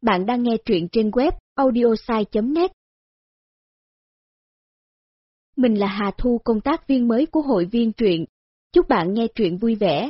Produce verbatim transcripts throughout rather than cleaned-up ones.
Bạn đang nghe truyện trên web audiosai chấm net. Mình là Hà Thu, công tác viên mới của hội viên truyện. Chúc bạn nghe truyện vui vẻ.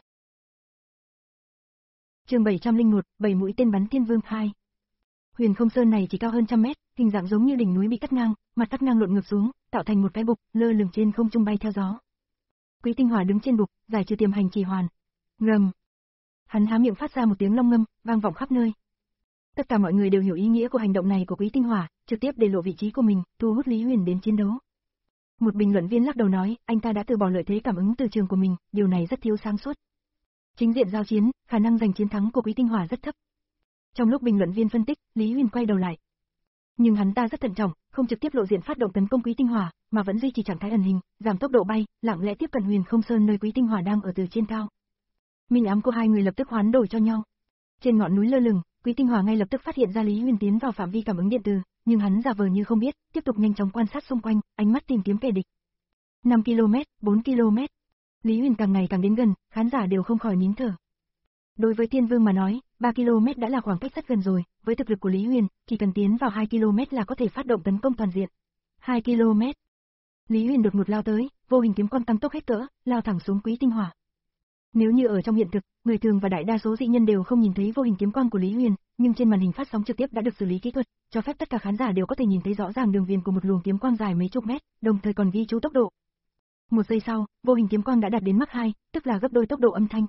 Chương bảy trăm lẻ một, bảy mũi tên bắn Thiên Vương hai. Huyền Không Sơn này chỉ cao hơn trăm mét, hình dạng giống như đỉnh núi bị cắt ngang, mặt cắt ngang lộn ngược xuống, tạo thành một cái bục, lơ lửng trên không trung bay theo gió. Quý Tinh Hỏa đứng trên bục, giải trừ tiềm hành trì hoàn. Ngầm. Hắn há miệng phát ra một tiếng long ngâm, vang vọng khắp nơi. Tất cả mọi người đều hiểu ý nghĩa của hành động này của Quý Tinh Hỏa, trực tiếp để lộ vị trí của mình, thu hút Lý Huyền đến chiến đấu. Một bình luận viên lắc đầu nói, anh ta đã từ bỏ lợi thế cảm ứng từ trường của mình, điều này rất thiếu sáng suốt. Chính diện giao chiến, khả năng giành chiến thắng của Quý Tinh Hỏa rất thấp. Trong lúc bình luận viên phân tích, Lý Huyền quay đầu lại. Nhưng hắn ta rất thận trọng, không trực tiếp lộ diện phát động tấn công Quý Tinh Hỏa, mà vẫn duy trì trạng thái ẩn hình, giảm tốc độ bay, lặng lẽ tiếp cận Huyền Không Sơn nơi Quý Tinh Hỏa đang ở từ trên cao. Minh ám của hai người lập tức hoán đổi cho nhau. Trên ngọn núi lơ lửng, Quý Tinh Hỏa ngay lập tức phát hiện ra Lý Huyền tiến vào phạm vi cảm ứng điện từ, nhưng hắn giả vờ như không biết, tiếp tục nhanh chóng quan sát xung quanh, ánh mắt tìm kiếm kẻ địch. năm ki lô mét, bốn ki lô mét. Lý Huyền càng ngày càng đến gần, khán giả đều không khỏi nín thở. Đối với Thiên Vương mà nói, ba ki lô mét đã là khoảng cách rất gần rồi, với thực lực của Lý Huyền, chỉ cần tiến vào hai ki lô mét là có thể phát động tấn công toàn diện. hai ki lô mét. Lý Huyền đột ngột lao tới, vô hình kiếm quang tăng tốc hết cỡ, lao thẳng xuống Quý Tinh Hỏa. Nếu như ở trong hiện thực, người thường và đại đa số dị nhân đều không nhìn thấy vô hình kiếm quang của Lý Huyền, nhưng trên màn hình phát sóng trực tiếp đã được xử lý kỹ thuật, cho phép tất cả khán giả đều có thể nhìn thấy rõ ràng đường viền của một luồng kiếm quang dài mấy chục mét, đồng thời còn ghi chú tốc độ. Một giây sau, vô hình kiếm quang đã đạt đến mach hai, tức là gấp đôi tốc độ âm thanh.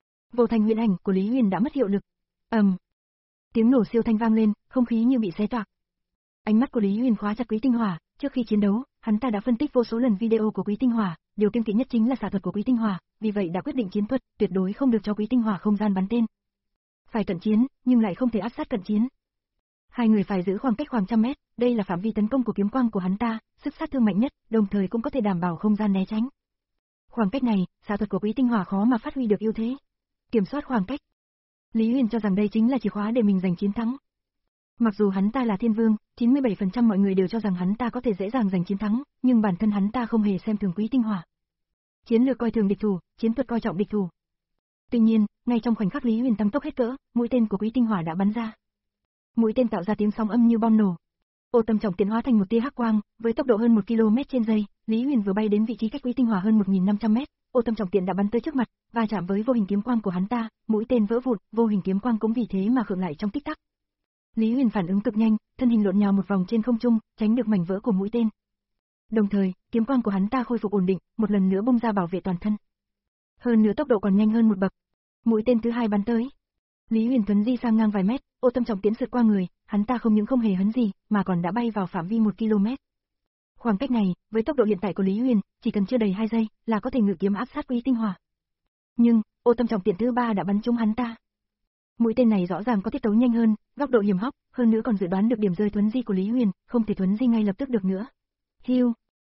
Vô thành huyền ảnh của Lý Huyền đã mất hiệu lực. Ầm. Um. Tiếng nổ siêu thanh vang lên, không khí như bị xé toạc. Ánh mắt của Lý Huyền khóa chặt Quý Tinh Hỏa, trước khi chiến đấu, hắn ta đã phân tích vô số lần video của Quý Tinh Hỏa, điều kiêng kỵ nhất chính là xạ thuật của Quý Tinh Hỏa, vì vậy đã quyết định chiến thuật, tuyệt đối không được cho Quý Tinh Hỏa không gian bắn tên. Phải cận chiến, nhưng lại không thể áp sát cận chiến. Hai người phải giữ khoảng cách khoảng trăm mét, đây là phạm vi tấn công của kiếm quang của hắn ta, sức sát thương mạnh nhất, đồng thời cũng có thể đảm bảo không gian né tránh. Khoảng cách này, xạ thuật của Quý Tinh Hỏa khó mà phát huy được ưu thế. Kiểm soát khoảng cách. Lý Huyền cho rằng đây chính là chìa khóa để mình giành chiến thắng. Mặc dù hắn ta là Thiên Vương, chín mươi bảy phần trăm mọi người đều cho rằng hắn ta có thể dễ dàng giành chiến thắng, nhưng bản thân hắn ta không hề xem thường Quý Tinh Hỏa. Chiến lược coi thường địch thủ, chiến thuật coi trọng địch thủ. Tuy nhiên, ngay trong khoảnh khắc Lý Huyền tăng tốc hết cỡ, mũi tên của Quý Tinh Hỏa đã bắn ra. Mũi tên tạo ra tiếng sóng âm như bom nổ. Ô Tâm Trọng Tiễn hóa thành một tia hắc quang, với tốc độ hơn một ki lô mét trên giây, Lý Huyền vừa bay đến vị trí cách Quý Tinh Hỏa hơn một nghìn năm trăm mét, Ô Tâm Trọng Tiễn đã bắn tới trước mặt, va chạm với vô hình kiếm quang của hắn ta, mũi tên vỡ vụn, vô hình kiếm quang cũng vì thế mà khựng lại trong tích tắc. Lý Huyền phản ứng cực nhanh, thân hình lộn nhào một vòng trên không trung, tránh được mảnh vỡ của mũi tên. Đồng thời, kiếm quang của hắn ta khôi phục ổn định, một lần nữa bung ra bảo vệ toàn thân. Hơn nữa tốc độ còn nhanh hơn một bậc. Mũi tên thứ hai bắn tới. Lý Huyền thuấn di sang ngang vài mét, Ô Tâm Trọng Tiễn sượt qua người, hắn ta không những không hề hấn gì, mà còn đã bay vào phạm vi một ki lô mét. Khoảng cách này, với tốc độ hiện tại của Lý Huyền, chỉ cần chưa đầy hai giây là có thể ngự kiếm áp sát Quý Tinh Hỏa. Nhưng, Ô Tâm Trọng Tiễn thứ ba đã bắn trúng hắn ta. Mũi tên này rõ ràng có tiết tấu nhanh hơn, góc độ hiểm hóc, hơn nữa còn dự đoán được điểm rơi thuấn di của Lý Huyền, không thể thuấn di ngay lập tức được nữa. Hiu.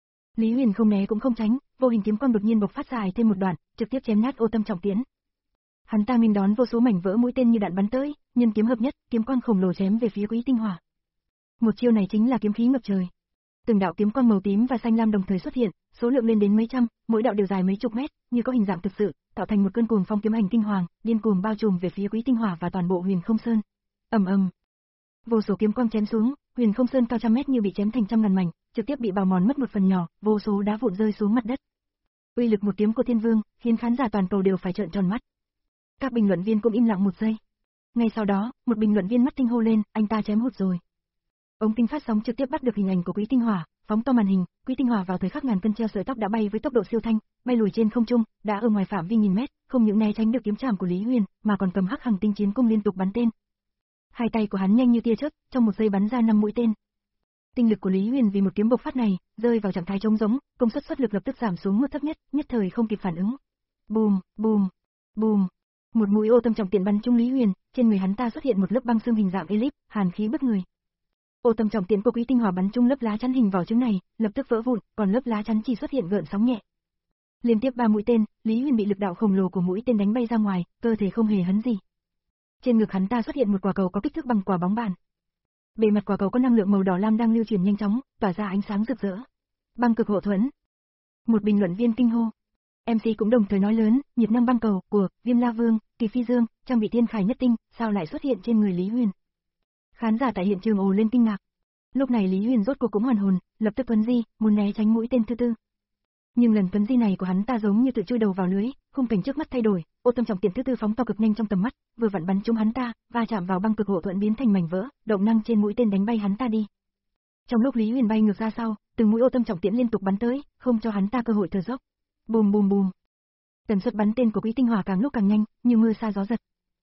Lý Huyền không né cũng không tránh, vô hình kiếm quang đột nhiên bộc phát dài thêm một đoạn, trực tiếp chém nát Ô Tâm Trọng Tiễn. Hắn ta nghênh đón vô số mảnh vỡ mũi tên như đạn bắn tới, nhân kiếm hợp nhất, kiếm quang khổng lồ chém về phía Quý Tinh Hỏa. Một chiêu này chính là kiếm khí ngập trời. Từng đạo kiếm quang màu tím và xanh lam đồng thời xuất hiện, số lượng lên đến mấy trăm, mỗi đạo đều dài mấy chục mét, như có hình dạng thực sự, tạo thành một cơn cuồng phong kiếm hành kinh hoàng, điên cuồng bao trùm về phía Quý Tinh Hỏa và toàn bộ Huyền Không Sơn. Ầm ầm. Vô số kiếm quang chém xuống, Huyền Không Sơn cao trăm mét như bị chém thành trăm ngàn mảnh, trực tiếp bị bào mòn mất một phần nhỏ, vô số đá vụn rơi xuống mặt đất. Uy lực một kiếm của Thiên Vương, khiến khán giả toàn cầu đều phải trợn tròn mắt. Các bình luận viên cũng im lặng một giây. Ngay sau đó, một bình luận viên mắt tinh hô lên, anh ta chém hụt rồi. Ống kính phát sóng trực tiếp bắt được hình ảnh của Quý Tinh Hỏa, phóng to màn hình, Quý Tinh Hỏa vào thời khắc ngàn cân treo sợi tóc đã bay với tốc độ siêu thanh, bay lùi trên không trung, đã ở ngoài phạm vi nghìn mét, không những né tránh được kiếm chạm của Lý Huyền, mà còn cầm hắc hằng tinh chiến cung liên tục bắn tên. Hai tay của hắn nhanh như tia chớp, trong một giây bắn ra năm mũi tên. Tinh lực của Lý Huyền vì một kiếm bộc phát này, rơi vào trạng thái trống rỗng, công suất xuất lực lập tức giảm xuống mức thấp nhất, nhất thời không kịp phản ứng. Bùm, bùm, bùm. Một mũi Ô Tâm Trọng Tiễn bắn trúng Lý Huyền, trên người hắn ta xuất hiện một lớp băng xương hình dạng elip, hàn khí bức người. Ô Tâm Trọng Tiễn của Quý Tinh Hỏa bắn trúng lớp lá chắn hình vỏ trứng này, lập tức vỡ vụn, còn lớp lá chắn chỉ xuất hiện gợn sóng nhẹ. Liên tiếp ba mũi tên, Lý Huyền bị lực đạo khổng lồ của mũi tên đánh bay ra ngoài, cơ thể không hề hấn gì. Trên ngực hắn ta xuất hiện một quả cầu có kích thước bằng quả bóng bàn. Bề mặt quả cầu có năng lượng màu đỏ lam đang lưu chuyển nhanh chóng, tỏa ra ánh sáng rực rỡ. Băng cực hộ thuẫn. Một bình luận viên kinh hô. em xê cũng đồng thời nói lớn, nhiệt năng băng cầu của Viêm La Vương, Kỳ Phi Dương, trang bị Thiên Khải Nhất Tinh, sao lại xuất hiện trên người Lý Huyền? Khán giả tại hiện trường ồ lên kinh ngạc. Lúc này Lý Huyền rốt cuộc cũng hoàn hồn, lập tức tuấn di, muốn né tránh mũi tên thứ tư. Nhưng lần tuấn di này của hắn ta giống như tự chui đầu vào lưới, khung cảnh trước mắt thay đổi, ô tâm trọng tiện thứ tư phóng to cực nhanh trong tầm mắt, vừa vặn bắn trúng hắn ta, va chạm vào băng cực hộ thuẫn biến thành mảnh vỡ, động năng trên mũi tên đánh bay hắn ta đi. Trong lúc Lý Huyền bay ngược ra sau, từng mũi ô tâm trọng tiễn liên tục bắn tới, không cho hắn ta cơ hội thở dốc. Bùm bùm bùm. Tần suất bắn tên của Quý Tinh Hỏa càng lúc càng nhanh, như mưa sa gió giật.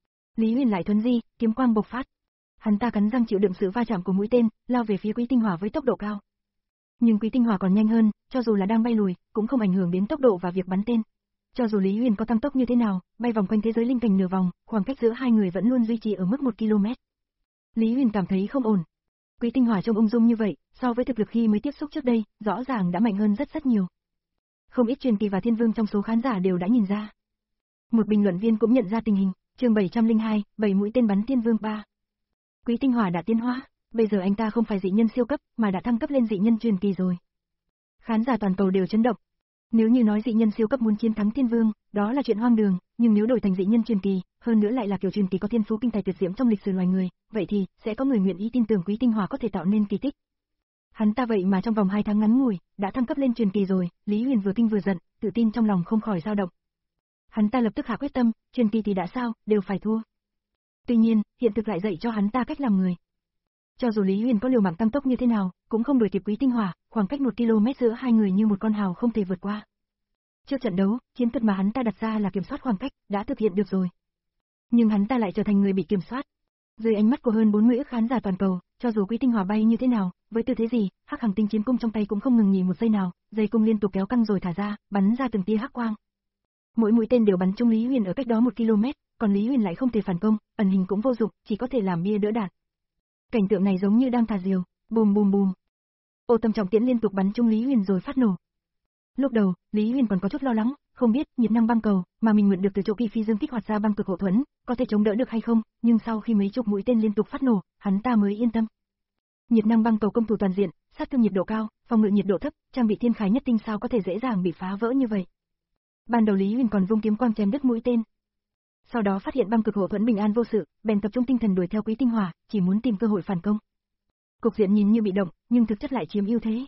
Lý Huyền lại thuấn di, kiếm quang bộc phát. Hắn ta cắn răng chịu đựng sự va chạm của mũi tên, lao về phía Quý Tinh Hỏa với tốc độ cao. Nhưng Quý Tinh Hỏa còn nhanh hơn, cho dù là đang bay lùi, cũng không ảnh hưởng đến tốc độ và việc bắn tên. Cho dù Lý Huyền có tăng tốc như thế nào, bay vòng quanh thế giới linh cảnh nửa vòng, khoảng cách giữa hai người vẫn luôn duy trì ở mức một ki lô mét. Lý Huyền cảm thấy không ổn. Quý Tinh Hỏa trông ung dung như vậy, so với thực lực khi mới tiếp xúc trước đây, rõ ràng đã mạnh hơn rất rất nhiều. Không ít truyền kỳ và thiên vương trong số khán giả đều đã nhìn ra. Một bình luận viên cũng nhận ra tình hình, chương bảy trăm lẻ hai, bảy mũi tên bắn thiên vương ba. Quý Tinh Hỏa đã tiến hóa, bây giờ anh ta không phải dị nhân siêu cấp, mà đã thăng cấp lên dị nhân truyền kỳ rồi. Khán giả toàn cầu đều chấn động. Nếu như nói dị nhân siêu cấp muốn chiến thắng thiên vương, đó là chuyện hoang đường, nhưng nếu đổi thành dị nhân truyền kỳ, hơn nữa lại là kiểu truyền kỳ có thiên phú kinh tài tuyệt diễm trong lịch sử loài người, vậy thì sẽ có người nguyện ý tin tưởng Quý Tinh Hỏa có thể tạo nên kỳ tích. Hắn ta vậy mà trong vòng hai tháng ngắn ngủi, đã thăng cấp lên truyền kỳ rồi, Lý Huyền vừa kinh vừa giận, tự tin trong lòng không khỏi dao động. Hắn ta lập tức hạ quyết tâm, truyền kỳ thì đã sao, đều phải thua. Tuy nhiên, hiện thực lại dạy cho hắn ta cách làm người. Cho dù Lý Huyền có liều mạng tăng tốc như thế nào, cũng không đuổi kịp Quý Tinh Hỏa, khoảng cách một ki lô mét giữa hai người như một con hào không thể vượt qua. Trước trận đấu, chiến thuật mà hắn ta đặt ra là kiểm soát khoảng cách, đã thực hiện được rồi. Nhưng hắn ta lại trở thành người bị kiểm soát. Dưới ánh mắt của hơn bốn mươi ức khán giả toàn cầu, cho dù Quý Tinh Hỏa bay như thế nào, với tư thế gì, Hắc Hằng Tinh chiến cung trong tay cũng không ngừng nghỉ một giây nào, dây cung liên tục kéo căng rồi thả ra, bắn ra từng tia hắc quang. Mỗi mũi tên đều bắn trúng Lý Huyền ở cách đó một ki lô mét, còn Lý Huyền lại không thể phản công, ẩn hình cũng vô dụng, chỉ có thể làm bia đỡ đạn. Cảnh tượng này giống như đang thả diều, bùm bùm bùm. Ô tâm trọng tiễn liên tục bắn trúng Lý Huyền rồi phát nổ. Lúc đầu, Lý Huyền còn có chút lo lắng, không biết nhiệt năng băng cầu mà mình mượn được từ chỗ Kỳ Phi Dương kích hoạt ra băng cực hộ thuẫn, có thể chống đỡ được hay không, nhưng sau khi mấy chục mũi tên liên tục phát nổ, hắn ta mới yên tâm. Nhiệt năng băng cầu công thủ toàn diện, sát thương nhiệt độ cao, phòng ngự nhiệt độ thấp, trang bị thiên khải nhất tinh sao có thể dễ dàng bị phá vỡ như vậy. Ban đầu Lý Huyền còn vung kiếm quang chém đứt mũi tên. Sau đó phát hiện băng cực hộ thuẫn bình an vô sự, bèn tập trung tinh thần đuổi theo Quý Tinh Hỏa, chỉ muốn tìm cơ hội phản công. Cục diện nhìn như bị động, nhưng thực chất lại chiếm ưu thế.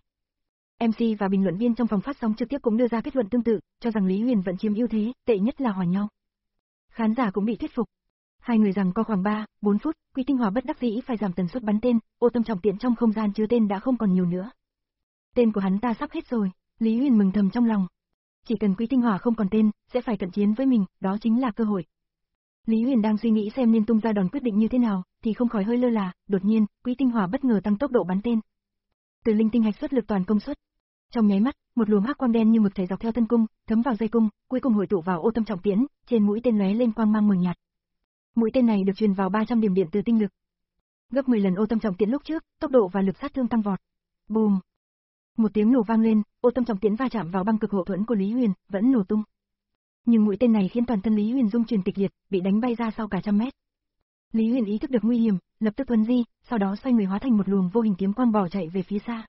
em xê và bình luận viên trong phòng phát sóng trực tiếp cũng đưa ra kết luận tương tự, cho rằng Lý Huyền vẫn chiếm ưu thế, tệ nhất là hòa nhau. Khán giả cũng bị thuyết phục. Hai người rằng co khoảng ba, bốn phút, Quý Tinh Hỏa bất đắc dĩ phải giảm tần suất bắn tên, ô tâm trọng tiễn trong không gian chứa tên đã không còn nhiều nữa. Tên của hắn ta sắp hết rồi, Lý Huyền mừng thầm trong lòng. Chỉ cần Quý Tinh Hỏa không còn tên, sẽ phải cận chiến với mình, đó chính là cơ hội. Lý Huyền đang suy nghĩ xem nên tung ra đòn quyết định như thế nào, thì không khỏi hơi lơ là, đột nhiên, Quý Tinh Hỏa bất ngờ tăng tốc độ bắn tên. Từ linh tinh hạch xuất lực toàn công suất. Trong nháy mắt, một luồng hắc quang đen như mực chảy dọc theo thân cung, thấm vào dây cung, cuối cùng hội tụ vào ô tâm trọng tiễn, trên mũi tên lóe lên quang mang mờ nhạt. Mũi tên này được truyền vào ba trăm điểm điện từ tinh lực. Gấp mười lần ô tâm trọng tiễn lúc trước, tốc độ và lực sát thương tăng vọt. Bùm. Một tiếng nổ vang lên, ô tâm trọng tiễn va chạm vào băng cực hộ thuẫn của Lý Huyền, vẫn nổ tung. Nhưng mũi tên này khiến toàn thân Lý Huyền rung chuyển kịch liệt, bị đánh bay ra sau cả trăm mét. Lý Huyền ý thức được nguy hiểm, lập tức thuấn di, sau đó xoay người hóa thành một luồng vô hình kiếm quang bỏ chạy về phía xa.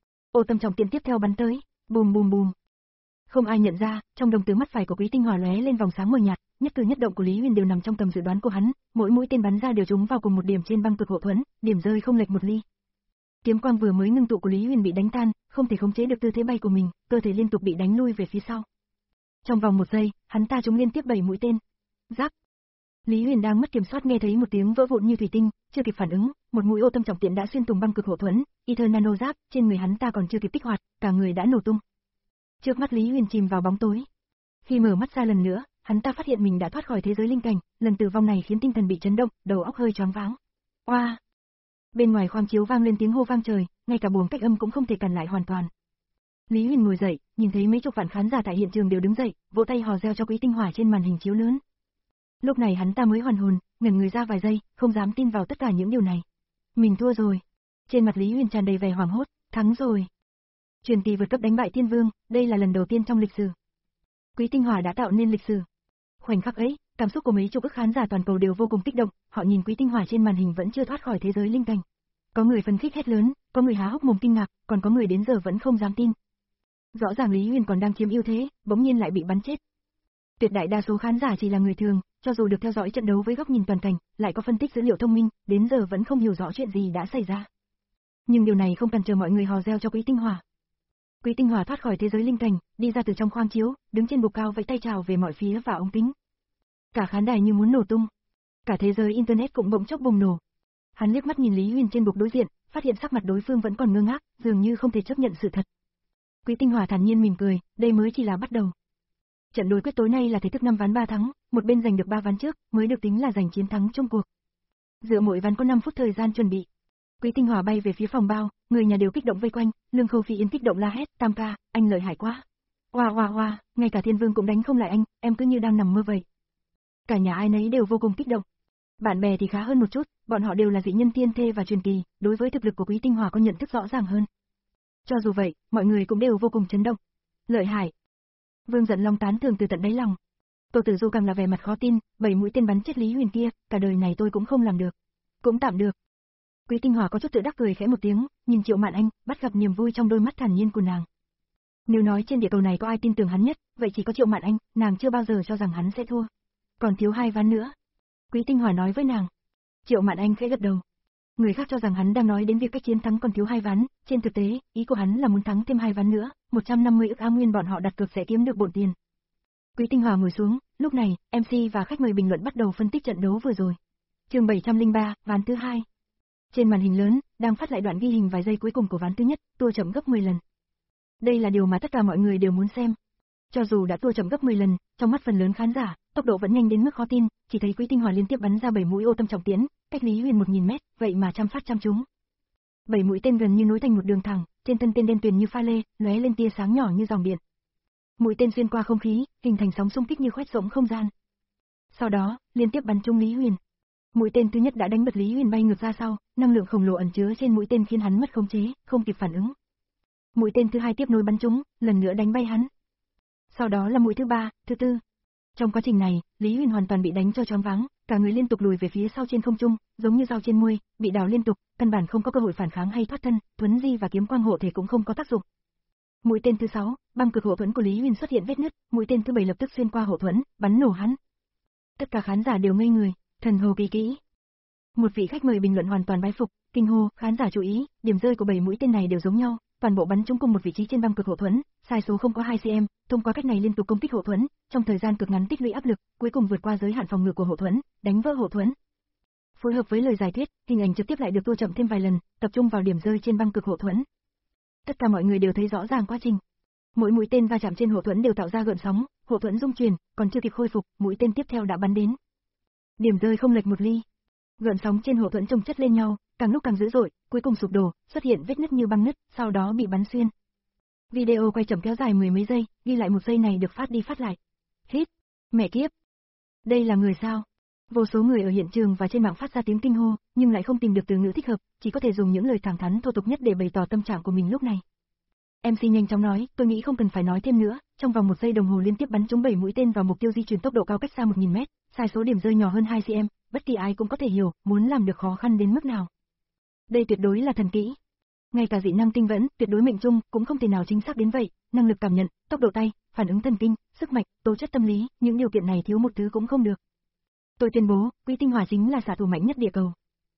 Ô tâm trọng tiễn tiếp theo bắn tới, bùm bùm bùm. Không ai nhận ra, trong đồng tử mắt phải của Quý Tinh Hỏa lóe lên vòng sáng mờ nhạt, nhất cử nhất động của Lý Huyền đều nằm trong tầm dự đoán của hắn, mỗi mũi tên bắn ra đều trúng vào cùng một điểm trên băng cực hộ thuẫn, điểm rơi không lệch một ly. Kiếm quang vừa mới ngưng tụ của Lý Huyền bị đánh tan, không thể khống chế được tư thế bay của mình, cơ thể liên tục bị đánh lui về phía sau. Trong vòng một giây, hắn ta trúng liên tiếp bảy mũi tên. Giáp. Lý Huyền đang mất kiểm soát nghe thấy một tiếng vỡ vụn như thủy tinh, chưa kịp phản ứng, một mũi ô tâm trọng tiễn đã xuyên thủng băng cực hộ thuẫn, Ether Nano giáp trên người hắn ta còn chưa kịp kích hoạt, cả người đã nổ tung. Trước mắt Lý Huyền chìm vào bóng tối. Khi mở mắt ra lần nữa, hắn ta phát hiện mình đã thoát khỏi thế giới linh cảnh, lần tử vong này khiến tinh thần bị chấn động, đầu óc hơi choáng váng. Oa! Bên ngoài khoang chiếu vang lên tiếng hô vang trời, ngay cả buồng cách âm cũng không thể cản lại hoàn toàn. Lý Huyền ngồi dậy, nhìn thấy mấy chục vạn khán giả tại hiện trường đều đứng dậy, vỗ tay hò reo cho Quý Tinh Hỏa trên màn hình chiếu lớn. Lúc này hắn ta mới hoàn hồn, ngẩn người ra vài giây, không dám tin vào tất cả những điều này. Mình thua rồi. Trên mặt Lý Huyền tràn đầy vẻ hoảng hốt, thắng rồi. Truyền kỳ vượt cấp đánh bại Thiên Vương, đây là lần đầu tiên trong lịch sử. Quý Tinh Hỏa đã tạo nên lịch sử. Khoảnh khắc ấy, cảm xúc của mấy chục ức khán giả toàn cầu đều vô cùng kích động, họ nhìn Quý Tinh Hỏa trên màn hình vẫn chưa thoát khỏi thế giới linh cảnh. Có người phấn khích hét lớn, có người há hốc mồm kinh ngạc, còn có người đến giờ vẫn không dám tin. Rõ ràng Lý Huyền còn đang chiếm ưu thế, bỗng nhiên lại bị bắn chết. Tuyệt đại đa số khán giả chỉ là người thường, cho dù được theo dõi trận đấu với góc nhìn toàn cảnh, lại có phân tích dữ liệu thông minh, đến giờ vẫn không hiểu rõ chuyện gì đã xảy ra. Nhưng điều này không cần chờ mọi người hò reo cho Quý Tinh Hỏa. Quý Tinh Hỏa thoát khỏi thế giới linh cảnh, đi ra từ trong khoang chiếu, đứng trên bục cao vẫy tay chào về mọi phía và ống kính. Cả khán đài như muốn nổ tung. Cả thế giới internet cũng bỗng chốc bùng nổ. Hắn liếc mắt nhìn Lý Huyền trên bục đối diện, phát hiện sắc mặt đối phương vẫn còn ngơ ngác, dường như không thể chấp nhận sự thật. Quý Tinh Hỏa thản nhiên mỉm cười, đây mới chỉ là bắt đầu. Trận đối quyết tối nay là thể thức năm ván ba thắng, một bên giành được ba ván trước, mới được tính là giành chiến thắng chung cuộc. Giữa mỗi ván có năm phút thời gian chuẩn bị. Quý Tinh Hỏa bay về phía phòng bao, người nhà đều kích động vây quanh, Lương Khâu Phi Yến kích động la hét, "Tam ca, anh lợi hại quá. Oa oa oa, ngay cả Thiên Vương cũng đánh không lại anh, em cứ như đang nằm mơ vậy." Cả nhà ai nấy đều vô cùng kích động. Bạn bè thì khá hơn một chút, bọn họ đều là dị nhân thiên thê và truyền kỳ, đối với thực lực của Quý Tinh Hỏa có nhận thức rõ ràng hơn. Cho dù vậy, mọi người cũng đều vô cùng chấn động. Lợi hại. Vương Giận Long tán thưởng từ tận đáy lòng. Tô Tử Du càng là vẻ mặt khó tin, bảy mũi tên bắn chết Lý Huyền kia, cả đời này tôi cũng không làm được. Cũng tạm được. Quý Tinh Hỏa có chút tự đắc cười khẽ một tiếng, nhìn Triệu Mạn Anh, bắt gặp niềm vui trong đôi mắt thản nhiên của nàng. Nếu nói trên địa cầu này có ai tin tưởng hắn nhất, vậy chỉ có Triệu Mạn Anh, nàng chưa bao giờ cho rằng hắn sẽ thua. Còn thiếu hai ván nữa. Quý Tinh Hỏa nói với nàng. Triệu Mạn Anh khẽ gật đầu. Người khác cho rằng hắn đang nói đến việc cách chiến thắng còn thiếu hai ván, trên thực tế, ý của hắn là muốn thắng thêm hai ván nữa, một trăm năm mươi ức A Nguyên bọn họ đặt cược sẽ kiếm được bộn tiền. Quý Tinh Hỏa ngồi xuống, lúc này, em xê và khách mời bình luận bắt đầu phân tích trận đấu vừa rồi. Chương bảy trăm lẻ ba, ván thứ hai. Trên màn hình lớn, đang phát lại đoạn ghi hình vài giây cuối cùng của ván thứ nhất, tua chậm gấp mười lần. Đây là điều mà tất cả mọi người đều muốn xem. Cho dù đã tua chậm gấp mười lần, trong mắt phần lớn khán giả, tốc độ vẫn nhanh đến mức khó tin, chỉ thấy Quý Tinh Hỏa liên tiếp bắn ra bảy mũi ô tâm trọng tiễn, cách Lý Huyền một nghìn mét, vậy mà trăm phát trăm trúng. Bảy mũi tên gần như nối thành một đường thẳng, trên thân tên đen tuyền như pha lê, lóe lên tia sáng nhỏ như dòng điện. Mũi tên xuyên qua không khí, hình thành sóng xung kích như khoét rỗng không gian. Sau đó, liên tiếp bắn trúng Lý Huyền. Mũi tên thứ nhất đã đánh bật Lý Huyền bay ngược ra sau, năng lượng khổng lồ ẩn chứa trên mũi tên khiến hắn mất khống chế, không kịp phản ứng. Mũi tên thứ hai tiếp nối bắn trúng, lần nữa đánh bay hắn. Sau đó là mũi thứ ba, thứ tư. Trong quá trình này, Lý Huyền hoàn toàn bị đánh cho choáng váng, cả người liên tục lùi về phía sau trên không trung, giống như dao trên muôi, bị đảo liên tục, căn bản không có cơ hội phản kháng hay thoát thân, thuấn di và kiếm quang hộ thể cũng không có tác dụng. Mũi tên thứ sáu, băng cực hộ thuẫn của Lý Huyền xuất hiện vết nứt, mũi tên thứ bảy lập tức xuyên qua hộ thuẫn, bắn nổ hắn. Tất cả khán giả đều ngây người, thần hồ kỳ kỹ. Một vị khách mời bình luận hoàn toàn bái phục, kinh hô, khán giả chú ý, điểm rơi của bảy mũi tên này đều giống nhau, toàn bộ bắn trúng cùng một vị trí trên băng cực hộ thuẫn, sai số không có hai xăng, thông qua cách này liên tục công kích hộ thuẫn, trong thời gian cực ngắn tích lũy áp lực, cuối cùng vượt qua giới hạn phòng ngự của hộ thuẫn, đánh vỡ hộ thuẫn. Phối hợp với lời giải thuyết, hình ảnh trực tiếp lại được tua chậm thêm vài lần, tập trung vào điểm rơi trên băng cực hộ thuẫn. Tất cả mọi người đều thấy rõ ràng quá trình. Mỗi mũi tên va chạm trên hộ thuẫn đều tạo ra gợn sóng, hộ thuẫn rung chuyển, còn chưa kịp khôi phục, mũi tên tiếp theo đã bắn đến. Điểm rơi không lệch một ly. Gợn sóng trên hộ thuẫn chồng chất lên nhau, càng lúc càng dữ dội, cuối cùng sụp đổ, xuất hiện vết nứt như băng nứt, sau đó bị bắn xuyên. Video quay chậm kéo dài mười mấy giây, ghi lại một giây này được phát đi phát lại. Hít, mẹ kiếp. Đây là người sao? Vô số người ở hiện trường và trên mạng phát ra tiếng kinh hô, nhưng lại không tìm được từ ngữ thích hợp, chỉ có thể dùng những lời thẳng thắn thô tục nhất để bày tỏ tâm trạng của mình lúc này. em xê nhanh chóng nói, tôi nghĩ không cần phải nói thêm nữa, trong vòng một giây đồng hồ liên tiếp bắn trúng bảy mũi tên vào mục tiêu di chuyển tốc độ cao cách xa một nghìn mét, sai số điểm rơi nhỏ hơn hai xăng, bất kỳ ai cũng có thể hiểu, muốn làm được khó khăn đến mức nào. Đây tuyệt đối là thần kỹ. Ngay cả dị năng tinh vẫn, tuyệt đối mệnh trung, cũng không thể nào chính xác đến vậy, năng lực cảm nhận, tốc độ tay, phản ứng thần kinh, sức mạnh, tố chất tâm lý, những điều kiện này thiếu một thứ cũng không được. Tôi tuyên bố, Quý Tinh Hỏa chính là xạ thủ mạnh nhất địa cầu.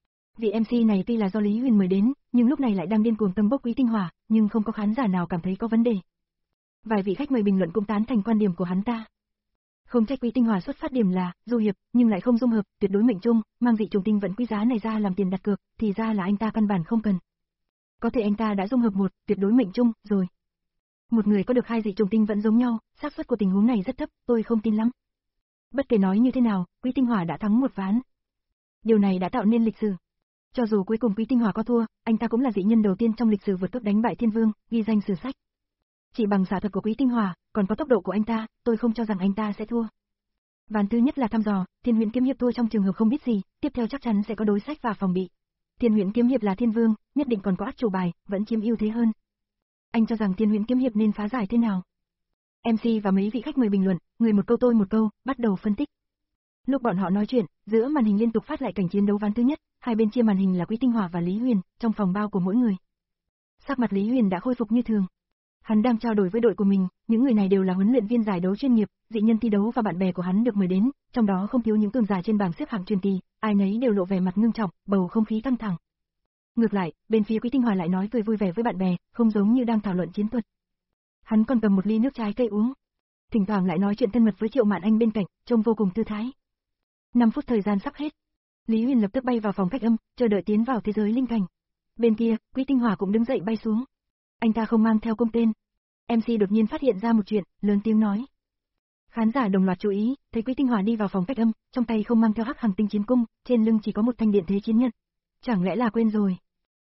Vị em xê này tuy là do Lý Huyền mời đến, nhưng lúc này lại đang điên cuồng tâng bốc Quý Tinh Hỏa, nhưng không có khán giả nào cảm thấy có vấn đề. Vài vị khách mời bình luận cũng tán thành quan điểm của hắn ta. Không trách Quý Tinh Hỏa xuất phát điểm là du hiệp, nhưng lại không dung hợp, tuyệt đối mệnh trung, mang dị trùng tinh vẫn quý giá này ra làm tiền đặt cược, thì ra là anh ta căn bản không cần. Có thể anh ta đã dung hợp một tuyệt đối mệnh trung rồi. Một người có được hai dị trùng tinh vẫn giống nhau, xác suất của tình huống này rất thấp, tôi không tin lắm. Bất kể nói như thế nào, Quý Tinh Hỏa đã thắng một ván. Điều này đã tạo nên lịch sử. Cho dù cuối cùng Quý Tinh Hỏa có thua, anh ta cũng là dị nhân đầu tiên trong lịch sử vượt cấp đánh bại Thiên Vương, ghi danh sử sách. Chỉ bằng xạ thuật của Quý Tinh Hỏa, còn có tốc độ của anh ta, tôi không cho rằng anh ta sẽ thua. Ván thứ nhất là thăm dò, Thiên Huyễn Kiếm Hiệp thua trong trường hợp không biết gì, tiếp theo chắc chắn sẽ có đối sách và phòng bị. Thiên Huyễn Kiếm Hiệp là Thiên Vương, nhất định còn có át chủ bài, vẫn chiếm ưu thế hơn. Anh cho rằng Thiên Huyễn Kiếm Hiệp nên phá giải thế nào? em xê và mấy vị khách mời bình luận, người một câu tôi một câu, bắt đầu phân tích. Lúc bọn họ nói chuyện, giữa màn hình liên tục phát lại cảnh chiến đấu ván thứ nhất, hai bên chia màn hình là Quý Tinh Hỏa và Lý Huyền, trong phòng bao của mỗi người. Sắc mặt Lý Huyền đã khôi phục như thường. Hắn đang trao đổi với đội của mình, những người này đều là huấn luyện viên giải đấu chuyên nghiệp, dị nhân thi đấu và bạn bè của hắn được mời đến, trong đó không thiếu những cường giả trên bảng xếp hạng truyền kỳ, ai nấy đều lộ vẻ mặt ngưng trọng, bầu không khí căng thẳng. Ngược lại, bên phía Quý Tinh Hòa lại nói cười vui vẻ với bạn bè, không giống như đang thảo luận chiến thuật. Hắn còn cầm một ly nước trái cây uống, thỉnh thoảng lại nói chuyện thân mật với Triệu Mạn Anh bên cạnh, trông vô cùng thư thái. năm phút thời gian sắp hết. Lý Huyền lập tức bay vào phòng cách âm, chờ đợi tiến vào thế giới linh cảnh. Bên kia, Quý Tinh Hòa cũng đứng dậy bay xuống. Anh ta không mang theo cung tên. em xê đột nhiên phát hiện ra một chuyện, lớn tiếng nói. Khán giả đồng loạt chú ý, thấy Quý Tinh Hòa đi vào phòng cách âm, trong tay không mang theo hắc hằng tinh chiến cung, trên lưng chỉ có một thanh điện thế chiến nhận. Chẳng lẽ là quên rồi?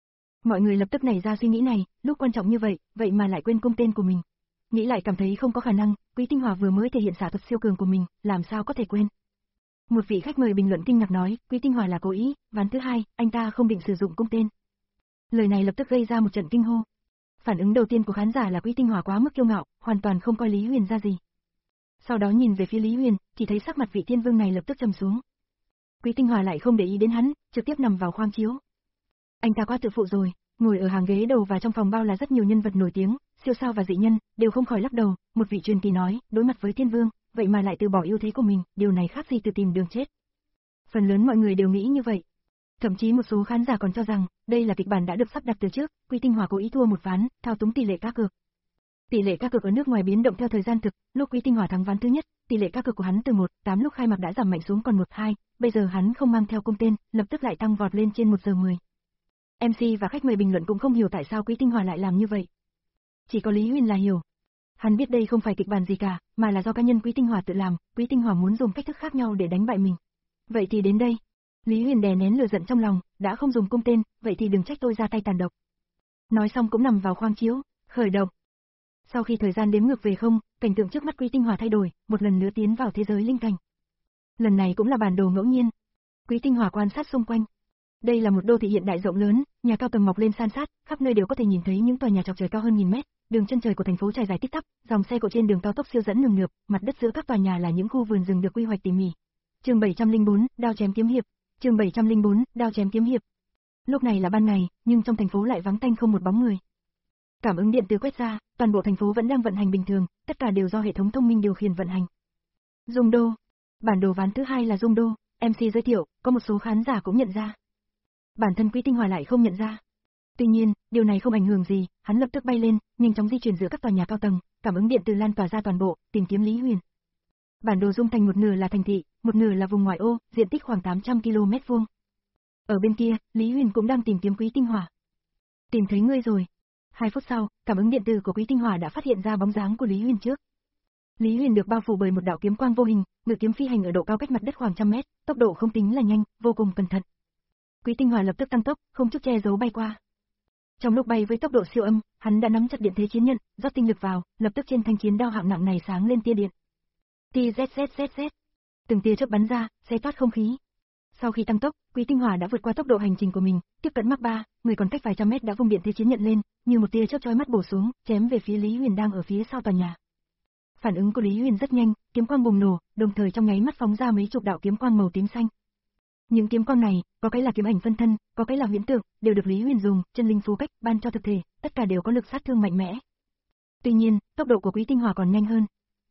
Mọi người lập tức nảy ra suy nghĩ này, lúc quan trọng như vậy, vậy mà lại quên cung tên của mình. Nghĩ lại cảm thấy không có khả năng, Quý Tinh Hòa vừa mới thể hiện xả thuật siêu cường của mình, làm sao có thể quên? Một vị khách mời bình luận kinh ngạc nói, Quý Tinh Hòa là cố ý, ván thứ hai, anh ta không định sử dụng cung tên. Lời này lập tức gây ra một trận kinh hô. Phản ứng đầu tiên của khán giả là Quý Tinh Hòa quá mức kiêu ngạo, hoàn toàn không coi Lý Huyền ra gì. Sau đó nhìn về phía Lý Huyền, chỉ thấy sắc mặt vị thiên vương này lập tức trầm xuống. Quý Tinh Hòa lại không để ý đến hắn, trực tiếp nằm vào khoang chiếu. Anh ta quá tự phụ rồi, ngồi ở hàng ghế đầu và trong phòng bao là rất nhiều nhân vật nổi tiếng, siêu sao và dị nhân, đều không khỏi lắc đầu. Một vị truyền kỳ nói, đối mặt với thiên vương, vậy mà lại từ bỏ ưu thế của mình, điều này khác gì từ tìm đường chết. Phần lớn mọi người đều nghĩ như vậy. Thậm chí một số khán giả còn cho rằng, đây là kịch bản đã được sắp đặt từ trước, Quý Tinh Hòa cố ý thua một ván, thao túng tỷ lệ cá cược. Tỷ lệ cá cược ở nước ngoài biến động theo thời gian thực, lúc Quý Tinh Hòa thắng ván thứ nhất, tỷ lệ cá cược của hắn từ một phẩy tám lúc khai mạc đã giảm mạnh xuống còn một phẩy hai, bây giờ hắn không mang theo cung tên, lập tức lại tăng vọt lên trên một giờ mười. em xê và khách mời bình luận cũng không hiểu tại sao Quý Tinh Hòa lại làm như vậy. Chỉ có Lý Huyền là hiểu. Hắn biết đây không phải kịch bản gì cả, mà là do cá nhân Quý Tinh Hòa tự làm, Quý Tinh Hòa muốn dùng cách thức khác nhau để đánh bại mình. Vậy thì đến đây, Lý Huyền đè nén lửa giận trong lòng, đã không dùng cung tên, vậy thì đừng trách tôi ra tay tàn độc. Nói xong cũng nằm vào khoang chiếu, khởi động. Sau khi thời gian đếm ngược về không, cảnh tượng trước mắt Quý Tinh Hòa thay đổi, một lần nữa tiến vào thế giới linh cảnh. Lần này cũng là bản đồ ngẫu nhiên. Quý Tinh Hòa quan sát xung quanh. Đây là một đô thị hiện đại rộng lớn, nhà cao tầng mọc lên san sát, khắp nơi đều có thể nhìn thấy những tòa nhà chọc trời cao hơn nghìn mét, đường chân trời của thành phố trải dài tít tắp, dòng xe cộ trên đường cao tốc siêu dẫn nườm nượp, mặt đất giữa các tòa nhà là những khu vườn rừng được quy hoạch tỉ mỉ. Chương bảy trăm lẻ bốn, đao chém kiếm hiệp. Chương bảy trăm lẻ bốn, đao chém kiếm hiệp. Lúc này là ban ngày, nhưng trong thành phố lại vắng tanh không một bóng người. Cảm ứng điện từ quét ra, toàn bộ thành phố vẫn đang vận hành bình thường, tất cả đều do hệ thống thông minh điều khiển vận hành. Dung đô. Bản đồ ván thứ hai là Dung đô, em xê giới thiệu, có một số khán giả cũng nhận ra. Bản thân Quý Tinh Hòa lại không nhận ra. Tuy nhiên, điều này không ảnh hưởng gì, hắn lập tức bay lên, nhanh chóng di chuyển giữa các tòa nhà cao tầng, cảm ứng điện từ lan tỏa ra toàn bộ, tìm kiếm Lý Huyền. Bản đồ dung thành một nửa là thành thị, một nửa là vùng ngoại ô, diện tích khoảng tám trăm ki lô mét vuông. Ở bên kia, Lý Huyền cũng đang tìm kiếm Quý Tinh Hòa. Tìm thấy ngươi rồi. Hai phút sau, cảm ứng điện từ của Quý Tinh Hòa đã phát hiện ra bóng dáng của Lý Huyền trước. Lý Huyền được bao phủ bởi một đạo kiếm quang vô hình, ngự kiếm phi hành ở độ cao cách mặt đất khoảng trăm mét, tốc độ không tính là nhanh, vô cùng cẩn thận. Quý Tinh Hòa lập tức tăng tốc, không chút che giấu bay qua. Trong lúc bay với tốc độ siêu âm, hắn đã nắm chặt điện thế chiến nhận, rót tinh lực vào, lập tức trên thanh chiến đao hạng nặng này sáng lên tia điện. Tia zét zét zét zét. Từng tia chớp bắn ra, xé toát không khí. Sau khi tăng tốc, Quý Tinh Hòa đã vượt qua tốc độ hành trình của mình, tiếp cận Mach ba, người còn cách vài trăm mét đã vung điện thế chiến nhận lên, như một tia chớp chói mắt bổ xuống, chém về phía Lý Huyền đang ở phía sau tòa nhà. Phản ứng của Lý Huyền rất nhanh, kiếm quang bùng nổ, đồng thời trong nháy mắt phóng ra mấy chục đạo kiếm quang màu tím xanh. Những kiếm quang này, có cái là kiếm ảnh phân thân, có cái là huyễn tượng, đều được Lý Huyền dùng chân linh phù cách ban cho thực thể, tất cả đều có lực sát thương mạnh mẽ. Tuy nhiên, tốc độ của Quý Tinh Hòa còn nhanh hơn.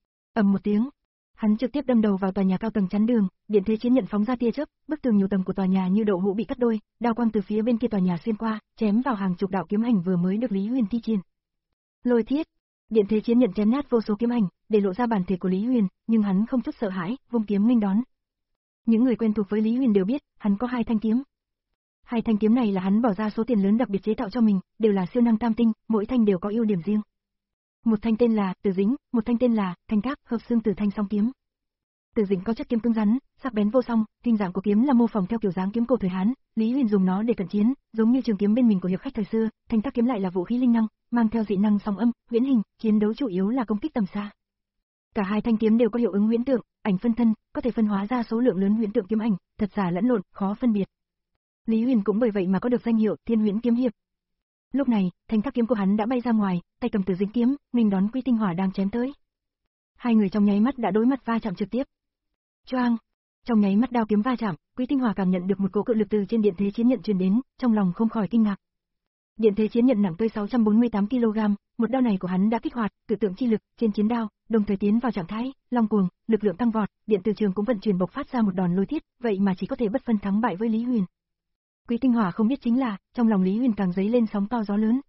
Ầm một tiếng, hắn trực tiếp đâm đầu vào tòa nhà cao tầng chắn đường, điện thế chiến nhận phóng ra tia chớp, bức tường nhiều tầng của tòa nhà như đậu hũ bị cắt đôi, đao quang từ phía bên kia tòa nhà xuyên qua, chém vào hàng chục đạo kiếm ảnh vừa mới được Lý Huyền thi triển. Lôi thiết, điện thế chiến nhận chém nát vô số kiếm ảnh, để lộ ra bản thể của Lý Huyền, nhưng hắn không chút sợ hãi, vung kiếm nghênh đón. Những người quen thuộc với Lý Huyền đều biết, hắn có hai thanh kiếm. Hai thanh kiếm này là hắn bỏ ra số tiền lớn đặc biệt chế tạo cho mình, đều là siêu năng tam tinh, mỗi thanh đều có ưu điểm riêng. Một thanh tên là Tử Dĩnh, một thanh tên là Thanh Cáp, hợp xương Tử Thanh song kiếm. Tử Dĩnh có chất kiếm cứng rắn, sắc bén vô song, hình dạng của kiếm là mô phỏng theo kiểu dáng kiếm cổ thời Hán, Lý Huyền dùng nó để cận chiến, giống như trường kiếm bên mình của hiệp khách thời xưa. Thanh Cáp kiếm lại là vũ khí linh năng, mang theo dị năng song âm, huyễn hình, chiến đấu chủ yếu là công kích tầm xa. Cả hai thanh kiếm đều có hiệu ứng huyễn tượng, ảnh phân thân, có thể phân hóa ra số lượng lớn huyễn tượng kiếm ảnh, thật giả lẫn lộn, khó phân biệt. Lý Huyền cũng bởi vậy mà có được danh hiệu Thiên Huyễn Kiếm Hiệp. Lúc này, thanh thác kiếm của hắn đã bay ra ngoài, tay cầm Tử Dĩnh kiếm, nghênh đón Quý Tinh Hòa đang chém tới. Hai người trong nháy mắt đã đối mặt va chạm trực tiếp. Choang! Trong nháy mắt đao kiếm va chạm, Quý Tinh Hòa cảm nhận được một cỗ cự lực từ trên điện thế chiến nhận truyền đến, trong lòng không khỏi kinh ngạc. Điện thế chiến nhận nặng tới sáu trăm bốn mươi tám ki lô gam, một đao này của hắn đã kích hoạt tự tượng chi lực trên chiến đao, đồng thời tiến vào trạng thái long cuồng, lực lượng tăng vọt, điện từ trường cũng vận chuyển bộc phát ra một đòn lôi thiết, vậy mà chỉ có thể bất phân thắng bại với Lý Huyền. Quý Tinh Hỏa không biết chính là, trong lòng Lý Huyền càng dấy lên sóng to gió lớn.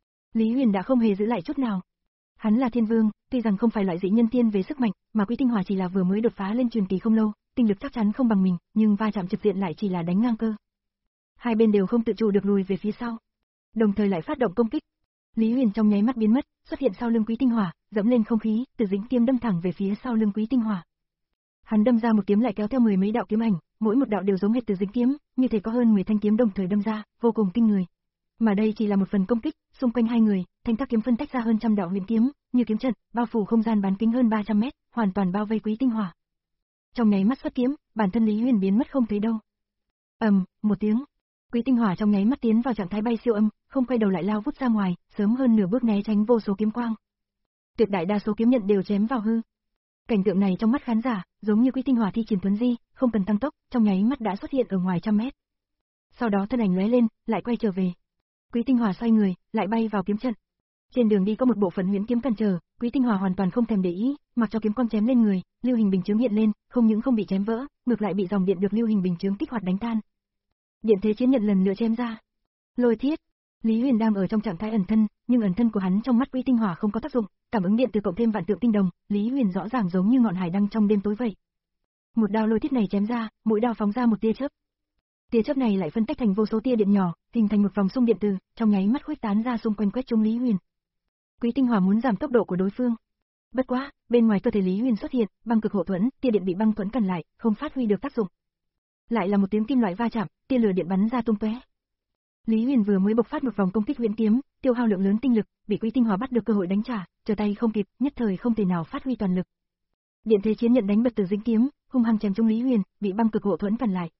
Lý Huyền đã không hề giữ lại chút nào. Hắn là thiên vương, tuy rằng không phải loại dị nhân tiên về sức mạnh, mà Quý Tinh Hỏa chỉ là vừa mới đột phá lên truyền kỳ không lâu, tinh lực chắc chắn không bằng mình, nhưng va chạm trực diện lại chỉ là đánh ngang cơ. Hai bên đều không tự chủ được lùi về phía sau, đồng thời lại phát động công kích. Lý Huyền trong nháy mắt biến mất, xuất hiện sau lưng Quý Tinh Hỏa, dẫm lên không khí, từ dính kiếm đâm thẳng về phía sau lưng Quý Tinh Hỏa. Hắn đâm ra một kiếm lại kéo theo mười mấy đạo kiếm ảnh, mỗi một đạo đều giống hệt từ dính kiếm, như thể có hơn mười thanh kiếm đồng thời đâm ra, vô cùng kinh người. Mà đây chỉ là một phần công kích, xung quanh hai người, thanh tác kiếm phân tách ra hơn trăm đạo huyền kiếm, như kiếm trận, bao phủ không gian bán kính hơn ba trăm mét, hoàn toàn bao vây Quý Tinh Hỏa. Trong nháy mắt xuất kiếm, bản thân Lý Huyền biến mất không thấy đâu. Ầm, um, một tiếng, Quý Tinh Hỏa trong nháy mắt tiến vào trạng thái bay siêu âm, không quay đầu lại lao vút ra ngoài, sớm hơn nửa bước né tránh vô số kiếm quang. Tuyệt đại đa số kiếm nhận đều chém vào hư. Cảnh tượng này trong mắt khán giả, giống như Quý Tinh Hỏa thi triển thuấn di, không cần tăng tốc, trong nháy mắt đã xuất hiện ở ngoài trăm mét. Sau đó thân ảnh lóe lên, lại quay trở về. Quý Tinh Hỏa xoay người, lại bay vào kiếm trận. Trên đường đi có một bộ phận huyễn kiếm cản trở, Quý Tinh Hỏa hoàn toàn không thèm để ý, mặc cho kiếm quang chém lên người, lưu hình bình chướng hiện lên, không những không bị chém vỡ, ngược lại bị dòng điện được lưu hình bình chướng kích hoạt đánh tan. Điện thế chiến nhận lần nữa chém ra. Lôi thiết. Lý Huyền đang ở trong trạng thái ẩn thân, nhưng ẩn thân của hắn trong mắt Quý Tinh Hỏa không có tác dụng, cảm ứng điện từ cộng thêm vạn tượng tinh đồng, Lý Huyền rõ ràng giống như ngọn hải đăng trong đêm tối vậy. Một đao lôi thiết này chém ra, mỗi đao phóng ra một tia chớp. Tia chớp này lại phân tách thành vô số tia điện nhỏ, hình thành một vòng xung điện từ, trong nháy mắt khuếch tán ra xung quanh quét trúng Lý Huyền. Quý Tinh Hỏa muốn giảm tốc độ của đối phương. Bất quá, bên ngoài cơ thể Lý Huyền xuất hiện, băng cực hộ thuẫn, tia điện bị băng thuẫn cản lại, không phát huy được tác dụng. Lại là một tiếng kim loại va chạm, tia lửa điện bắn ra tung tóe. Lý Huyền vừa mới bộc phát một vòng công kích huyễn kiếm, tiêu hao lượng lớn tinh lực, bị Quý Tinh Hỏa bắt được cơ hội đánh trả, trở tay không kịp, nhất thời không thể nào phát huy toàn lực. Điện thế chiến nhận đánh bật từ dính kiếm, hung hăng chém trúng Lý Huyền, bị băng cực hộ thuẫn cản lại.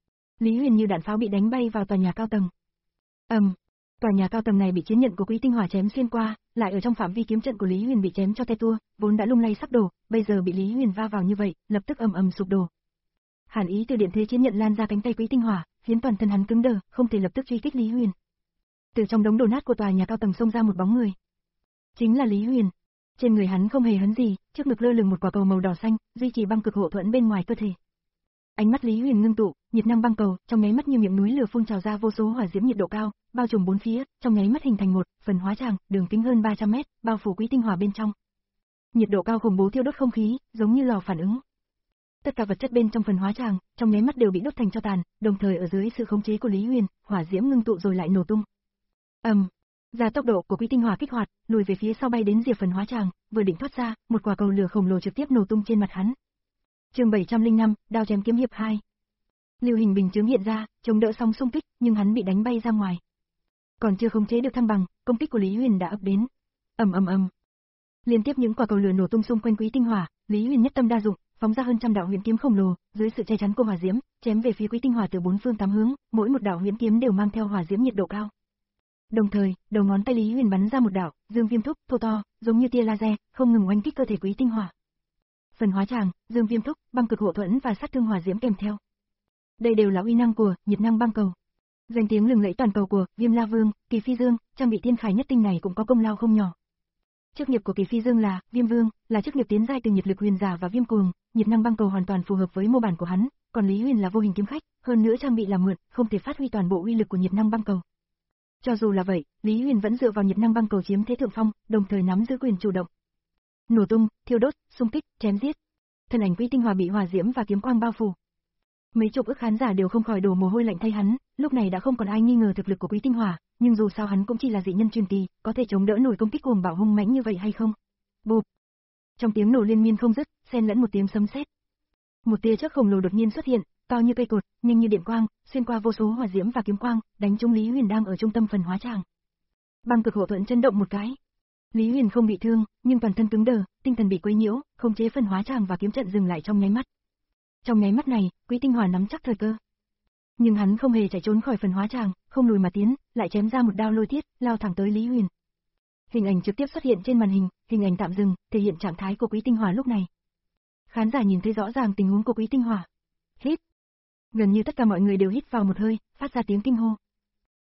Lý Huyền như đạn pháo bị đánh bay vào tòa nhà cao tầng. Ầm, um, tòa nhà cao tầng này bị chiến nhận của Quý Tinh Hỏa chém xuyên qua, lại ở trong phạm vi kiếm trận của Lý Huyền bị chém cho te tua, vốn đã lung lay sắp đổ, bây giờ bị Lý Huyền va vào như vậy, lập tức ầm ầm sụp đổ. Hàn ý từ điện thế chiến nhận lan ra cánh tay Quý Tinh Hỏa, khiến toàn thân hắn cứng đờ, không thể lập tức truy kích Lý Huyền. Từ trong đống đổ nát của tòa nhà cao tầng xông ra một bóng người. Chính là Lý Huyền. Trên người hắn không hề hấn gì, trước ngực lơ lửng một quả cầu màu đỏ xanh, duy trì băng cực hộ thuẫn bên ngoài cơ thể. Ánh mắt Lý Huyền ngưng tụ, nhiệt năng băng cầu, trong nháy mắt như miệng núi lửa phun trào ra vô số hỏa diễm nhiệt độ cao, bao trùm bốn phía, trong nháy mắt hình thành một phần hóa tràng, đường kính hơn ba trăm mét, bao phủ Quý Tinh Hỏa bên trong. Nhiệt độ cao khủng bố thiêu đốt không khí, giống như lò phản ứng. Tất cả vật chất bên trong phần hóa tràng, trong nháy mắt đều bị đốt thành tro tàn, đồng thời ở dưới sự khống chế của Lý Huyền, hỏa diễm ngưng tụ rồi lại nổ tung. Ầm, um, ra tốc độ của Quý Tinh Hỏa kích hoạt, lùi về phía sau bay đến rìa phần hóa tràng, vừa định thoát ra, một quả cầu lửa khổng lồ trực tiếp nổ tung trên mặt hắn. Chương bảy trăm lẻ năm, đao chém kiếm hiệp hai. Lưu hình bình chướng hiện ra, chống đỡ xong xung kích, nhưng hắn bị đánh bay ra ngoài. Còn chưa khống chế được thăng bằng, công kích của Lý Huyền đã ập đến. Ầm ầm ầm. Liên tiếp những quả cầu lửa nổ tung xung quanh Quý Tinh Hỏa, Lý Huyền nhất tâm đa dụng, phóng ra hơn trăm đạo huyền kiếm khổng lồ, dưới sự che chắn của hỏa diễm, chém về phía Quý Tinh Hỏa từ bốn phương tám hướng, mỗi một đạo huyền kiếm đều mang theo hỏa diễm nhiệt độ cao. Đồng thời, đầu ngón tay Lý Huyền bắn ra một đạo dương viêm thúc, thô to, giống như tia laser, không ngừng oanh kích cơ thể Quý Tinh Hỏa. Phần hóa tràng, dương viêm thúc, băng cực hộ thuẫn và sát thương hỏa diễm kèm theo. Đây đều là uy năng của nhiệt năng băng cầu. Danh tiếng lừng lẫy toàn cầu của Viêm La Vương, Kỳ Phi Dương, trang bị thiên khải nhất tinh này cũng có công lao không nhỏ. Chức nghiệp của Kỳ Phi Dương là Viêm Vương, là chức nghiệp tiến giai từ nhiệt lực huyền giả và viêm cuồng, nhiệt năng băng cầu hoàn toàn phù hợp với mô bản của hắn, còn Lý Huyền là vô hình kiếm khách, hơn nữa trang bị làm mượn, không thể phát huy toàn bộ uy lực của nhiệt năng băng cầu. Cho dù là vậy, Lý Huyền vẫn dựa vào nhiệt năng băng cầu chiếm thế thượng phong, đồng thời nắm giữ quyền chủ động. Nổ tung, thiêu đốt, xung kích, chém giết. Thân ảnh Quý Tinh Hỏa bị hỏa diễm và kiếm quang bao phủ. Mấy chục ức khán giả đều không khỏi đổ mồ hôi lạnh thay hắn, lúc này đã không còn ai nghi ngờ thực lực của Quý Tinh Hỏa, nhưng dù sao hắn cũng chỉ là dị nhân truyền kỳ, có thể chống đỡ nổi công kích cuồng bạo hung mãnh như vậy hay không? Bụp. Trong tiếng nổ liên miên không dứt, xen lẫn một tiếng sấm sét. Một tia chớp khổng lồ đột nhiên xuất hiện, cao như cây cột, nhanh như điện quang, xuyên qua vô số hỏa diễm và kiếm quang, đánh trúng Lý Huyền đang ở trung tâm phần hóa tràng. Băng cực hộ thuẫn chấn động một cái. Lý Huyền không bị thương, nhưng toàn thân cứng đờ, tinh thần bị quấy nhiễu, khống chế phần hóa tràng và kiếm trận dừng lại trong nháy mắt. Trong nháy mắt này, Quý Tinh Hỏa nắm chắc thời cơ. Nhưng hắn không hề chạy trốn khỏi phần hóa tràng, không lùi mà tiến, lại chém ra một đao lôi thiết, lao thẳng tới Lý Huyền. Hình ảnh trực tiếp xuất hiện trên màn hình, hình ảnh tạm dừng, thể hiện trạng thái của Quý Tinh Hỏa lúc này. Khán giả nhìn thấy rõ ràng tình huống của Quý Tinh Hỏa. Hít. Gần như tất cả mọi người đều hít vào một hơi, phát ra tiếng kinh hô.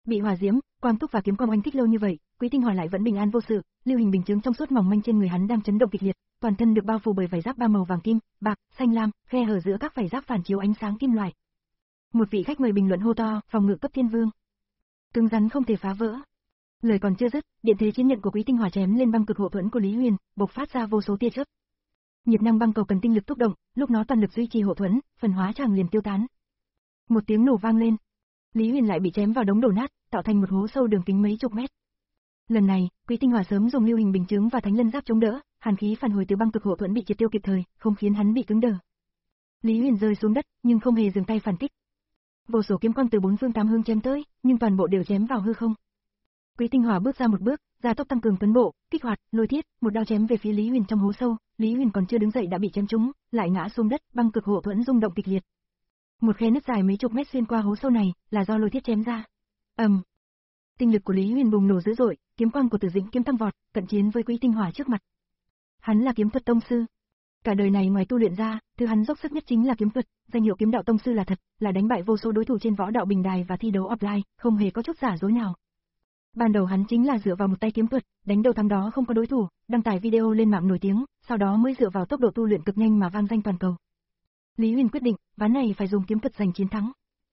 Bị hỏa diễm, quang túc và kiếm quang oanh kích lâu như vậy, Quý Tinh Hỏa lại vẫn bình an vô sự, lưu hình bình chứng trong suốt mỏng manh trên người hắn đang chấn động kịch liệt, toàn thân được bao phủ bởi vải giáp ba màu vàng kim, bạc, xanh lam, khe hở giữa các vải giáp phản chiếu ánh sáng kim loại. Một vị khách mời bình luận hô to, phòng ngự cấp thiên vương, cứng rắn không thể phá vỡ. Lời còn chưa dứt, điện thế chiến nhận của Quý Tinh Hỏa chém lên băng cực hộ thuẫn của Lý Huyền, bộc phát ra vô số tia chớp. Nhiệt năng băng cầu cần tinh lực thúc động, lúc nó toàn lực duy trì hộ thuẫn, phần hóa chàng liền tiêu tán. Một tiếng nổ vang lên, Lý Huyền lại bị chém vào đống đổ nát, tạo thành một hố sâu đường kính mấy chục mét. Lần này, Quý Tinh Hỏa sớm dùng lưu hình bình chứng và thánh lân giáp chống đỡ, hàn khí phản hồi từ băng cực hộ thuẫn bị triệt tiêu kịp thời, không khiến hắn bị cứng đờ. Lý Huyền rơi xuống đất, nhưng không hề dừng tay phản kích. Vô số kiếm quang từ bốn phương tám hướng chém tới, nhưng toàn bộ đều chém vào hư không. Quý Tinh Hỏa bước ra một bước, gia tốc tăng cường tấn bộ, kích hoạt, lôi thiết, một đao chém về phía Lý Huyền trong hố sâu, Lý Huyền còn chưa đứng dậy đã bị chém trúng, lại ngã xuống đất, băng cực hộ thuẫn rung động kịch liệt. Một khe nứt dài mấy chục mét xuyên qua hố sâu này, là do lôi thiết chém ra. Ầm. Um. Tinh lực của Lý Huyền bùng nổ dữ dội, kiếm quang của Tử Dĩnh kiếm tăng vọt, cận chiến với Quý Tinh Hỏa trước mặt. Hắn là kiếm thuật tông sư. Cả đời này ngoài tu luyện ra, thứ hắn dốc sức nhất chính là kiếm thuật, danh hiệu kiếm đạo tông sư là thật, là đánh bại vô số đối thủ trên võ đạo bình đài và thi đấu offline, không hề có chút giả dối nào. Ban đầu hắn chính là dựa vào một tay kiếm thuật, đánh đầu thắng đó không có đối thủ, đăng tải video lên mạng nổi tiếng, sau đó mới dựa vào tốc độ tu luyện cực nhanh mà vang danh toàn cầu. Lý Huyền quyết định, ván này phải dùng kiếm thuật giành chiến thắng.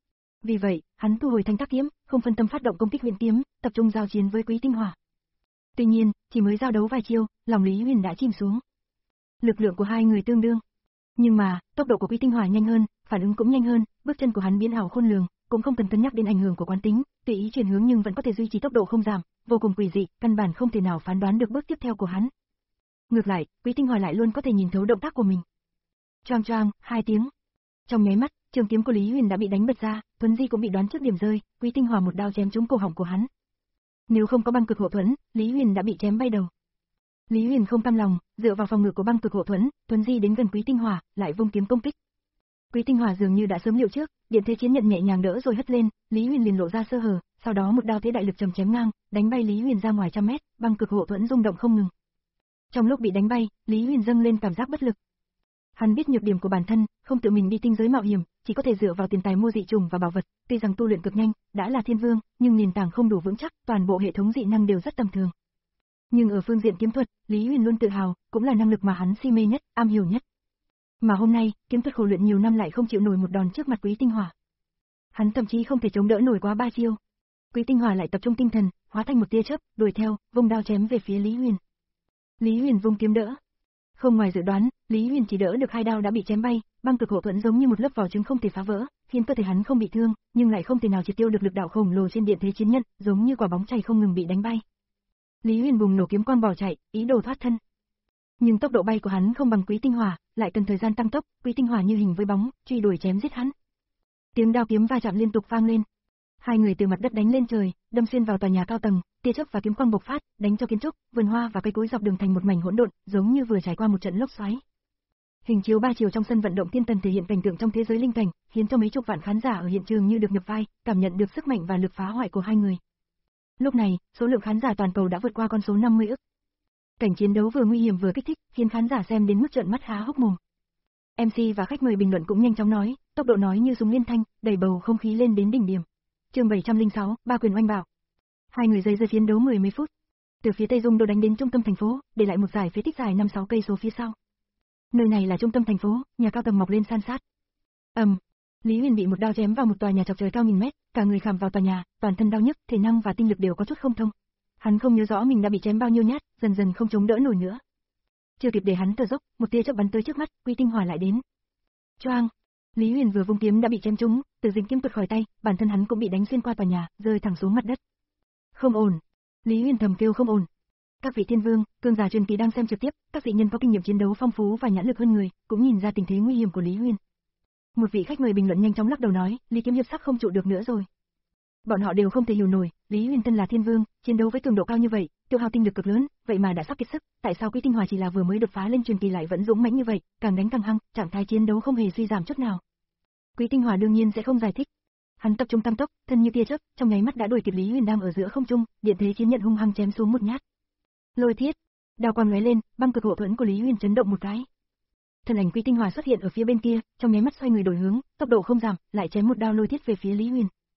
Vì vậy, hắn thu hồi thanh tác kiếm, không phân tâm phát động công kích huyền kiếm, tập trung giao chiến với Quý Tinh Hỏa. Tuy nhiên, chỉ mới giao đấu vài chiêu, lòng Lý Huyền đã chìm xuống. Lực lượng của hai người tương đương, nhưng mà, tốc độ của Quý Tinh Hỏa nhanh hơn, phản ứng cũng nhanh hơn, bước chân của hắn biến ảo khôn lường, cũng không cần cân nhắc đến ảnh hưởng của quán tính, tùy ý chuyển hướng nhưng vẫn có thể duy trì tốc độ không giảm, vô cùng quỷ dị, căn bản không thể nào phán đoán được bước tiếp theo của hắn. Ngược lại, Quý Tinh Hỏa lại luôn có thể nhìn thấu động tác của mình. Choang choang, hai tiếng. Trong nháy mắt, trường kiếm của Lý Huyền đã bị đánh bật ra, Tuấn Di cũng bị đoán trước điểm rơi, Quý Tinh Hỏa một đao chém trúng cổ họng của hắn. Nếu không có băng cực hộ thuẫn, Lý Huyền đã bị chém bay đầu. Lý Huyền không cam lòng, dựa vào phòng ngự của băng cực hộ thuẫn, Tuấn Di đến gần Quý Tinh Hỏa, lại vung kiếm công kích. Quý Tinh Hỏa dường như đã sớm liệu trước, điện thế chiến nhận nhẹ nhàng đỡ rồi hất lên, Lý Huyền liền lộ ra sơ hở, sau đó một đao thế đại lực trầm chém ngang, đánh bay Lý Huyền ra ngoài trăm mét, băng cực hộ thuẫn rung động không ngừng. Trong lúc bị đánh bay, Lý Huyền dâng lên cảm giác bất lực. Hắn biết nhược điểm của bản thân, không tự mình đi tinh giới mạo hiểm, chỉ có thể dựa vào tiền tài mua dị trùng và bảo vật, tuy rằng tu luyện cực nhanh, đã là thiên vương, nhưng nền tảng không đủ vững chắc, toàn bộ hệ thống dị năng đều rất tầm thường. Nhưng ở phương diện kiếm thuật, Lý Huyền luôn tự hào, cũng là năng lực mà hắn si mê nhất, am hiểu nhất. Mà hôm nay, kiếm thuật khổ luyện nhiều năm lại không chịu nổi một đòn trước mặt Quý Tinh Hỏa. Hắn thậm chí không thể chống đỡ nổi quá ba chiêu. Quý Tinh Hỏa lại tập trung tinh thần, hóa thành một tia chớp, đuổi theo, vung đao chém về phía Lý Huyền. Lý Huyền vung kiếm đỡ. Không ngoài dự đoán, Lý Huyền chỉ đỡ được hai đao đã bị chém bay, băng cực hộ thuẫn giống như một lớp vỏ trứng không thể phá vỡ, khiến cơ thể hắn không bị thương, nhưng lại không thể nào triệt tiêu được lực đạo khổng lồ trên điện thế chiến nhận, giống như quả bóng chày không ngừng bị đánh bay. Lý Huyền bùng nổ kiếm quang bỏ chạy, ý đồ thoát thân. Nhưng tốc độ bay của hắn không bằng Quý Tinh Hỏa, lại cần thời gian tăng tốc, Quý Tinh Hỏa như hình với bóng, truy đuổi chém giết hắn. Tiếng đao kiếm va chạm liên tục vang lên. Hai người từ mặt đất đánh lên trời, đâm xuyên vào tòa nhà cao tầng, tia chớp và kiếm quang bộc phát, đánh cho kiến trúc, vườn hoa và cây cối dọc đường thành một mảnh hỗn độn, giống như vừa trải qua một trận lốc xoáy. Hình chiếu ba chiều trong sân vận động Thiên Tần thể hiện cảnh tượng trong thế giới linh cảnh, khiến cho mấy chục vạn khán giả ở hiện trường như được nhập vai, cảm nhận được sức mạnh và lực phá hoại của hai người. Lúc này, số lượng khán giả toàn cầu đã vượt qua con số năm mươi ức. Cảnh chiến đấu vừa nguy hiểm vừa kích thích, khiến khán giả xem đến mức trợn mắt há hốc mồm. em xê và khách mời bình luận cũng nhanh chóng nói, tốc độ nói như súng liên thanh, đẩy bầu không khí lên đến đỉnh điểm. Chương bảy trăm lẻ sáu, ba quyền oanh bạo. Hai người dây dưa chiến đấu mười mấy phút. Từ phía Tây Dung Đô đánh đến trung tâm thành phố, để lại một giải phế tích dài năm sáu cây số phía sau. Nơi này là trung tâm thành phố, nhà cao tầng mọc lên san sát. Ầm, um, Lý Huyền bị một đao chém vào một tòa nhà chọc trời cao nghìn mét, cả người khảm vào tòa nhà, toàn thân đau nhức, thể năng và tinh lực đều có chút không thông. Hắn không nhớ rõ mình đã bị chém bao nhiêu nhát, dần dần không chống đỡ nổi nữa. Chưa kịp để hắn thở dốc, một tia chớp bắn tới trước mắt, Quý Tinh Hỏa lại đến. Choang! Lý Huyền vừa vung kiếm đã bị chém trúng, Tử Dĩnh kiếm tuột khỏi tay, bản thân hắn cũng bị đánh xuyên qua tòa nhà, rơi thẳng xuống mặt đất. Không ổn. Lý Huyền thầm kêu không ổn. Các vị thiên vương, cường giả truyền kỳ đang xem trực tiếp, các vị nhân có kinh nghiệm chiến đấu phong phú và nhãn lực hơn người, cũng nhìn ra tình thế nguy hiểm của Lý Huyền. Một vị khách mời bình luận nhanh chóng lắc đầu nói, Lý Kiếm Hiệp sắc không trụ được nữa rồi. Bọn họ đều không thể hiểu nổi, Lý Huyền thân là thiên vương, chiến đấu với cường độ cao như vậy, tiêu hao tinh lực cực lớn, vậy mà đã sắp kiệt sức, tại sao Quý Tinh Hỏa chỉ là vừa mới đột phá lên truyền kỳ lại vẫn dũng mãnh như vậy, càng đánh càng hăng, trạng thái chiến đấu không hề suy giảm chút nào. Quý Tinh Hỏa đương nhiên sẽ không giải thích. Hắn tập trung tăng tốc, thân như tia chớp, trong nháy mắt đã đuổi kịp Lý Huyền đang ở giữa không trung, điện thế chiến nhận hung hăng chém xuống một nhát. Lôi thiết, đao quang lóe lên, băng cực hộ thuẫn của Lý Huyền chấn động một cái. Thân ảnh Quý Tinh Hỏa xuất hiện ở phía bên kia, trong nháy mắt xoay người đổi hướng, tốc độ không giảm, lại chém một đao lôi thiết về phía Lý Huyền.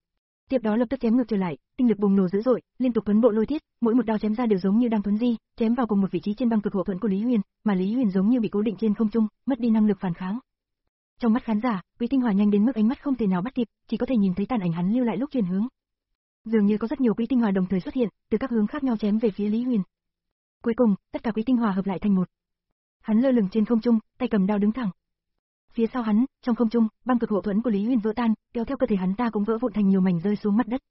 Tiếp đó lập tức chém ngược trở lại, tinh lực bùng nổ dữ dội, liên tục tuấn bộ lôi thiết, mỗi một đao chém ra đều giống như đang tuấn di, chém vào cùng một vị trí trên băng cực hộ thuẫn của Lý Huyền, mà Lý Huyền giống như bị cố định trên không trung, mất đi năng lực phản kháng. Trong mắt khán giả, Quý Tinh Hỏa nhanh đến mức ánh mắt không thể nào bắt kịp, chỉ có thể nhìn thấy tàn ảnh hắn lưu lại lúc chuyển hướng. Dường như có rất nhiều Quý Tinh Hỏa đồng thời xuất hiện, từ các hướng khác nhau chém về phía Lý Huyền. Cuối cùng, tất cả Quý Tinh Hỏa hợp lại thành một. Hắn lơ lửng trên không trung, tay cầm đao đứng thẳng. Phía sau hắn, trong không trung, băng cực hộ thuẫn của Lý Huyền vỡ tan, kéo theo cơ thể hắn ta cũng vỡ vụn thành nhiều mảnh rơi xuống mặt đất.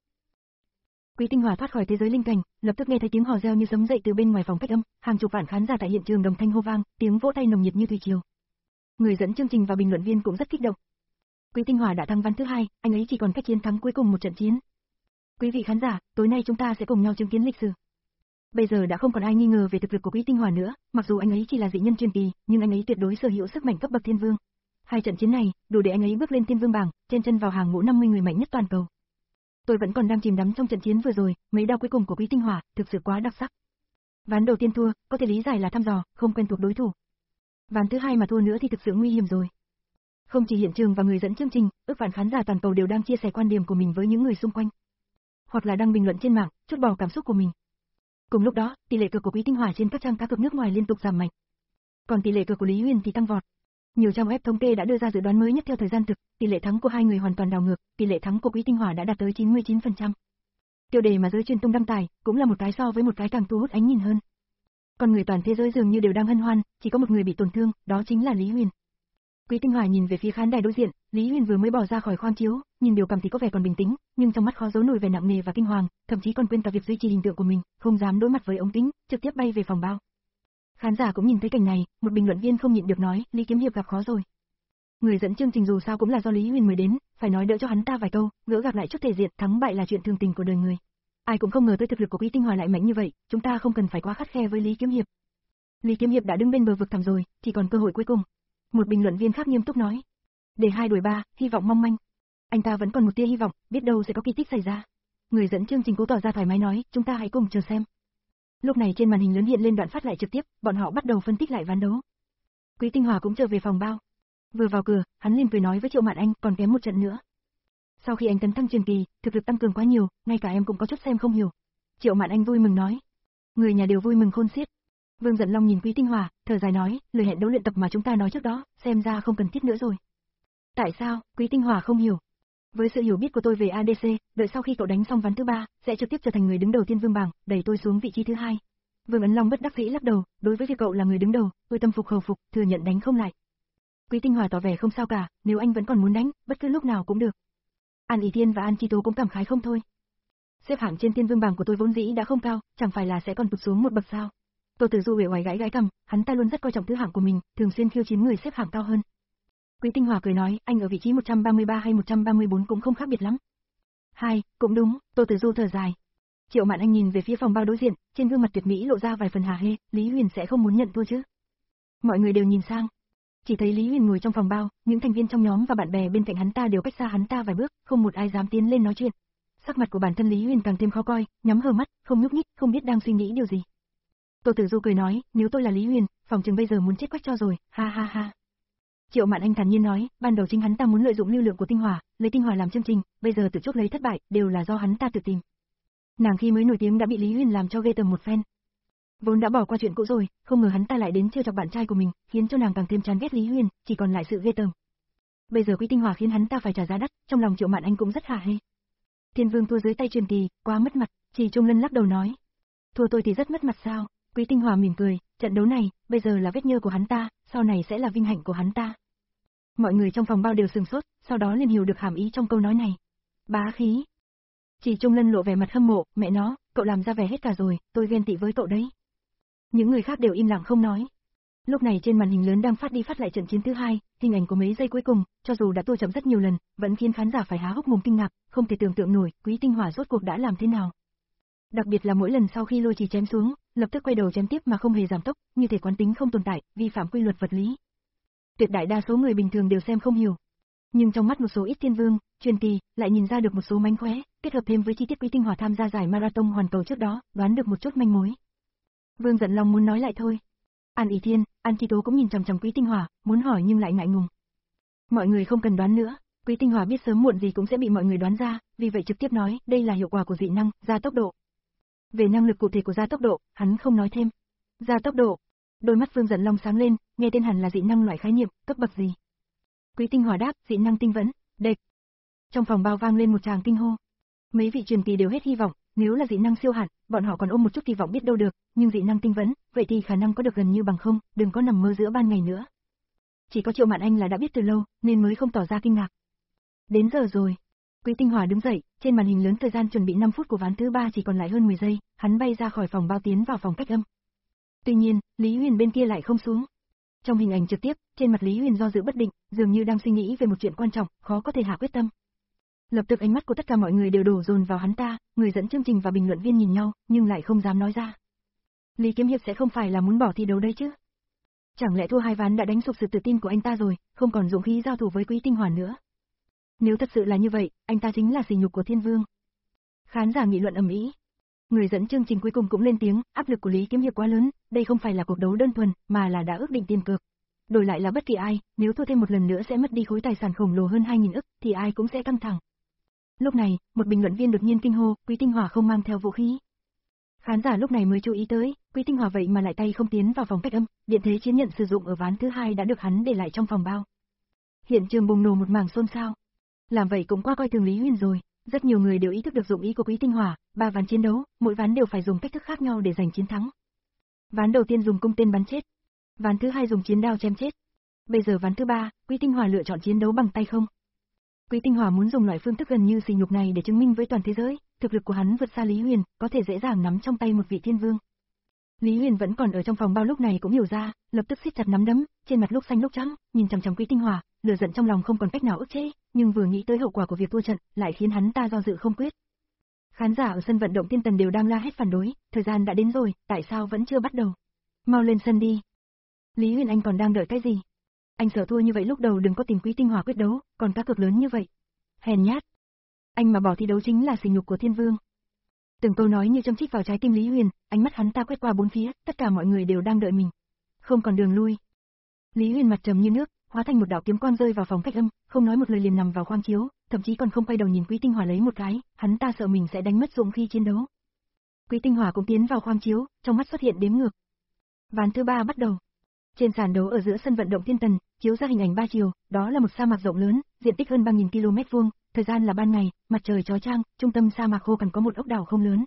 Quý Tinh Hỏa thoát khỏi thế giới linh cảnh, lập tức nghe thấy tiếng hò reo như sấm dậy từ bên ngoài phòng cách âm, hàng chục vạn khán giả tại hiện trường đồng thanh hô vang, tiếng vỗ tay nồng nhiệt như thủy triều. Người dẫn chương trình và bình luận viên cũng rất kích động. Quý Tinh Hỏa đã thắng ván thứ hai, anh ấy chỉ còn cách chiến thắng cuối cùng một trận chiến. Quý vị khán giả, tối nay chúng ta sẽ cùng nhau chứng kiến lịch sử. Bây giờ đã không còn ai nghi ngờ về thực lực của Quý Tinh Hỏa nữa, mặc dù anh ấy chỉ là dị nhân truyền kỳ, nhưng anh ấy tuyệt đối sở hữu sức mạnh cấp bậc thiên vương. Hai trận chiến này, đủ để anh ấy bước lên thiên vương bảng, trên chân vào hàng ngũ năm mươi người mạnh nhất toàn cầu. Tôi vẫn còn đang chìm đắm trong trận chiến vừa rồi, mấy đao cuối cùng của Quý Tinh Hỏa, thực sự quá đặc sắc. Ván đầu tiên thua, có thể lý giải là thăm dò, không quen thuộc đối thủ. Ván thứ hai mà thua nữa thì thực sự nguy hiểm rồi. Không chỉ hiện trường và người dẫn chương trình, ước vạn khán giả toàn cầu đều đang chia sẻ quan điểm của mình với những người xung quanh, hoặc là đăng bình luận trên mạng, trút bỏ cảm xúc của mình. Cùng lúc đó, tỷ lệ cược của Quý Tinh Hỏa trên các trang cá cược nước ngoài liên tục giảm mạnh. Còn tỷ lệ cược của Lý Huyền thì tăng vọt. Nhiều trang web thống kê đã đưa ra dự đoán mới nhất theo thời gian thực, tỷ lệ thắng của hai người hoàn toàn đảo ngược, tỷ lệ thắng của Quý Tinh Hỏa đã đạt tới chín mươi chín phần trăm. Tiêu đề mà giới truyền thông đăng tải, cũng là một cái so với một cái càng thu hút ánh nhìn hơn. Còn người toàn thế giới dường như đều đang hân hoan, chỉ có một người bị tổn thương, đó chính là Lý Huyền. Quý Tinh Hỏa nhìn về phía khán đài đối diện, Lý Huyền vừa mới bỏ ra khỏi khoang chiếu, nhìn biểu cảm thì có vẻ còn bình tĩnh, nhưng trong mắt khó giấu nổi vẻ nặng nề và kinh hoàng, thậm chí còn quên cả việc duy trì hình tượng của mình, không dám đối mặt với ống kính, trực tiếp bay về phòng bao. Khán giả cũng nhìn thấy cảnh này, một bình luận viên không nhịn được nói, Lý Kiếm Hiệp gặp khó rồi. Người dẫn chương trình dù sao cũng là do Lý Huyền mới đến, phải nói đỡ cho hắn ta vài câu, gỡ gạc lại chút thể diện, thắng bại là chuyện thường tình của đời người. Ai cũng không ngờ tới thực lực của Quý Tinh Hỏa lại mạnh như vậy, chúng ta không cần phải quá khắt khe với Lý Kiếm Hiệp. Lý Kiếm Hiệp đã đứng bên bờ vực thẳm rồi, chỉ còn cơ hội cuối cùng. Một bình luận viên khác nghiêm túc nói, để hai đuổi ba, hy vọng mong manh. Anh ta vẫn còn một tia hy vọng, biết đâu sẽ có kỳ tích xảy ra. Người dẫn chương trình cố tỏ ra thoải mái nói, chúng ta hãy cùng chờ xem. Lúc này trên màn hình lớn hiện lên đoạn phát lại trực tiếp, bọn họ bắt đầu phân tích lại ván đấu. Quý Tinh Hỏa cũng trở về phòng bao. Vừa vào cửa, hắn liền cười nói với Triệu Mạn Anh, còn kém một trận nữa. Sau khi anh tấn thăng truyền kỳ, thực lực tăng cường quá nhiều, ngay cả em cũng có chút xem không hiểu. Triệu Mạn Anh vui mừng nói, người nhà đều vui mừng khôn xiết. Vương Dận Long nhìn Quý Tinh Hỏa, thở dài nói, lời hẹn đấu luyện tập mà chúng ta nói trước đó, xem ra không cần thiết nữa rồi. Tại sao? Quý Tinh Hỏa không hiểu. Với sự hiểu biết của tôi về a đê xê, đợi sau khi cậu đánh xong ván thứ ba, sẽ trực tiếp trở thành người đứng đầu Thiên Vương bảng, đẩy tôi xuống vị trí thứ hai. Vương Ấn Long bất đắc dĩ lắc đầu, đối với việc cậu là người đứng đầu, tôi tâm phục khẩu phục, thừa nhận đánh không lại. Quý Tinh Hỏa tỏ vẻ không sao cả, nếu anh vẫn còn muốn đánh, bất cứ lúc nào cũng được. An Ý Thiên và An Chi Tố cũng cảm khái không thôi. Xếp hạng trên Thiên Vương bảng của tôi vốn dĩ đã không cao, chẳng phải là sẽ còn tụt xuống một bậc sao? Tô Tử Du uể oải gãi gãi cằm, hắn ta luôn rất coi trọng thứ hạng của mình, thường xuyên khiêu chiến người xếp hạng cao hơn. Quý Tinh Hỏa cười nói, anh ở vị trí một trăm ba mươi ba hay một trăm ba mươi bốn cũng không khác biệt lắm. Hai, cũng đúng, Tô Tử Du thở dài. Triệu Mạn Anh nhìn về phía phòng bao đối diện, trên gương mặt tuyệt mỹ lộ ra vài phần hả hê, Lý Huyền sẽ không muốn nhận thua chứ? Mọi người đều nhìn sang, chỉ thấy Lý Huyền ngồi trong phòng bao, những thành viên trong nhóm và bạn bè bên cạnh hắn ta đều cách xa hắn ta vài bước, không một ai dám tiến lên nói chuyện. Sắc mặt của bản thân Lý Huyền càng thêm khó coi, nhắm hờ mắt, không nhúc nhích, không biết đang suy nghĩ điều gì. Tô Tử Du cười nói, nếu tôi là Lý Huyền, phòng chừng bây giờ muốn chết quách cho rồi, ha ha ha. Triệu Mạn Anh thản nhiên nói, ban đầu chính hắn ta muốn lợi dụng lưu lượng của Tinh Hỏa, lấy Tinh Hỏa làm chương trình, bây giờ tự chốt lấy thất bại, đều là do hắn ta tự tìm. Nàng khi mới nổi tiếng đã bị Lý Huyền làm cho ghê tởm một phen. Vốn đã bỏ qua chuyện cũ rồi, không ngờ hắn ta lại đến trêu chọc bạn trai của mình, khiến cho nàng càng thêm chán ghét Lý Huyền, chỉ còn lại sự ghê tởm. Bây giờ Quý Tinh Hỏa khiến hắn ta phải trả giá đắt, trong lòng Triệu Mạn Anh cũng rất hả hê. Thiên Vương thua dưới tay truyền kỳ, quá mất mặt, Chỉ Trung Lân lắc đầu nói. Thua tôi thì rất mất mặt sao? Quý Tinh Hỏa mỉm cười, trận đấu này, bây giờ là vết nhơ của hắn ta, sau này sẽ là vinh hạnh của hắn ta. Mọi người trong phòng bao đều sừng sốt, sau đó liền hiểu được hàm ý trong câu nói này. Bá khí. Chỉ Trung Lân lộ vẻ mặt hâm mộ, mẹ nó, cậu làm ra vẻ hết cả rồi, tôi ghen tị với cậu đấy. Những người khác đều im lặng không nói. Lúc này trên màn hình lớn đang phát đi phát lại trận chiến thứ hai, hình ảnh của mấy giây cuối cùng, cho dù đã tua chậm rất nhiều lần, vẫn khiến khán giả phải há hốc mồm kinh ngạc, không thể tưởng tượng nổi, Quý Tinh Hỏa rốt cuộc đã làm thế nào. Đặc biệt là mỗi lần sau khi lôi chỉ chém xuống, lập tức quay đầu chém tiếp mà không hề giảm tốc, như thể quán tính không tồn tại, vi phạm quy luật vật lý. Tuyệt đại đa số người bình thường đều xem không hiểu. Nhưng trong mắt một số ít thiên vương, truyền kỳ, lại nhìn ra được một số mánh khóe, kết hợp thêm với chi tiết Quý Tinh Hỏa tham gia giải marathon hoàn cầu trước đó, đoán được một chút manh mối. Vương Dận Long muốn nói lại thôi. An Ý Thiên, An Chi Tố cũng nhìn chằm chằm Quý Tinh Hỏa, muốn hỏi nhưng lại ngại ngùng. Mọi người không cần đoán nữa. Quý Tinh Hòa biết sớm muộn gì cũng sẽ bị mọi người đoán ra, vì vậy trực tiếp nói, đây là hiệu quả của dị năng, gia tốc độ. Về năng lực cụ thể của gia tốc độ, hắn không nói thêm. Gia tốc độ. Đôi mắt Vương Dận Long sáng lên, nghe tên hẳn là dị năng loại khái niệm, cấp bậc gì? Quý Tinh Hòa đáp, dị năng tinh vẫn, địch. Trong phòng bao vang lên một tràng kinh hô. Mấy vị truyền kỳ đều hết hy vọng, nếu là dị năng siêu hạn, bọn họ còn ôm một chút kỳ vọng biết đâu được, nhưng dị năng tinh vẫn, vậy thì khả năng có được gần như bằng không, đừng có nằm mơ giữa ban ngày nữa. Chỉ có Triệu Mạn Anh là đã biết từ lâu, nên mới không tỏ ra kinh ngạc. Đến giờ rồi. Quý Tinh Hòa đứng dậy, trên màn hình lớn thời gian chuẩn bị năm phút của ván thứ ba chỉ còn lại hơn mười giây, hắn bay ra khỏi phòng bao tiến vào phòng cách âm. Tuy nhiên, Lý Huyền bên kia lại không xuống. Trong hình ảnh trực tiếp, trên mặt Lý Huyền do dự bất định, dường như đang suy nghĩ về một chuyện quan trọng, khó có thể hạ quyết tâm. Lập tức ánh mắt của tất cả mọi người đều đổ dồn vào hắn ta, người dẫn chương trình và bình luận viên nhìn nhau, nhưng lại không dám nói ra. Lý Kiếm Hiệp sẽ không phải là muốn bỏ thi đấu đấy chứ? Chẳng lẽ thua hai ván đã đánh sụp sự tự tin của anh ta rồi, không còn dũng khí giao thủ với Quý Tinh Hòa nữa? Nếu thật sự là như vậy, anh ta chính là sỉ nhục của Thiên Vương. Khán giả nghị luận ầm ĩ. Người dẫn chương trình cuối cùng cũng lên tiếng, áp lực của Lý Kiếm Hiệp quá lớn, đây không phải là cuộc đấu đơn thuần, mà là đã ước định tiền cược. Đổi lại là bất kỳ ai, nếu thua thêm một lần nữa sẽ mất đi khối tài sản khổng lồ hơn hai nghìn ức, thì ai cũng sẽ căng thẳng. Lúc này, một bình luận viên đột nhiên kinh hô, Quý Tinh Hòa không mang theo vũ khí. Khán giả lúc này mới chú ý tới, Quý Tinh Hòa vậy mà lại tay không tiến vào phòng cách âm, điện thế chiến nhận sử dụng ở ván thứ hai đã được hắn để lại trong phòng bao. Hiện trường bùng nổ một mảng xôn xao. Làm vậy cũng quá coi thường Lý Huyền rồi, rất nhiều người đều ý thức được dụng ý của Quý Tinh Hòa, ba ván chiến đấu, mỗi ván đều phải dùng cách thức khác nhau để giành chiến thắng. Ván đầu tiên dùng cung tên bắn chết, ván thứ hai dùng chiến đao chém chết. Bây giờ ván thứ ba, Quý Tinh Hòa lựa chọn chiến đấu bằng tay không. Quý Tinh Hòa muốn dùng loại phương thức gần như sỉ nhục này để chứng minh với toàn thế giới, thực lực của hắn vượt xa Lý Huyền, có thể dễ dàng nắm trong tay một vị thiên vương. Lý Huyền vẫn còn ở trong phòng bao lúc này cũng hiểu ra, lập tức siết chặt nắm đấm, trên mặt lúc xanh lúc trắng, nhìn chằm chằm Quý Tinh Hòa, lửa giận trong lòng không còn cách nào ức chế, nhưng vừa nghĩ tới hậu quả của việc thua trận, lại khiến hắn ta do dự không quyết. Khán giả ở sân vận động Thiên Tần đều đang la hét phản đối, thời gian đã đến rồi, tại sao vẫn chưa bắt đầu? Mau lên sân đi. Lý Huyền, anh còn đang đợi cái gì? Anh sợ thua như vậy lúc đầu đừng có tìm Quý Tinh Hòa quyết đấu, còn cá cược lớn như vậy. Hèn nhát. Anh mà bỏ thi đấu chính là sỉ nhục của Thiên Vương. Từng câu nói như châm chích vào trái tim Lý Huyền, ánh mắt hắn ta quét qua bốn phía, tất cả mọi người đều đang đợi mình. Không còn đường lui. Lý Huyền mặt trầm như nước, hóa thành một đạo kiếm quang rơi vào phòng cách âm, không nói một lời liền nằm vào khoang chiếu, thậm chí còn không quay đầu nhìn Quý Tinh Hòa lấy một cái, hắn ta sợ mình sẽ đánh mất dũng khi chiến đấu. Quý Tinh Hòa cũng tiến vào khoang chiếu, trong mắt xuất hiện đếm ngược. Ván thứ ba bắt đầu. Trên sàn đấu ở giữa sân vận động Thiên Tần, chiếu ra hình ảnh ba chiều, đó là một sa mạc rộng lớn, diện tích hơn ba nghìn ki lô mét vuông, thời gian là ban ngày, mặt trời chói chang, trung tâm sa mạc khô cằn có một ốc đảo không lớn.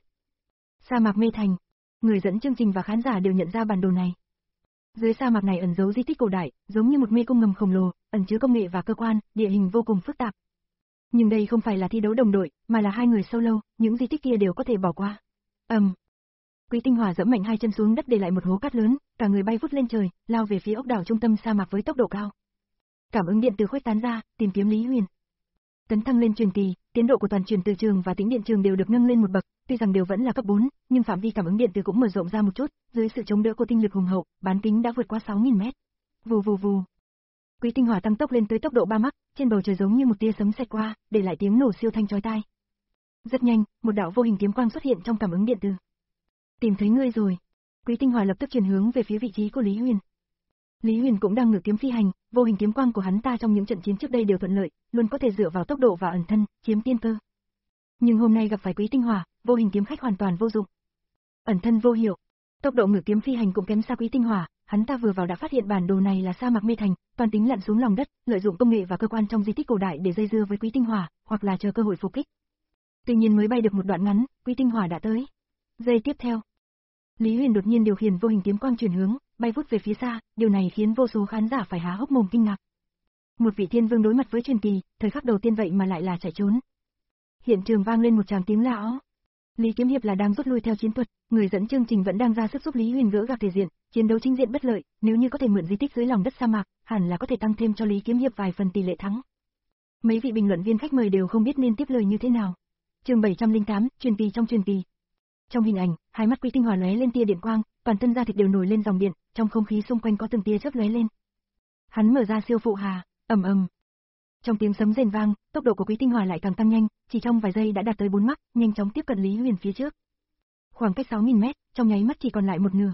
Sa mạc Mê Thành. Người dẫn chương trình và khán giả đều nhận ra bản đồ này. Dưới sa mạc này ẩn giấu di tích cổ đại, giống như một mê cung ngầm khổng lồ, ẩn chứa công nghệ và cơ quan, địa hình vô cùng phức tạp. Nhưng đây không phải là thi đấu đồng đội, mà là hai người solo, những di tích kia đều có thể bỏ qua. Ầm. Um. Quý Tinh Hòa giẫm mạnh hai chân xuống đất để lại một hố cát lớn, cả người bay vút lên trời, lao về phía ốc đảo trung tâm sa mạc với tốc độ cao. Cảm ứng điện từ khuếch tán ra, tìm kiếm Lý Huyền. Tấn thăng lên truyền kỳ, tiến độ của toàn truyền từ trường và tĩnh điện trường đều được nâng lên một bậc, tuy rằng đều vẫn là cấp bốn, nhưng phạm vi cảm ứng điện từ cũng mở rộng ra một chút, dưới sự chống đỡ của tinh lực hùng hậu, bán kính đã vượt qua sáu nghìn mét. Vù vù vù. Quý Tinh Hòa tăng tốc lên tới tốc độ ba mach, trên bầu trời giống như một tia sấm xẹt qua, để lại tiếng nổ siêu thanh chói tai. Rất nhanh, một đạo vô hình kiếm quang xuất hiện trong cảm ứng điện từ. Tìm thấy ngươi rồi. Quý Tinh Hòa lập tức chuyển hướng về phía vị trí của Lý Huyền. Lý Huyền cũng đang ngự kiếm phi hành, vô hình kiếm quang của hắn ta trong những trận chiến trước đây đều thuận lợi, luôn có thể dựa vào tốc độ và ẩn thân, chiếm tiên cơ. Nhưng hôm nay gặp phải Quý Tinh Hòa, vô hình kiếm khách hoàn toàn vô dụng. Ẩn thân vô hiệu, tốc độ ngự kiếm phi hành cũng kém xa Quý Tinh Hòa, hắn ta vừa vào đã phát hiện bản đồ này là sa mạc Mê Thành, toàn tính lặn xuống lòng đất, lợi dụng công nghệ và cơ quan trong di tích cổ đại để dây dưa với Quý Tinh Hòa, hoặc là chờ cơ hội phục kích. Tuy nhiên mới bay được một đoạn ngắn, Quý Tinh Hòa đã tới. Giây tiếp theo, Lý Huyền đột nhiên điều khiển vô hình kiếm quang chuyển hướng, bay vút về phía xa, điều này khiến vô số khán giả phải há hốc mồm kinh ngạc. Một vị thiên vương đối mặt với truyền kỳ, thời khắc đầu tiên vậy mà lại là chạy trốn. Hiện trường vang lên một tràng tiếng la ó. Lý Kiếm Hiệp là đang rút lui theo chiến thuật, người dẫn chương trình vẫn đang ra sức giúp Lý Huyền gỡ gạc thể diện, chiến đấu chính diện bất lợi, nếu như có thể mượn di tích dưới lòng đất sa mạc, hẳn là có thể tăng thêm cho Lý Kiếm Hiệp vài phần tỷ lệ thắng. Mấy vị bình luận viên khách mời đều không biết nên tiếp lời như thế nào. Chương bảy trăm lẻ tám, truyền kỳ trong truyền kỳ. Trong hình ảnh, hai mắt Quý Tinh Hòa lóe lên tia điện quang, toàn thân da thịt đều nổi lên dòng điện, trong không khí xung quanh có từng tia chớp lóe lên. Hắn mở ra siêu phụ hà, ầm ầm. Trong tiếng sấm rền vang, tốc độ của Quý Tinh Hòa lại càng tăng nhanh, chỉ trong vài giây đã đạt tới bốn mach, nhanh chóng tiếp cận Lý Huyền phía trước. Khoảng cách sáu nghìn mét, trong nháy mắt chỉ còn lại một nửa.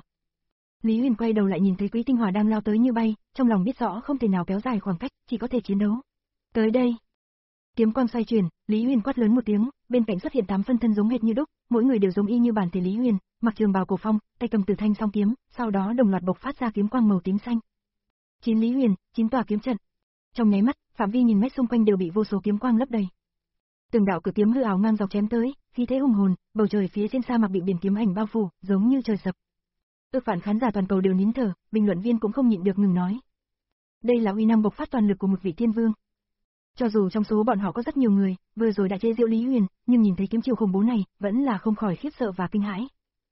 Lý Huyền quay đầu lại nhìn thấy Quý Tinh Hòa đang lao tới như bay, trong lòng biết rõ không thể nào kéo dài khoảng cách, chỉ có thể chiến đấu. Tới đây. Kiếm quang xoay chuyển, Lý Huyền quát lớn một tiếng, bên cạnh xuất hiện tám phân thân giống hệt như đúc, mỗi người đều giống y như bản thể Lý Huyền, mặc trường bào cổ phong, tay cầm Tử Thanh song kiếm, sau đó đồng loạt bộc phát ra kiếm quang màu tím xanh. Chín Lý Huyền, chín tòa kiếm trận. Trong nháy mắt, phạm vi nghìn mét xung quanh đều bị vô số kiếm quang lấp đầy. Từng đạo cử kiếm hư ảo ngang dọc chém tới, khí thế hùng hồn, bầu trời phía trên sa mạc bị biển kiếm ảnh bao phủ, giống như trời sập. Ước vạn khán giả toàn cầu đều nín thở, bình luận viên cũng không nhịn được ngừng nói. Đây là uy năng bộc phát toàn lực của một vị thiên vương. Cho dù trong số bọn họ có rất nhiều người, vừa rồi đã chế giễu Lý Huyền, nhưng nhìn thấy kiếm chiêu khủng bố này, vẫn là không khỏi khiếp sợ và kinh hãi.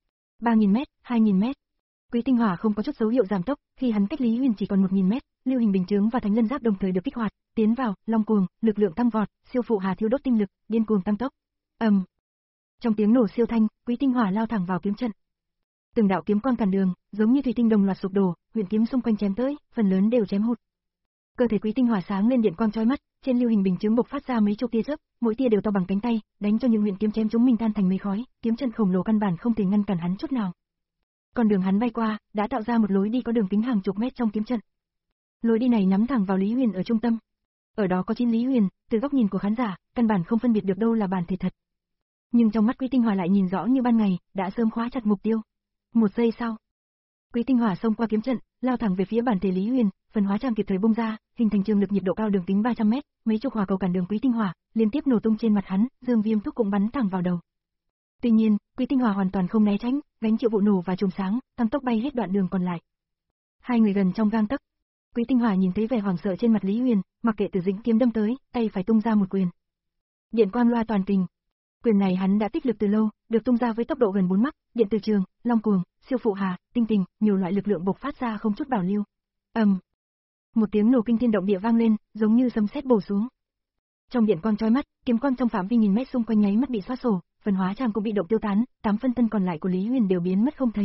ba nghìn mét, hai nghìn mét. Quý Tinh Hỏa không có chút dấu hiệu giảm tốc, khi hắn cách Lý Huyền chỉ còn một nghìn mét, Lưu Hình Bình Chướng và Thánh Lân Giáp đồng thời được kích hoạt, tiến vào, Long Cuồng, lực lượng tăng vọt, Siêu Phụ Hà thiêu đốt tinh lực, điên cuồng tăng tốc. Ầm. Um. Trong tiếng nổ siêu thanh, Quý Tinh Hỏa lao thẳng vào kiếm trận. Từng đạo kiếm quang cản đường, giống như thủy tinh đồng loạt sụp đổ, huyền kiếm xung quanh chém tới, phần lớn đều chém hụt. Cơ thể Quý Tinh Hỏa sáng lên điện quang chói mắt, trên Lưu Hình Bình Chướng bộc phát ra mấy chục tia chớp, mỗi tia đều to bằng cánh tay, đánh cho những huyền kiếm chém chúng mình tan thành mây khói, kiếm trận khổng lồ căn bản không thể ngăn cản hắn chút nào. Con đường hắn bay qua, đã tạo ra một lối đi có đường kính hàng chục mét trong kiếm trận. Lối đi này nắm thẳng vào Lý Huyền ở trung tâm. Ở đó có chín Lý Huyền, từ góc nhìn của khán giả, căn bản không phân biệt được đâu là bản thể thật. Nhưng trong mắt Quý Tinh Hỏa lại nhìn rõ như ban ngày, đã sớm khóa chặt mục tiêu. Một giây sau, Quý Tinh Hỏa xông qua kiếm trận, lao thẳng về phía bản thể Lý Huyền, phần hóa trang kịp thời bung ra, hình thành trường lực nhiệt độ cao đường kính ba trăm mét, mấy chục hỏa cầu cản đường Quý Tinh Hỏa, liên tiếp nổ tung trên mặt hắn, Dương Viêm Thúc cũng bắn thẳng vào đầu. Tuy nhiên, Quý Tinh Hỏa hoàn toàn không né tránh, gánh chịu vụ nổ và chùm sáng, tăng tốc bay hết đoạn đường còn lại. Hai người gần trong gang tấc. Quý Tinh Hỏa nhìn thấy vẻ hoảng sợ trên mặt Lý Huyền, mặc kệ Tử Dĩnh kiếm đâm tới, tay phải tung ra một quyền. Điện quang loa toàn kình. Quyền này hắn đã tích lực từ lâu, được tung ra với tốc độ gần bốn mach, điện từ trường, Long Cuồng, Siêu Phụ Hà, Tinh Tình, nhiều loại lực lượng bộc phát ra không chút bảo lưu. Ầm. Um. Một tiếng nổ kinh thiên động địa vang lên, giống như sấm sét bổ xuống. Trong điện quang chói mắt, kiếm quang trong phạm vi nghìn mét xung quanh nháy mắt bị xóa sổ, phần hóa trang cũng bị động tiêu tán, tám phân thân còn lại của Lý Huyền đều biến mất không thấy.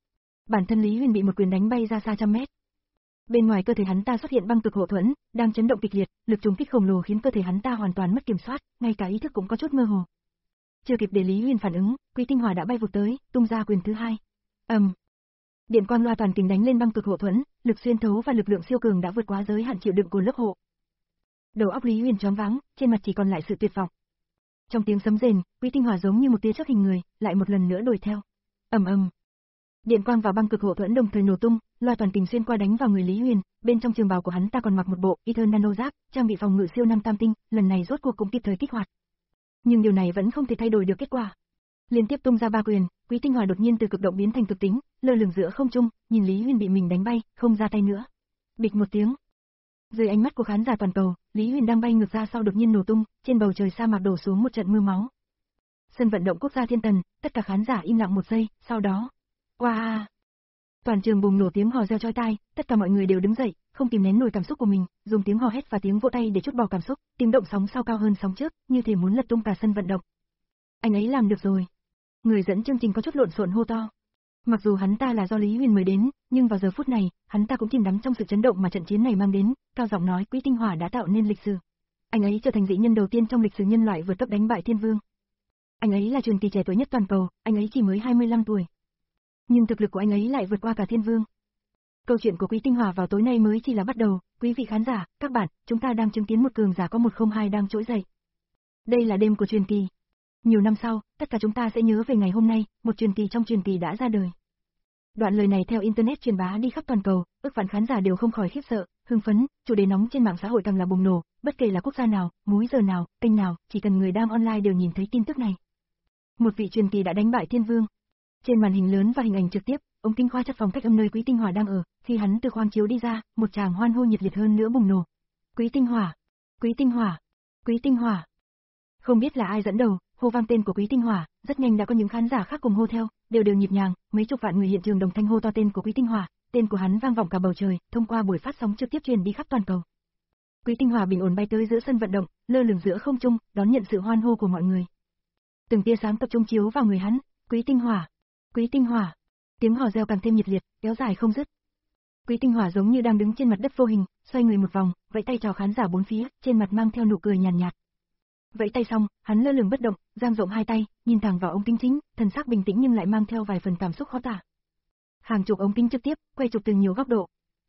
Bản thân Lý Huyền bị một quyền đánh bay ra xa trăm mét. Bên ngoài cơ thể hắn ta xuất hiện băng cực hộ thuẫn, đang chấn động kịch liệt, lực trùng kích khổng lồ khiến cơ thể hắn ta hoàn toàn mất kiểm soát, ngay cả ý thức cũng có chút mơ hồ. Chưa kịp để Lý Huyền phản ứng, Quý Tinh Hỏa đã bay vụt tới, tung ra quyền thứ hai. Ầm. Um. Điện quang loa toàn kình đánh lên băng cực hộ thuẫn, lực xuyên thấu và lực lượng siêu cường đã vượt quá giới hạn chịu đựng của lớp hộ. Đầu óc Lý Huyền choáng váng, trên mặt chỉ còn lại sự tuyệt vọng. Trong tiếng sấm rền, Quý Tinh Hỏa giống như một tia chớp hình người, lại một lần nữa đuổi theo. Ầm ầm. Điện quang và băng cực hộ thuẫn đồng thời nổ tung, loa toàn kình xuyên qua đánh vào người Lý Huyền, bên trong trường bào của hắn ta còn mặc một bộ Ether Nano giáp, trang bị phòng ngự siêu năm tam tinh, lần này rốt cuộc cũng kịp thời kích hoạt. Nhưng điều này vẫn không thể thay đổi được kết quả. Liên tiếp tung ra ba quyền, Quý Tinh Hỏa đột nhiên từ cực động biến thành cực tính, lơ lửng giữa không trung, nhìn Lý Huyền bị mình đánh bay, không ra tay nữa. Bịch một tiếng. Dưới ánh mắt của khán giả toàn cầu, Lý Huyền đang bay ngược ra sau đột nhiên nổ tung, trên bầu trời sa mạc đổ xuống một trận mưa máu. Sân vận động quốc gia Thiên Tần, tất cả khán giả im lặng một giây, sau đó, oa! Toàn trường bùng nổ tiếng hò reo chói tai, tất cả mọi người đều đứng dậy, không kìm nén nổi cảm xúc của mình, dùng tiếng hò hét và tiếng vỗ tay để trút bỏ cảm xúc, tiếng động sóng sau cao hơn sóng trước, như thể muốn lật tung cả sân vận động. Anh ấy làm được rồi. Người dẫn chương trình có chút lộn xộn hô to. Mặc dù hắn ta là do Lý Huyền mời đến, nhưng vào giờ phút này, hắn ta cũng chìm đắm trong sự chấn động mà trận chiến này mang đến, cao giọng nói Quý Tinh Hỏa đã tạo nên lịch sử. Anh ấy trở thành dị nhân đầu tiên trong lịch sử nhân loại vượt cấp đánh bại Thiên Vương. Anh ấy là truyền kỳ trẻ tuổi nhất toàn cầu, anh ấy chỉ mới hai mươi lăm tuổi. Nhưng thực lực của anh ấy lại vượt qua cả Thiên Vương. Câu chuyện của Quý Tinh Hỏa vào tối nay mới chỉ là bắt đầu, quý vị khán giả, các bạn, chúng ta đang chứng kiến một cường giả có một không hai đang trỗi dậy. Đây là đêm của truyền kỳ. Nhiều năm sau, tất cả chúng ta sẽ nhớ về ngày hôm nay, một truyền kỳ trong truyền kỳ đã ra đời. Đoạn lời này theo internet truyền bá đi khắp toàn cầu, ước vạn khán giả đều không khỏi khiếp sợ, hưng phấn, chủ đề nóng trên mạng xã hội càng là bùng nổ, bất kể là quốc gia nào, múi giờ nào, kênh nào, chỉ cần người đang online đều nhìn thấy tin tức này. Một vị truyền kỳ đã đánh bại Thiên Vương. Trên màn hình lớn và hình ảnh trực tiếp, ống kính khoa chặt phòng cách âm nơi Quý Tinh Hỏa đang ở, khi hắn từ khoang chiếu đi ra, một tràng hoan hô nhiệt liệt hơn nữa bùng nổ. Quý Tinh Hỏa, Quý Tinh Hỏa, Quý Tinh Hỏa. Không biết là ai dẫn đầu, hô vang tên của Quý Tinh Hỏa, rất nhanh đã có những khán giả khác cùng hô theo, đều đều nhịp nhàng, mấy chục vạn người hiện trường đồng thanh hô to tên của Quý Tinh Hỏa, tên của hắn vang vọng cả bầu trời, thông qua buổi phát sóng trực tiếp truyền đi khắp toàn cầu. Quý Tinh Hỏa bình ổn bay tới giữa sân vận động, lơ lửng giữa không trung, đón nhận sự hoan hô của mọi người. Từng tia sáng tập trung chiếu vào người hắn, Quý Tinh Hỏa, Quý Tinh Hỏa. Tiếng hò reo càng thêm nhiệt liệt, kéo dài không dứt. Quý Tinh Hỏa giống như đang đứng trên mặt đất vô hình, xoay người một vòng, vẫy tay chào khán giả bốn phía, trên mặt mang theo nụ cười nhàn nhạt, nhạt. Vẫy tay xong, hắn lơ lửng bất động, dang rộng hai tay, nhìn thẳng vào ống kính chính, thần sắc bình tĩnh nhưng lại mang theo vài phần cảm xúc khó tả. Hàng chục ống kính trực tiếp, quay chụp từ nhiều góc độ.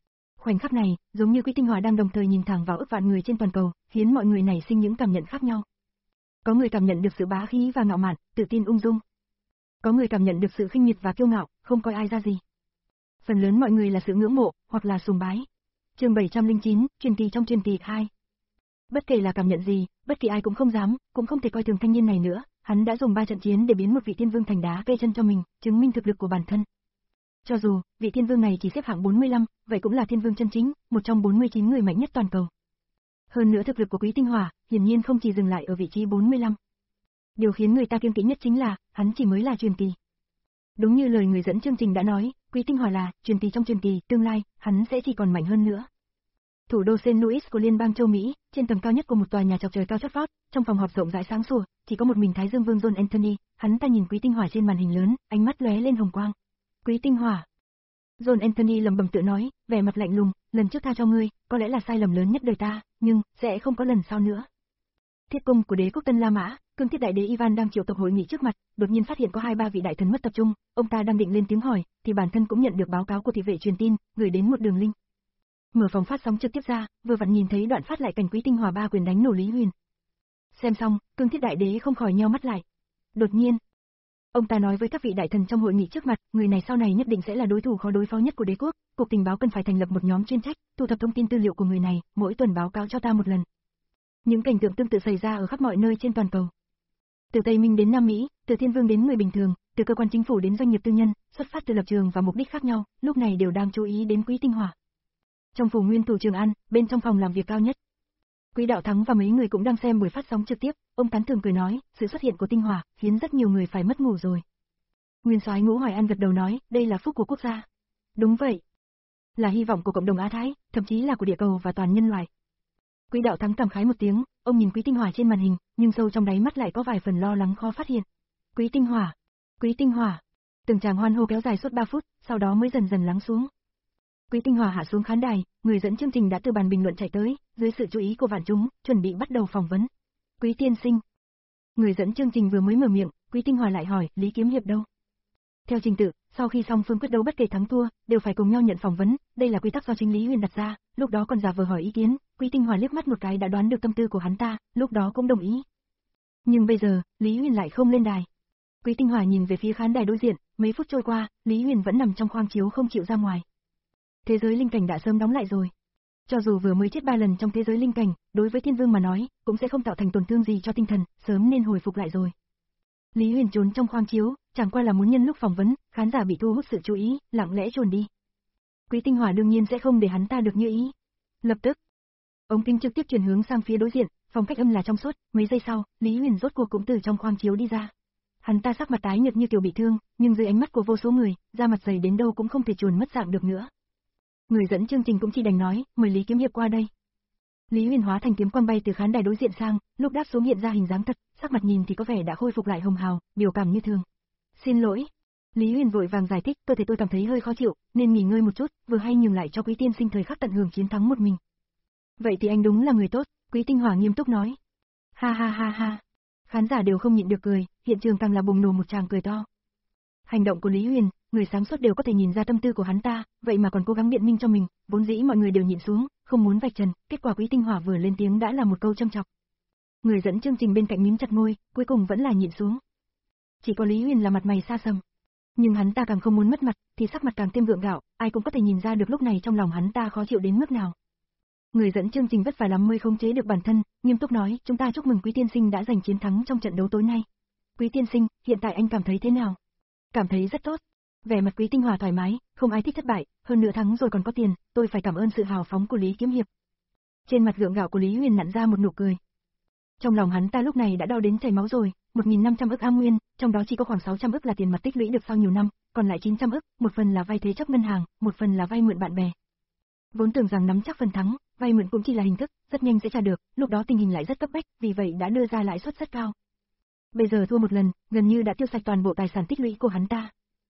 Khoảnh khắc này, giống như Quý Tinh Hòa đang đồng thời nhìn thẳng vào ức vạn người trên toàn cầu, khiến mọi người nảy sinh những cảm nhận khác nhau. Có người cảm nhận được sự bá khí và ngạo mạn, tự tin ung dung. Có người cảm nhận được sự khinh miệt và kiêu ngạo, không coi ai ra gì. Phần lớn mọi người là sự ngưỡng mộ, hoặc là sùng bái. Chương bảy trăm lẻ chín, truyền kỳ trong truyền kỳ hai. Bất kể là cảm nhận gì, bất kỳ ai cũng không dám, cũng không thể coi thường thanh niên này nữa, hắn đã dùng ba trận chiến để biến một vị thiên vương thành đá cây chân cho mình, chứng minh thực lực của bản thân. Cho dù, vị thiên vương này chỉ xếp hạng bốn mươi lăm, vậy cũng là thiên vương chân chính, một trong bốn mươi chín người mạnh nhất toàn cầu. Hơn nữa thực lực của Quý Tinh Hòa, hiển nhiên không chỉ dừng lại ở vị trí bốn mươi lăm. Điều khiến người ta kiêng kỵ nhất chính là, hắn chỉ mới là truyền kỳ. Đúng như lời người dẫn chương trình đã nói, Quý Tinh Hòa là truyền kỳ trong truyền kỳ, tương lai, hắn sẽ chỉ còn mạnh hơn nữa. Thủ đô Saint Louis của liên bang châu Mỹ, trên tầng cao nhất của một tòa nhà chọc trời cao chót vót, trong phòng họp rộng rãi sáng sủa, chỉ có một mình Thái Dương Vương John Anthony, hắn ta nhìn Quý Tinh Hòa trên màn hình lớn, ánh mắt lóe lên hồng quang. Quý Tinh Hòa. John Anthony lẩm bẩm tự nói, vẻ mặt lạnh lùng, lần trước tha cho ngươi, có lẽ là sai lầm lớn nhất đời ta, nhưng sẽ không có lần sau nữa. Thiết cung của đế quốc Tân La Mã, Cương Thiết Đại Đế Ivan đang triệu tập hội nghị trước mặt, đột nhiên phát hiện có hai ba vị đại thần mất tập trung, ông ta đang định lên tiếng hỏi, thì bản thân cũng nhận được báo cáo của thị vệ truyền tin, gửi đến một đường link. Mở phòng phát sóng trực tiếp ra, vừa vặn nhìn thấy đoạn phát lại cảnh Quý Tinh Hòa ba quyền đánh nổ Lý Huyền. Xem xong, Cương Thiết Đại Đế không khỏi nheo mắt lại. Đột nhiên, ông ta nói với các vị đại thần trong hội nghị trước mặt, người này sau này nhất định sẽ là đối thủ khó đối phó nhất của đế quốc, cục tình báo cần phải thành lập một nhóm chuyên trách, thu thập thông tin tư liệu của người này, mỗi tuần báo cáo cho ta một lần. Những cảnh tượng tương tự xảy ra ở khắp mọi nơi trên toàn cầu. Từ Tây Minh đến Nam Mỹ, từ thiên vương đến người bình thường, từ cơ quan chính phủ đến doanh nghiệp tư nhân, xuất phát từ lập trường và mục đích khác nhau, lúc này đều đang chú ý đến Quý Tinh Hòa. Trong phủ nguyên thủ Trường An, bên trong phòng làm việc cao nhất, Quý Đạo Thắng và mấy người cũng đang xem buổi phát sóng trực tiếp, ông tán thưởng cười nói, sự xuất hiện của Tinh Hòa khiến rất nhiều người phải mất ngủ rồi. Nguyên soái Ngũ Hoài An gật đầu nói, đây là phúc của quốc gia. Đúng vậy, là hy vọng của cộng đồng Á Thái, thậm chí là của địa cầu và toàn nhân loại. Quý Đạo Thắng cảm khái một tiếng, ông nhìn Quý Tinh Hòa trên màn hình, nhưng sâu trong đáy mắt lại có vài phần lo lắng khó phát hiện. Quý Tinh Hòa, Quý Tinh Hòa. Từng tràng hoan hô kéo dài suốt ba phút, sau đó mới dần dần lắng xuống. Quý Tinh Hòa hạ xuống khán đài, người dẫn chương trình đã từ bàn bình luận chạy tới, dưới sự chú ý của vạn chúng, chuẩn bị bắt đầu phỏng vấn. Quý tiên sinh. Người dẫn chương trình vừa mới mở miệng, Quý Tinh Hòa lại hỏi, Lý Kiếm Hiệp đâu? Theo trình tự, sau khi song phương quyết đấu bất kể thắng thua, đều phải cùng nhau nhận phỏng vấn, đây là quy tắc do chính Lý Huyền đặt ra, lúc đó còn giả vờ hỏi ý kiến, Quý Tinh Hòa liếc mắt một cái đã đoán được tâm tư của hắn ta, lúc đó cũng đồng ý. Nhưng bây giờ, Lý Huyền lại không lên đài. Quý Tinh Hòa nhìn về phía khán đài đối diện, mấy phút trôi qua, Lý Huyền vẫn nằm trong khoang chiếu không chịu ra ngoài. Thế giới linh cảnh đã sớm đóng lại rồi. Cho dù vừa mới chết ba lần trong thế giới linh cảnh, đối với thiên vương mà nói, cũng sẽ không tạo thành tổn thương gì cho tinh thần, sớm nên hồi phục lại rồi. Lý Huyền trốn trong khoang chiếu, chẳng qua là muốn nhân lúc phỏng vấn, khán giả bị thu hút sự chú ý, lặng lẽ trốn đi. Quý Tinh Hòa đương nhiên sẽ không để hắn ta được như ý. Lập tức, ống kính trực tiếp chuyển hướng sang phía đối diện, phòng cách âm là trong suốt, mấy giây sau, Lý Huyền rốt cuộc cũng từ trong khoang chiếu đi ra. Hắn ta sắc mặt tái nhợt như kiểu bị thương, nhưng dưới ánh mắt của vô số người, da mặt dày đến đâu cũng không thể chuồn mất dạng được nữa. Người dẫn chương trình cũng chỉ đành nói, mời Lý Kiếm Hiệp qua đây. Lý Huyền hóa thành kiếm quang bay từ khán đài đối diện sang, lúc đáp xuống hiện ra hình dáng thật, sắc mặt nhìn thì có vẻ đã khôi phục lại hồng hào, biểu cảm như thường. Xin lỗi. Lý Huyền vội vàng giải thích, cơ thể tôi cảm thấy hơi khó chịu, nên nghỉ ngơi một chút, vừa hay nhường lại cho Quý tiên sinh thời khắc tận hưởng chiến thắng một mình. Vậy thì anh đúng là người tốt, Quý Tinh Hòa nghiêm túc nói. Ha ha ha ha. Khán giả đều không nhịn được cười, hiện trường càng là bùng nổ một tràng cười to. Hành động của Lý Huyền, người sáng suốt đều có thể nhìn ra tâm tư của hắn ta, vậy mà còn cố gắng biện minh cho mình, vốn dĩ mọi người đều nhịn xuống, không muốn vạch trần, kết quả Quý Tinh Hòa vừa lên tiếng đã là một câu châm chọc. Người dẫn chương trình bên cạnh mím chặt môi, cuối cùng vẫn là nhịn xuống. Chỉ có Lý Huyền là mặt mày xa sầm. Nhưng hắn ta càng không muốn mất mặt, thì sắc mặt càng thêm gượng gạo, ai cũng có thể nhìn ra được lúc này trong lòng hắn ta khó chịu đến mức nào. Người dẫn chương trình vất vả lắm mới khống chế được bản thân, nghiêm túc nói, chúng ta chúc mừng Quý tiên sinh đã giành chiến thắng trong trận đấu tối nay. Quý tiên sinh, hiện tại anh cảm thấy thế nào? Cảm thấy rất tốt. Vẻ mặt Quý Tinh Hòa thoải mái, không ai thích thất bại, hơn nữa thắng rồi còn có tiền, tôi phải cảm ơn sự hào phóng của Lý Kiếm Hiệp. Trên mặt gượng gạo của Lý Huyền nặn ra một nụ cười. Trong lòng hắn ta lúc này đã đau đến chảy máu rồi, một nghìn năm trăm ức am nguyên, trong đó chỉ có khoảng sáu trăm ức là tiền mặt tích lũy được sau nhiều năm, còn lại chín trăm ức, một phần là vay thế chấp ngân hàng, một phần là vay mượn bạn bè. Vốn tưởng rằng nắm chắc phần thắng, vay mượn cũng chỉ là hình thức, rất nhanh sẽ trả được, lúc đó tình hình lại rất cấp bách, vì vậy đã đưa ra lãi suất rất cao. Bây giờ thua một lần, gần như đã tiêu sạch toàn bộ tài sản tích lũy của hắn ta.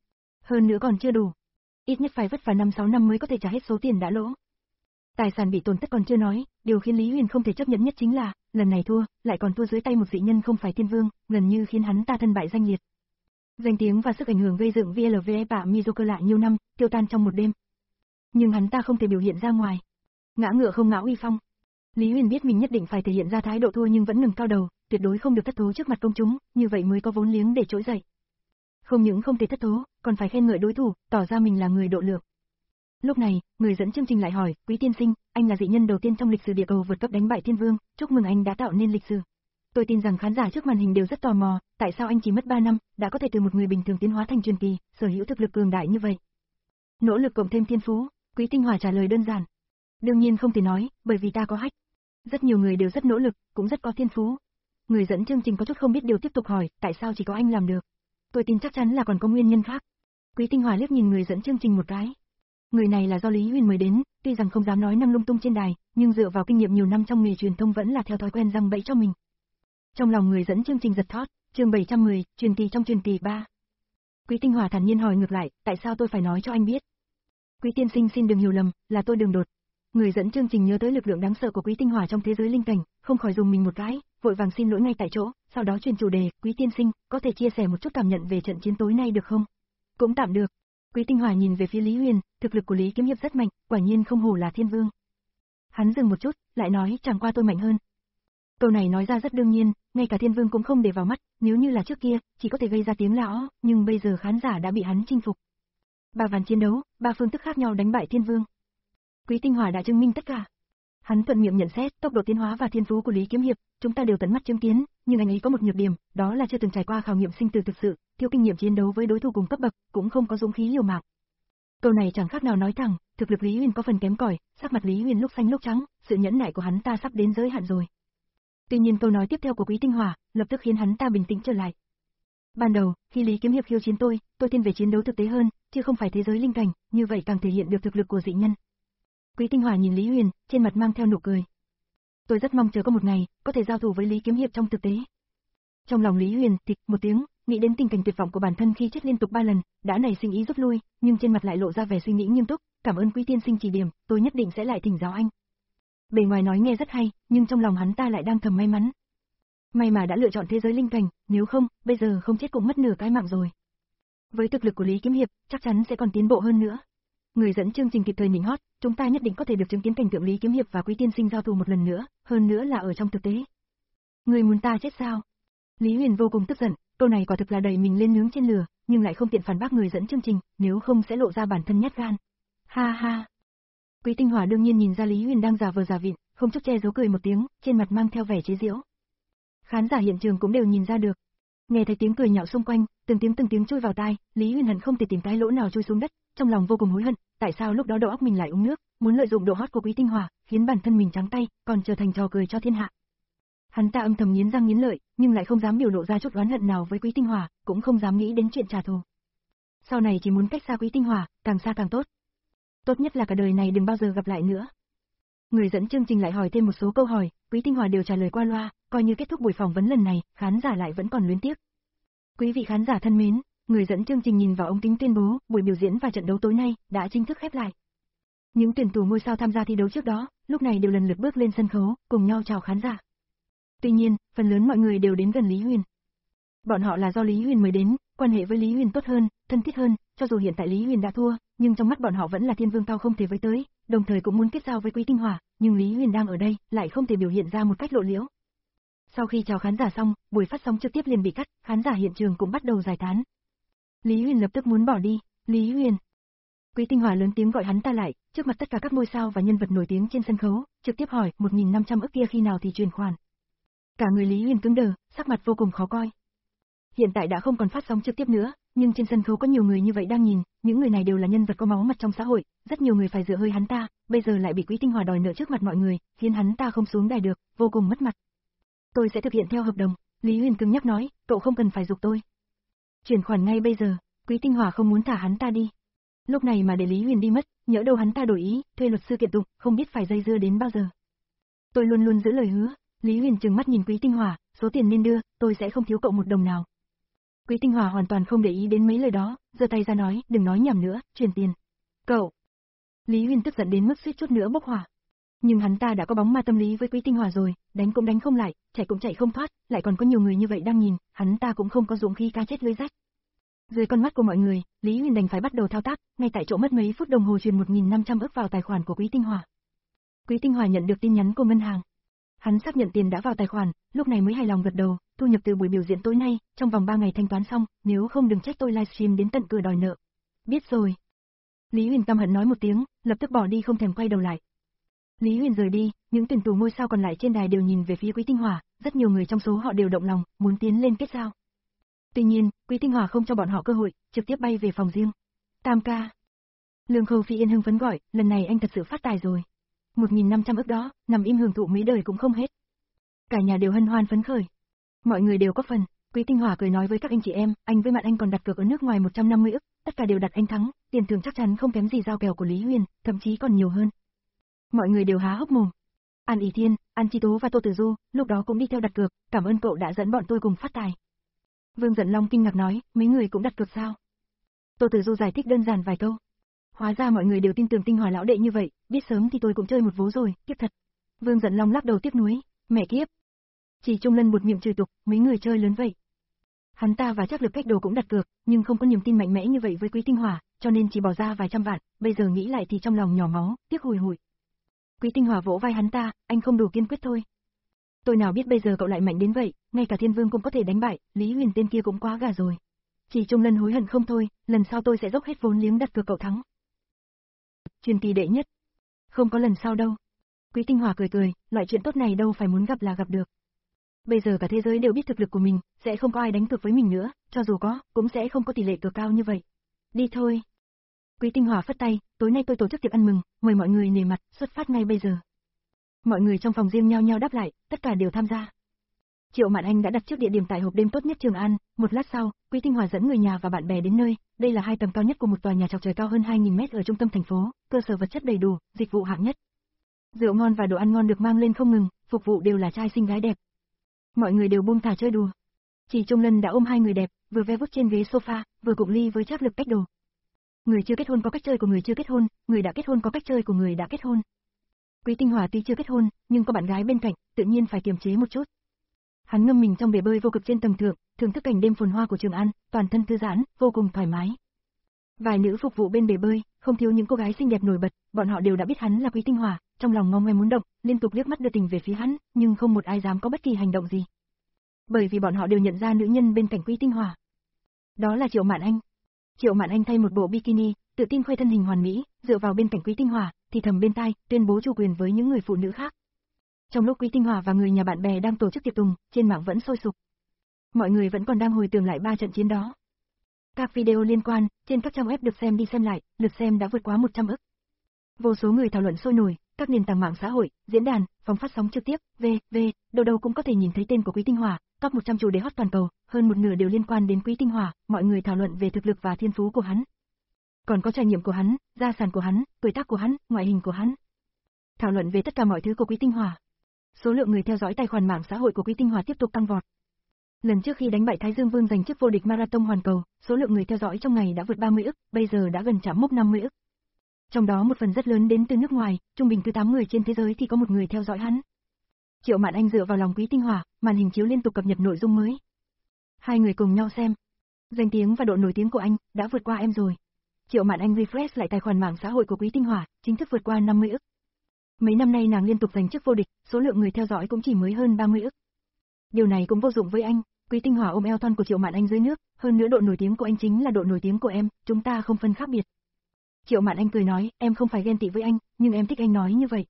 Hơn nữa còn chưa đủ, ít nhất phải vất vả năm sáu năm mới có thể trả hết số tiền đã lỗ. Tài sản bị tổn thất còn chưa nói, điều khiến Lý Huyền không thể chấp nhận nhất chính là, lần này thua, lại còn thua dưới tay một dị nhân không phải thiên vương, gần như khiến hắn ta thân bại danh liệt. Danh tiếng và sức ảnh hưởng gây dựng vê lờ vê bạ Mizoker lạ nhiều năm, tiêu tan trong một đêm. nhưng hắn ta không thể biểu hiện ra ngoài. Ngã ngựa không ngã uy phong. Lý Huyền biết mình nhất định phải thể hiện ra thái độ thua nhưng vẫn ngừng cao đầu, tuyệt đối không được thất thố trước mặt công chúng, như vậy mới có vốn liếng để trỗi dậy. Không những không thể thất thố, còn phải khen ngợi đối thủ, tỏ ra mình là người độ lượng. Lúc này, người dẫn chương trình lại hỏi, Quý tiên sinh, anh là dị nhân đầu tiên trong lịch sử địa cầu vượt cấp đánh bại Thiên Vương, chúc mừng anh đã tạo nên lịch sử. Tôi tin rằng khán giả trước màn hình đều rất tò mò, tại sao anh chỉ mất ba năm, đã có thể từ một người bình thường tiến hóa thành truyền kỳ, sở hữu thực lực cường đại như vậy. Nỗ lực cộng thêm thiên phú, Quý Tinh Hỏa trả lời đơn giản. Đương nhiên không thể nói, bởi vì ta có hack. Rất nhiều người đều rất nỗ lực, cũng rất có thiên phú. Người dẫn chương trình có chút không biết điều tiếp tục hỏi, tại sao chỉ có anh làm được? Tôi tin chắc chắn là còn có nguyên nhân khác. Quý Tinh Hỏa liếc nhìn người dẫn chương trình một cái. Người này là do Lý Huyền mời đến, tuy rằng không dám nói năng lung tung trên đài, nhưng dựa vào kinh nghiệm nhiều năm trong nghề truyền thông vẫn là theo thói quen răng bẫy cho mình. Trong lòng người dẫn chương trình giật thót, chương bảy trăm mười, truyền kỳ trong truyền kỳ ba. Quý Tinh Hỏa thản nhiên hỏi ngược lại, tại sao tôi phải nói cho anh biết? Quý tiên sinh xin đừng hiểu lầm, là tôi đường đột. Người dẫn chương trình nhớ tới lực lượng đáng sợ của Quý Tinh Hỏa trong thế giới linh cảnh, không khỏi dùng mình một cái, vội vàng xin lỗi ngay tại chỗ, sau đó chuyển chủ đề, Quý tiên sinh, có thể chia sẻ một chút cảm nhận về trận chiến tối nay được không? Cũng tạm được. Quý Tinh Hỏa nhìn về phía Lý Huyền, thực lực của Lý Kiếm Hiệp rất mạnh, quả nhiên không hổ là Thiên Vương. Hắn dừng một chút, lại nói, chẳng qua tôi mạnh hơn. Câu này nói ra rất đương nhiên, ngay cả Thiên Vương cũng không để vào mắt, nếu như là trước kia, chỉ có thể gây ra tiếng lão, nhưng bây giờ khán giả đã bị hắn chinh phục. Ba ván chiến đấu, ba phương thức khác nhau đánh bại Thiên Vương. Quý Tinh Hỏa đã chứng minh tất cả. Hắn thuận miệng nhận xét tốc độ tiến hóa và thiên phú của Lý Kiếm Hiệp, chúng ta đều tận mắt chứng kiến, nhưng anh ấy có một nhược điểm, đó là chưa từng trải qua khảo nghiệm sinh tử thực sự, thiếu kinh nghiệm chiến đấu với đối thủ cùng cấp bậc, cũng không có dũng khí liều mạng. Câu này chẳng khác nào nói thẳng, thực lực Lý Huyền có phần kém cỏi, sắc mặt Lý Huyền lúc xanh lúc trắng, sự nhẫn nại của hắn ta sắp đến giới hạn rồi. Tuy nhiên câu nói tiếp theo của Quý Tinh Hỏa, lập tức khiến hắn ta bình tĩnh trở lại. Ban đầu, khi Lý Kiếm Hiệp khiêu chiến tôi, tôi thiên về chiến đấu thực tế hơn, chứ không phải thế giới linh cảnh, như vậy càng thể hiện được thực lực của dị nhân. Quý Tinh Hỏa nhìn Lý Huyền, trên mặt mang theo nụ cười. Tôi rất mong chờ có một ngày, có thể giao thủ với Lý Kiếm Hiệp trong thực tế. Trong lòng Lý Huyền, thịch một tiếng, nghĩ đến tình cảnh tuyệt vọng của bản thân khi chết liên tục ba lần, đã nảy sinh ý rút lui, nhưng trên mặt lại lộ ra vẻ suy nghĩ nghiêm túc, cảm ơn Quý tiên sinh chỉ điểm, tôi nhất định sẽ lại thỉnh giáo anh. Bề ngoài nói nghe rất hay, nhưng trong lòng hắn ta lại đang thầm may mắn. May mà đã lựa chọn thế giới linh cảnh, nếu không, bây giờ không chết cũng mất nửa cái mạng rồi. Với thực lực của Lý Kiếm Hiệp, chắc chắn sẽ còn tiến bộ hơn nữa. Người dẫn chương trình kịp thời nịnh hót, chúng ta nhất định có thể được chứng kiến cảnh tượng Lý Kiếm Hiệp và Quý tiên sinh giao thủ một lần nữa, hơn nữa là ở trong thực tế. Người muốn ta chết sao? Lý Huyền vô cùng tức giận, câu này quả thực là đẩy mình lên nướng trên lửa, nhưng lại không tiện phản bác người dẫn chương trình, nếu không sẽ lộ ra bản thân nhát gan. Ha ha. Quý Tinh Hỏa đương nhiên nhìn ra Lý Huyền đang giả vờ giả vịn, không chút che giấu cười một tiếng, trên mặt mang theo vẻ chế giễu. Khán giả hiện trường cũng đều nhìn ra được. Nghe thấy tiếng cười nhạo xung quanh, từng tiếng từng tiếng chui vào tai, Lý Huyền hận không thể tìm cái lỗ nào chui xuống đất, trong lòng vô cùng hối hận, tại sao lúc đó đầu óc mình lại uống nước, muốn lợi dụng độ hot của Quý Tinh Hỏa, khiến bản thân mình trắng tay, còn trở thành trò cười cho thiên hạ. Hắn ta âm thầm nghiến răng nghiến lợi, nhưng lại không dám biểu lộ ra chút oán hận nào với Quý Tinh Hỏa, cũng không dám nghĩ đến chuyện trả thù. Sau này chỉ muốn cách xa Quý Tinh Hỏa, càng xa càng tốt. Tốt nhất là cả đời này đừng bao giờ gặp lại nữa. Người dẫn chương trình lại hỏi thêm một số câu hỏi, Quý Tinh Hỏa đều trả lời qua loa, coi như kết thúc buổi phỏng vấn lần này, khán giả lại vẫn còn luyến tiếc. Quý vị khán giả thân mến, người dẫn chương trình nhìn vào ống kính tuyên bố, buổi biểu diễn và trận đấu tối nay đã chính thức khép lại. Những tuyển thủ ngôi sao tham gia thi đấu trước đó, lúc này đều lần lượt bước lên sân khấu, cùng nhau chào khán giả. Tuy nhiên, phần lớn mọi người đều đến gần Lý Huyền. Bọn họ là do Lý Huyền mời đến, quan hệ với Lý Huyền tốt hơn, thân thiết hơn, cho dù hiện tại Lý Huyền đã thua, nhưng trong mắt bọn họ vẫn là thiên vương cao không thể với tới, đồng thời cũng muốn kết giao với Quý Tinh Hỏa, nhưng Lý Huyền đang ở đây, lại không thể biểu hiện ra một cách lộ liễu. Sau khi chào khán giả xong, buổi phát sóng trực tiếp liền bị cắt, khán giả hiện trường cũng bắt đầu giải tán. Lý Huyền lập tức muốn bỏ đi, Lý Huyền. Quý Tinh Hỏa lớn tiếng gọi hắn ta lại, trước mặt tất cả các ngôi sao và nhân vật nổi tiếng trên sân khấu, trực tiếp hỏi, một nghìn năm trăm ức kia khi nào thì chuyển khoản. Cả người Lý Huyền cứng đờ, sắc mặt vô cùng khó coi. Hiện tại đã không còn phát sóng trực tiếp nữa, nhưng trên sân khấu có nhiều người như vậy đang nhìn, những người này đều là nhân vật có máu mặt trong xã hội, rất nhiều người phải dựa hơi hắn ta, bây giờ lại bị Quý Tinh Hỏa đòi nợ trước mặt mọi người, khiến hắn ta không xuống đài được, vô cùng mất mặt. Tôi sẽ thực hiện theo hợp đồng, Lý Huyền cứng nhắc nói, cậu không cần phải giục tôi. Chuyển khoản ngay bây giờ, Quý Tinh Hỏa không muốn thả hắn ta đi. Lúc này mà để Lý Huyền đi mất, nhỡ đâu hắn ta đổi ý, thuê luật sư kiện tụng, không biết phải dây dưa đến bao giờ. Tôi luôn luôn giữ lời hứa, Lý Huyền trừng mắt nhìn Quý Tinh Hỏa, số tiền nên đưa, tôi sẽ không thiếu cậu một đồng nào. Quý Tinh Hỏa hoàn toàn không để ý đến mấy lời đó, giơ tay ra nói, đừng nói nhảm nữa, chuyển tiền. Cậu. Lý Huyền tức giận đến mức suýt chút nữa bốc hỏa. Nhưng hắn ta đã có bóng ma tâm lý với Quý Tinh Hỏa rồi, đánh cũng đánh không lại, chạy cũng chạy không thoát, lại còn có nhiều người như vậy đang nhìn, hắn ta cũng không có dũng khí cá chết lưới rách. Dưới con mắt của mọi người, Lý Huyền đành phải bắt đầu thao tác, ngay tại chỗ mất mấy phút đồng hồ truyền một nghìn năm trăm ức vào tài khoản của Quý Tinh Hòa. Quý Tinh Hòa nhận được tin nhắn của ngân hàng. Hắn xác nhận tiền đã vào tài khoản, lúc này mới hài lòng gật đầu, thu nhập từ buổi biểu diễn tối nay, trong vòng ba ngày thanh toán xong, nếu không đừng trách tôi livestream đến tận cửa đòi nợ. Biết rồi. Lý Huyền căm hận nói một tiếng, lập tức bỏ đi không thèm quay đầu lại. Lý Huyền rời đi, những tuyển thủ ngôi sao còn lại trên đài đều nhìn về phía Quý Tinh Hòa, rất nhiều người trong số họ đều động lòng, muốn tiến lên kết giao. Tuy nhiên, Quý Tinh Hòa không cho bọn họ cơ hội, trực tiếp bay về phòng riêng. Tam ca. Lương Khâu Phi Yên hưng phấn gọi, lần này anh thật sự phát tài rồi. một nghìn năm trăm ức đó, nằm im hưởng thụ mấy đời cũng không hết. Cả nhà đều hân hoan phấn khởi. Mọi người đều có phần, Quý Tinh Hòa cười nói với các anh chị em, anh với Mạn Anh còn đặt cược ở nước ngoài một trăm năm mươi ức, tất cả đều đặt anh thắng, tiền thưởng chắc chắn không kém gì giao kèo của Lý Huyền, thậm chí còn nhiều hơn. Mọi người đều há hốc mồm. An Ý Thiên, An Chi Tố và Tô Tử Du, lúc đó cũng đi theo đặt cược, cảm ơn cậu đã dẫn bọn tôi cùng phát tài. Vương Dận Long kinh ngạc nói, mấy người cũng đặt cược sao? Tô Tử Du giải thích đơn giản vài câu. Hóa ra mọi người đều tin tưởng Tinh Hòa lão đệ như vậy, biết sớm thì tôi cũng chơi một vố rồi, kiếp thật. Vương Dận Long lắc đầu tiếc nuối, mẹ kiếp. Chỉ Trung Lân buột miệng chửi tục, mấy người chơi lớn vậy. Hắn ta và Trác Lực Cách Đồ cũng đặt cược, nhưng không có niềm tin mạnh mẽ như vậy với Quý Tinh Hòa, cho nên chỉ bỏ ra vài trăm vạn, bây giờ nghĩ lại thì trong lòng nhỏ máu, tiếc hùi hụi. Quý Tinh Hòa vỗ vai hắn ta, anh không đủ kiên quyết thôi. Tôi nào biết bây giờ cậu lại mạnh đến vậy, ngay cả Thiên Vương cũng có thể đánh bại, Lý Huyền tên kia cũng quá gà rồi. Chỉ Trung Lân hối hận không thôi, lần sau tôi sẽ dốc hết vốn liếng đặt cược cậu thắng. Truyền kỳ đệ nhất. Không có lần sau đâu. Quý Tinh Hòa cười cười, loại chuyện tốt này đâu phải muốn gặp là gặp được. Bây giờ cả thế giới đều biết thực lực của mình, sẽ không có ai đánh cược với mình nữa, cho dù có, cũng sẽ không có tỷ lệ cược cao như vậy. Đi thôi. Quý Tinh Hòa phất tay, tối nay tôi tổ chức tiệc ăn mừng, mời mọi người nể mặt, xuất phát ngay bây giờ. Mọi người trong phòng riêng nhao nhao đáp lại, tất cả đều tham gia. Triệu Mạn Anh đã đặt trước địa điểm tại hộp đêm tốt nhất Trường An, một lát sau, Quý Tinh Hòa dẫn người nhà và bạn bè đến nơi, đây là hai tầng cao nhất của một tòa nhà chọc trời cao hơn hai nghìn mét ở trung tâm thành phố, cơ sở vật chất đầy đủ, dịch vụ hạng nhất. Rượu ngon và đồ ăn ngon được mang lên không ngừng, phục vụ đều là trai xinh gái đẹp. Mọi người đều buông thả chơi đùa. Chỉ Trung Lân đã ôm hai người đẹp, vừa ve vuốt trên ghế sofa, vừa cụng ly với Trác Lực Cách Đồ. Người chưa kết hôn có cách chơi của người chưa kết hôn, người đã kết hôn có cách chơi của người đã kết hôn. Quý Tinh Hòa tuy chưa kết hôn, nhưng có bạn gái bên cạnh, tự nhiên phải kiềm chế một chút. Hắn ngâm mình trong bể bơi vô cực trên tầng thượng, thưởng thức cảnh đêm phồn hoa của Trường An, toàn thân thư giãn, vô cùng thoải mái. Vài nữ phục vụ bên bể bơi, không thiếu những cô gái xinh đẹp nổi bật, bọn họ đều đã biết hắn là Quý Tinh Hòa, trong lòng ngao ngoe muốn động, liên tục liếc mắt đưa tình về phía hắn, nhưng không một ai dám có bất kỳ hành động gì. Bởi vì bọn họ đều nhận ra nữ nhân bên cạnh Quý Tinh Hòa. Đó là Triệu Mạn Anh. Triệu Mạn Anh thay một bộ bikini, tự tin khoe thân hình hoàn mỹ, dựa vào bên cạnh Quý Tinh Hòa, thì thầm bên tai, tuyên bố chủ quyền với những người phụ nữ khác. Trong lúc Quý Tinh Hòa và người nhà bạn bè đang tổ chức tiệc tùng, trên mạng vẫn sôi sục. Mọi người vẫn còn đang hồi tưởng lại ba trận chiến đó. Các video liên quan, trên các trang web được xem đi xem lại, lượt xem đã vượt quá một trăm ức. Vô số người thảo luận sôi nổi, các nền tảng mạng xã hội, diễn đàn, phòng phát sóng trực tiếp, vê vê, đâu đâu cũng có thể nhìn thấy tên của Quý Tinh Hòa, top một trăm chủ đề hot toàn cầu, hơn một nửa đều liên quan đến Quý Tinh Hòa, mọi người thảo luận về thực lực và thiên phú của hắn. Còn có trải nghiệm của hắn, gia sản của hắn, tuổi tác của hắn, ngoại hình của hắn. Thảo luận về tất cả mọi thứ của Quý Tinh Hòa. Số lượng người theo dõi tài khoản mạng xã hội của Quý Tinh Hòa tiếp tục tăng vọt. Lần trước khi đánh bại Thái Dương Vương giành chức vô địch marathon hoàn cầu, số lượng người theo dõi trong ngày đã vượt ba mươi ức, bây giờ đã gần chạm mốc năm mươi ức. Trong đó một phần rất lớn đến từ nước ngoài, trung bình cứ tám người trên thế giới thì có một người theo dõi hắn. Triệu Mạn Anh dựa vào lòng Quý Tinh Hòa, màn hình chiếu liên tục cập nhật nội dung mới. Hai người cùng nhau xem. Danh tiếng và độ nổi tiếng của anh đã vượt qua em rồi. Triệu Mạn Anh refresh lại tài khoản mạng xã hội của Quý Tinh Hòa, chính thức vượt qua năm mươi ức. Mấy năm nay nàng liên tục giành chức vô địch, số lượng người theo dõi cũng chỉ mới hơn ba mươi ức. Điều này cũng vô dụng với anh, Quý Tinh Hòa ôm eo thon của Triệu Mạn Anh dưới nước, hơn nữa độ nổi tiếng của anh chính là độ nổi tiếng của em, chúng ta không phân khác biệt. Triệu Mạn Anh cười nói, em không phải ghen tị với anh, nhưng em thích anh nói như vậy.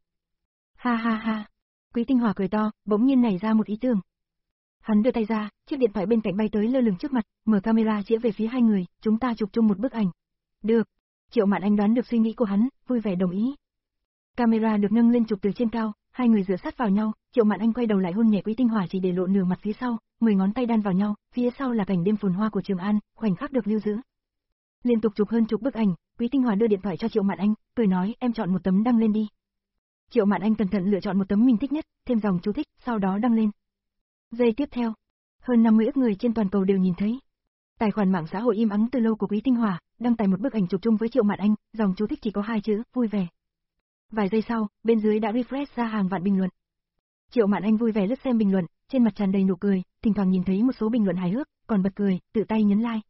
Ha ha ha. Quý Tinh Hòa cười to, bỗng nhiên nảy ra một ý tưởng. Hắn đưa tay ra, chiếc điện thoại bên cạnh bay tới lơ lửng trước mặt, mở camera chĩa về phía hai người, chúng ta chụp chung một bức ảnh. Được. Triệu Mạn Anh đoán được suy nghĩ của hắn, vui vẻ đồng ý. Camera được nâng lên chụp từ trên cao, hai người dựa sát vào nhau, Triệu Mạn Anh quay đầu lại hôn nhẹ Quý Tinh Hòa chỉ để lộ nửa mặt phía sau, mười ngón tay đan vào nhau, phía sau là cảnh đêm phồn hoa của Trường An, khoảnh khắc được lưu giữ. Liên tục chụp hơn chục bức ảnh, Quý Tinh Hòa đưa điện thoại cho Triệu Mạn Anh, cười nói, em chọn một tấm đăng lên đi. Triệu Mạn Anh cẩn thận lựa chọn một tấm mình thích nhất, thêm dòng chú thích, sau đó đăng lên. Giây tiếp theo, hơn năm mươi ức người trên toàn cầu đều nhìn thấy. Tài khoản mạng xã hội im ắng từ lâu của Quý Tinh Hòa, đăng tải một bức ảnh chụp chung với Triệu Mạn Anh, dòng chú thích chỉ có hai chữ, vui vẻ. Vài giây sau, bên dưới đã refresh ra hàng vạn bình luận. Triệu Mạn Anh vui vẻ lướt xem bình luận, trên mặt tràn đầy nụ cười, thỉnh thoảng nhìn thấy một số bình luận hài hước, còn bật cười, tự tay nhấn like.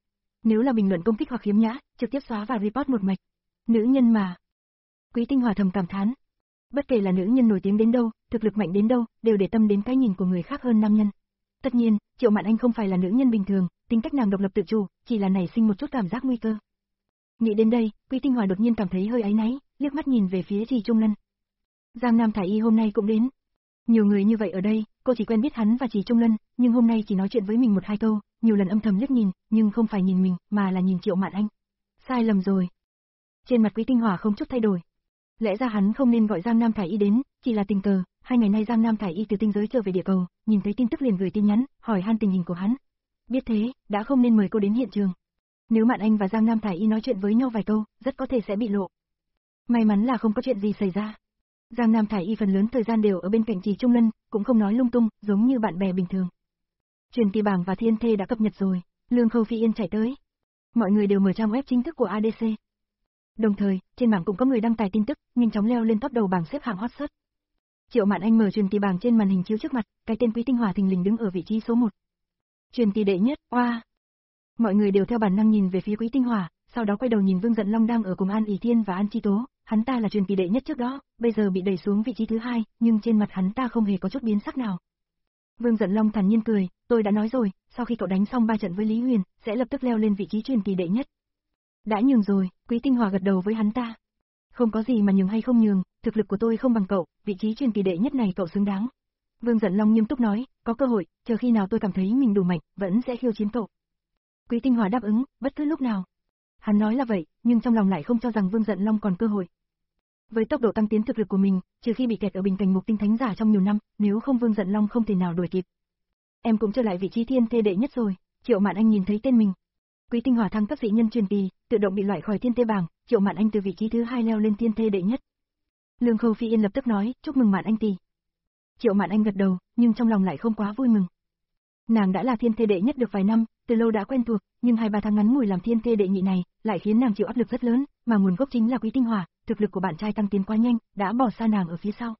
Nếu là bình luận công kích hoặc khiếm nhã, trực tiếp xóa và report một mạch. Nữ nhân mà. Quý Tinh Hòa thầm cảm thán. Bất kể là nữ nhân nổi tiếng đến đâu, thực lực mạnh đến đâu, đều để tâm đến cái nhìn của người khác hơn nam nhân. Tất nhiên, Triệu Mạn Anh không phải là nữ nhân bình thường, tính cách nàng độc lập tự chủ, chỉ là nảy sinh một chút cảm giác nguy cơ. Nghĩ đến đây, Quý Tinh Hòa đột nhiên cảm thấy hơi áy náy, liếc mắt nhìn về phía Trì Trung Lân. Giang Nam Thải Y hôm nay cũng đến. Nhiều người như vậy ở đây, cô chỉ quen biết hắn và Trì Trung Lân, nhưng hôm nay chỉ nói chuyện với mình một hai câu, nhiều lần âm thầm liếc nhìn, nhưng không phải nhìn mình, mà là nhìn Triệu Mạn Anh. Sai lầm rồi. Trên mặt Quý Tinh Hòa không chút thay đổi. Lẽ ra hắn không nên gọi Giang Nam Thải Y đến, chỉ là tình cờ, hai ngày nay Giang Nam Thải Y từ tinh giới trở về địa cầu, nhìn thấy tin tức liền gửi tin nhắn, hỏi han tình hình của hắn. Biết thế, đã không nên mời cô đến hiện trường. Nếu Mạn Anh và Giang Nam Thải Y nói chuyện với nhau vài câu, rất có thể sẽ bị lộ. May mắn là không có chuyện gì xảy ra. Giang Nam Thải Y phần lớn thời gian đều ở bên cạnh Trì Trung Lân, cũng không nói lung tung, giống như bạn bè bình thường. Truyền kỳ bảng và thiên thê đã cập nhật rồi, Lương Khâu Phi Yên chạy tới. Mọi người đều mở trang web chính thức của a đê xê. Đồng thời, trên bảng cũng có người đăng tải tin tức, nhanh chóng leo lên top đầu bảng xếp hạng hot search. Triệu Mạn Anh mở truyền kỳ bảng trên màn hình chiếu trước mặt, cái tên Quý Tinh Hòa thình lình đứng ở vị trí số một. Truyền kỳ đệ nhất, oa. Mọi người đều theo bản năng nhìn về phía Quý Tinh Hòa, sau đó quay đầu nhìn Vương Dận Long đang ở cùng An ỷ Thiên và An Chi Tố, hắn ta là truyền kỳ đệ nhất trước đó, bây giờ bị đẩy xuống vị trí thứ hai, nhưng trên mặt hắn ta không hề có chút biến sắc nào. Vương Dận Long thản nhiên cười, tôi đã nói rồi, sau khi cậu đánh xong ba trận với Lý Huyền, sẽ lập tức leo lên vị trí truyền kỳ đệ nhất. Đã nhường rồi, Quý Tinh Hòa gật đầu với hắn ta. Không có gì mà nhường hay không nhường, thực lực của tôi không bằng cậu, vị trí truyền kỳ đệ nhất này cậu xứng đáng. Vương Dận Long nghiêm túc nói, có cơ hội, chờ khi nào tôi cảm thấy mình đủ mạnh, vẫn sẽ khiêu chiến cậu. Quý Tinh Hòa đáp ứng, bất cứ lúc nào. Hắn nói là vậy, nhưng trong lòng lại không cho rằng Vương Dận Long còn cơ hội. Với tốc độ tăng tiến thực lực của mình, trừ khi bị kẹt ở bình cảnh mục tinh thánh giả trong nhiều năm, nếu không Vương Dận Long không thể nào đuổi kịp. Em cũng trở lại vị trí thiên thê đệ nhất rồi, Triệu Mạn Anh nhìn thấy tên mình. Quý Tinh Hòa thăng cấp dị nhân truyền kỳ, tự động bị loại khỏi thiên thê bảng, Triệu Mạn Anh từ vị trí thứ hai leo lên thiên thê đệ nhất. Lương Khâu Phi Yên lập tức nói, chúc mừng Mạn Anh tỷ. Triệu Mạn Anh gật đầu, nhưng trong lòng lại không quá vui mừng. Nàng đã là thiên thê đệ nhất được vài năm, từ lâu đã quen thuộc, nhưng hai ba tháng ngắn ngủi làm thiên thê đệ nhị này, lại khiến nàng chịu áp lực rất lớn, mà nguồn gốc chính là Quý Tinh Hòa, thực lực của bạn trai tăng tiến quá nhanh, đã bỏ xa nàng ở phía sau.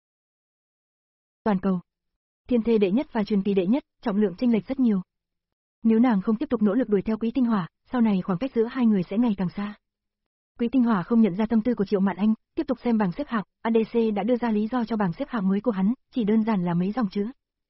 Toàn cầu, thiên thê đệ nhất và truyền kỳ đệ nhất, trọng lượng chênh lệch rất nhiều. Nếu nàng không tiếp tục nỗ lực đuổi theo Quý Tinh Hòa, sau này khoảng cách giữa hai người sẽ ngày càng xa. Quý Tinh Hòa không nhận ra tâm tư của Triệu Mạn Anh, tiếp tục xem bảng xếp hạng, a đê xê đã đưa ra lý do cho bảng xếp hạng mới của hắn, chỉ đơn giản là mấy dòng chữ.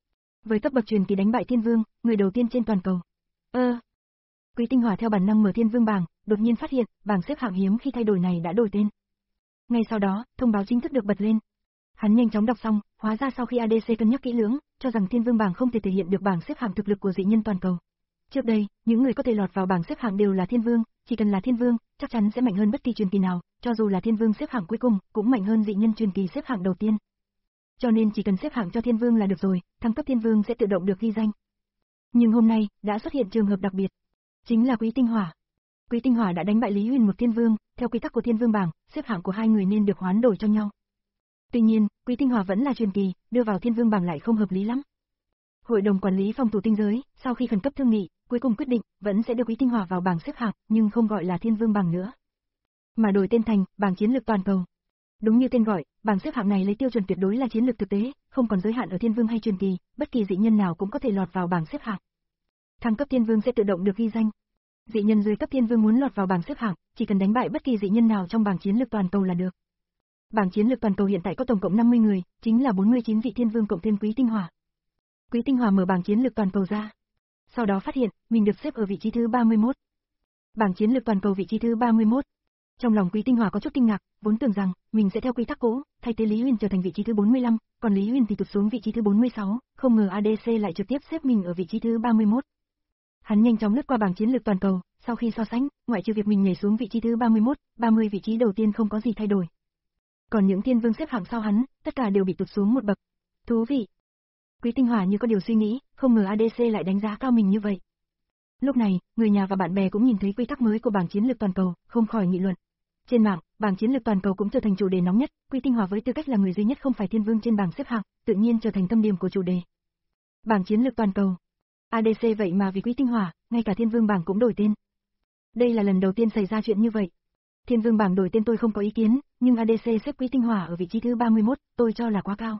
Với cấp bậc truyền kỳ đánh bại Thiên Vương, người đầu tiên trên toàn cầu. Ơ. Quý Tinh Hòa theo bản năng mở Thiên Vương bảng, đột nhiên phát hiện, bảng xếp hạng hiếm khi thay đổi này đã đổi tên. Ngay sau đó, thông báo chính thức được bật lên. Hắn nhanh chóng đọc xong, hóa ra sau khi a đê xê cân nhắc kỹ lưỡng, cho rằng Thiên Vương bảng không thể thể hiện được bảng xếp hạng thực lực của dị nhân toàn cầu. Trước đây, những người có thể lọt vào bảng xếp hạng đều là Thiên Vương, chỉ cần là Thiên Vương, chắc chắn sẽ mạnh hơn bất kỳ truyền kỳ nào, cho dù là Thiên Vương xếp hạng cuối cùng, cũng mạnh hơn dị nhân truyền kỳ xếp hạng đầu tiên. Cho nên chỉ cần xếp hạng cho Thiên Vương là được rồi, thăng cấp Thiên Vương sẽ tự động được ghi danh. Nhưng hôm nay, đã xuất hiện trường hợp đặc biệt. Chính là Quý Tinh Hòa. Quý Tinh Hòa đã đánh bại Lý Huyền một Thiên Vương, theo quy tắc của Thiên Vương bảng, xếp hạng của hai người nên được hoán đổi cho nhau. Tuy nhiên, Quý Tinh Hòa vẫn là truyền kỳ, đưa vào Thiên Vương bảng lại không hợp lý lắm. Hội đồng quản lý phòng thủ tinh giới, sau khi khẩn cấp thương nghị, cuối cùng quyết định, vẫn sẽ đưa Quý Tinh Hòa vào bảng xếp hạng, nhưng không gọi là Thiên Vương bảng nữa. Mà đổi tên thành, bảng chiến lược toàn cầu. Đúng như tên gọi, bảng xếp hạng này lấy tiêu chuẩn tuyệt đối là chiến lược thực tế, không còn giới hạn ở Thiên Vương hay truyền kỳ, bất kỳ dị nhân nào cũng có thể lọt vào bảng xếp hạng. Thăng cấp Thiên Vương sẽ tự động được ghi danh. Dị nhân dưới cấp Thiên Vương muốn lọt vào bảng xếp hạng, chỉ cần đánh bại bất kỳ dị nhân nào trong bảng chiến lược toàn cầu là được. Bảng chiến lược toàn cầu hiện tại có tổng cộng năm mươi người, chính là bốn mươi chín vị Thiên Vương cộng thêm Quý Tinh Hòa. Quý Tinh Hòa mở bảng chiến lược toàn cầu ra. Sau đó phát hiện, mình được xếp ở vị trí thứ ba mươi mốt. Bảng chiến lược toàn cầu vị trí thứ ba mươi mốt. Trong lòng Quý Tinh Hòa có chút kinh ngạc, vốn tưởng rằng mình sẽ theo quy tắc cũ, thay thế Lý Huyền trở thành vị trí thứ bốn mươi lăm, còn Lý Huyền thì tụt xuống vị trí thứ bốn mươi sáu, không ngờ a đê xê lại trực tiếp xếp mình ở vị trí thứ ba mươi mốt. Hắn nhanh chóng lướt qua bảng chiến lược toàn cầu, sau khi so sánh, ngoại trừ việc mình nhảy xuống vị trí thứ ba mươi mốt, ba mươi vị trí đầu tiên không có gì thay đổi. Còn những Thiên Vương xếp hạng sau hắn, tất cả đều bị tụt xuống một bậc. Thú vị. Quý Tinh Hòa như có điều suy nghĩ, không ngờ a đê xê lại đánh giá cao mình như vậy. Lúc này, người nhà và bạn bè cũng nhìn thấy quy tắc mới của bảng chiến lược toàn cầu, không khỏi nghị luận. Trên mạng, bảng chiến lược toàn cầu cũng trở thành chủ đề nóng nhất, Quý Tinh Hòa với tư cách là người duy nhất không phải Thiên Vương trên bảng xếp hạng, tự nhiên trở thành tâm điểm của chủ đề. Bảng chiến lược toàn cầu. a đê xê vậy mà vì Quý Tinh Hòa, ngay cả Thiên Vương bảng cũng đổi tên. Đây là lần đầu tiên xảy ra chuyện như vậy. Thiên Vương bảng đổi tên tôi không có ý kiến, nhưng a đê xê xếp Quý Tinh Hòa ở vị trí thứ ba mươi mốt, tôi cho là quá cao.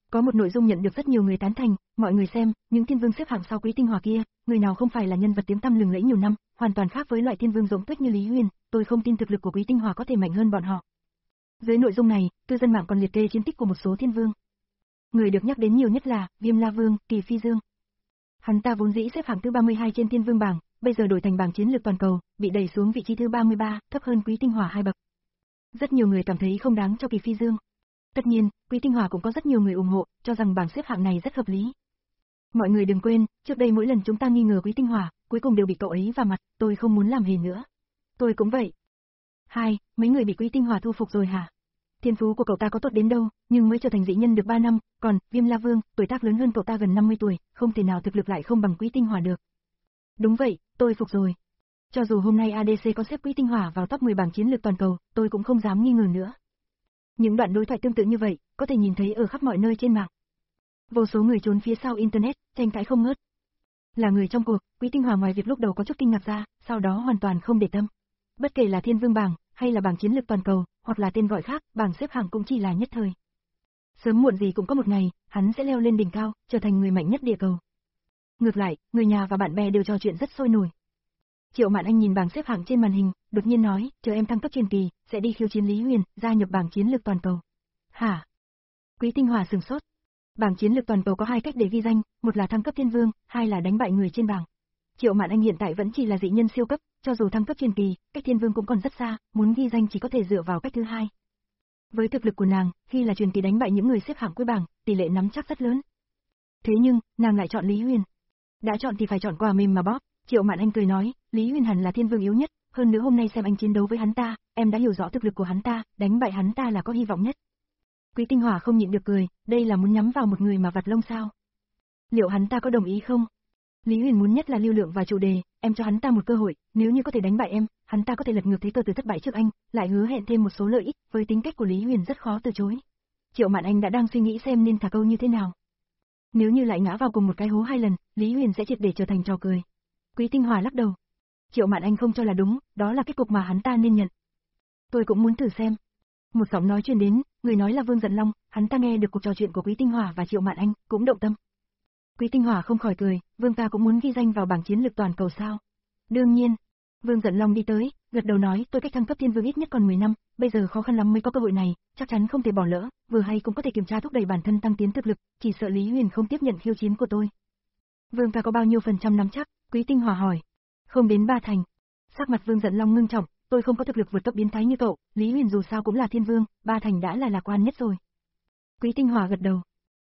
Có một nội dung nhận được rất nhiều người tán thành, mọi người xem, những thiên vương xếp hạng sau Quý Tinh Hòa kia, người nào không phải là nhân vật tiếng tăm lừng lẫy nhiều năm, hoàn toàn khác với loại thiên vương rỗng tuếch như Lý Huyền, tôi không tin thực lực của Quý Tinh Hòa có thể mạnh hơn bọn họ. Dưới nội dung này, cư dân mạng còn liệt kê chiến tích của một số thiên vương. Người được nhắc đến nhiều nhất là Viêm La Vương, Kỳ Phi Dương. Hắn ta vốn dĩ xếp hạng thứ ba mươi hai trên thiên vương bảng, bây giờ đổi thành bảng chiến lược toàn cầu, bị đẩy xuống vị trí thứ ba mươi ba, thấp hơn Quý Tinh Hòa hai bậc. Rất nhiều người cảm thấy không đáng cho Kỳ Phi Dương. Tất nhiên, Quý Tinh Hòa cũng có rất nhiều người ủng hộ, cho rằng bảng xếp hạng này rất hợp lý. Mọi người đừng quên, trước đây mỗi lần chúng ta nghi ngờ Quý Tinh Hòa, cuối cùng đều bị cậu ấy vào mặt, tôi không muốn làm hề nữa. Tôi cũng vậy. Hai, mấy người bị Quý Tinh Hòa thu phục rồi hả? Thiên phú của cậu ta có tốt đến đâu, nhưng mới trở thành dị nhân được ba năm, còn Viêm La Vương, tuổi tác lớn hơn cậu ta gần năm mươi tuổi, không thể nào thực lực lại không bằng Quý Tinh Hòa được. Đúng vậy, tôi phục rồi. Cho dù hôm nay a đê xê có xếp Quý Tinh Hòa vào top mười bảng chiến lược toàn cầu, tôi cũng không dám nghi ngờ nữa. Những đoạn đối thoại tương tự như vậy, có thể nhìn thấy ở khắp mọi nơi trên mạng. Vô số người trốn phía sau internet, tranh cãi không ngớt. Là người trong cuộc, Quý Tinh Hòa ngoài việc lúc đầu có chút kinh ngạc ra, sau đó hoàn toàn không để tâm. Bất kể là thiên vương bảng, hay là bảng chiến lược toàn cầu, hoặc là tên gọi khác, bảng xếp hạng cũng chỉ là nhất thời. Sớm muộn gì cũng có một ngày, hắn sẽ leo lên đỉnh cao, trở thành người mạnh nhất địa cầu. Ngược lại, người nhà và bạn bè đều trò chuyện rất sôi nổi. Triệu Mạn Anh nhìn bảng xếp hạng trên màn hình, đột nhiên nói, chờ em thăng cấp truyền kỳ, sẽ đi khiêu chiến Lý Huyền, gia nhập bảng chiến lược toàn cầu. Hả? Quý Tinh Hòa sửng sốt. Bảng chiến lược toàn cầu có hai cách để ghi danh, một là thăng cấp thiên vương, hai là đánh bại người trên bảng. Triệu Mạn Anh hiện tại vẫn chỉ là dị nhân siêu cấp, cho dù thăng cấp truyền kỳ, cách thiên vương cũng còn rất xa, muốn ghi danh chỉ có thể dựa vào cách thứ hai. Với thực lực của nàng, khi là truyền kỳ đánh bại những người xếp hạng cuối bảng, tỷ lệ nắm chắc rất lớn. Thế nhưng, nàng lại chọn Lý Huyền. Đã chọn thì phải chọn quả mềm mà bóp. Triệu Mạn Anh cười nói, Lý Huyền hẳn là thiên vương yếu nhất, hơn nữa hôm nay xem anh chiến đấu với hắn ta, em đã hiểu rõ thực lực của hắn ta, đánh bại hắn ta là có hy vọng nhất. Quý Tinh Hòa không nhịn được cười, đây là muốn nhắm vào một người mà vặt lông sao? Liệu hắn ta có đồng ý không? Lý Huyền muốn nhất là lưu lượng và chủ đề, em cho hắn ta một cơ hội, nếu như có thể đánh bại em, hắn ta có thể lật ngược thế cờ từ thất bại trước anh, lại hứa hẹn thêm một số lợi ích, với tính cách của Lý Huyền rất khó từ chối. Triệu Mạn Anh đã đang suy nghĩ xem nên thả câu như thế nào. Nếu như lại ngã vào cùng một cái hố hai lần, Lý Huyền sẽ triệt để trở thành trò cười. Quý Tinh Hòa lắc đầu. Triệu Mạn Anh không cho là đúng, đó là kết cục mà hắn ta nên nhận. Tôi cũng muốn thử xem. Một giọng nói truyền đến, người nói là Vương Dận Long, hắn ta nghe được cuộc trò chuyện của Quý Tinh Hòa và Triệu Mạn Anh, cũng động tâm. Quý Tinh Hòa không khỏi cười, Vương ta cũng muốn ghi danh vào bảng chiến lược toàn cầu sao? Đương nhiên. Vương Dận Long đi tới, gật đầu nói, tôi cách thăng cấp thiên vương ít nhất còn mười năm, bây giờ khó khăn lắm mới có cơ hội này, chắc chắn không thể bỏ lỡ, vừa hay cũng có thể kiểm tra thúc đẩy bản thân tăng tiến thực lực, chỉ sợ Lý Huyền không tiếp nhận khiêu chiến của tôi. Vương ta có bao nhiêu phần trăm nắm chắc? Quý Tinh Hòa hỏi. Không đến ba thành. Sắc mặt Vương Dận Long ngưng trọng, tôi không có thực lực vượt cấp biến thái như cậu, Lý Huyền dù sao cũng là thiên vương, ba thành đã là lạc quan nhất rồi. Quý Tinh Hòa gật đầu.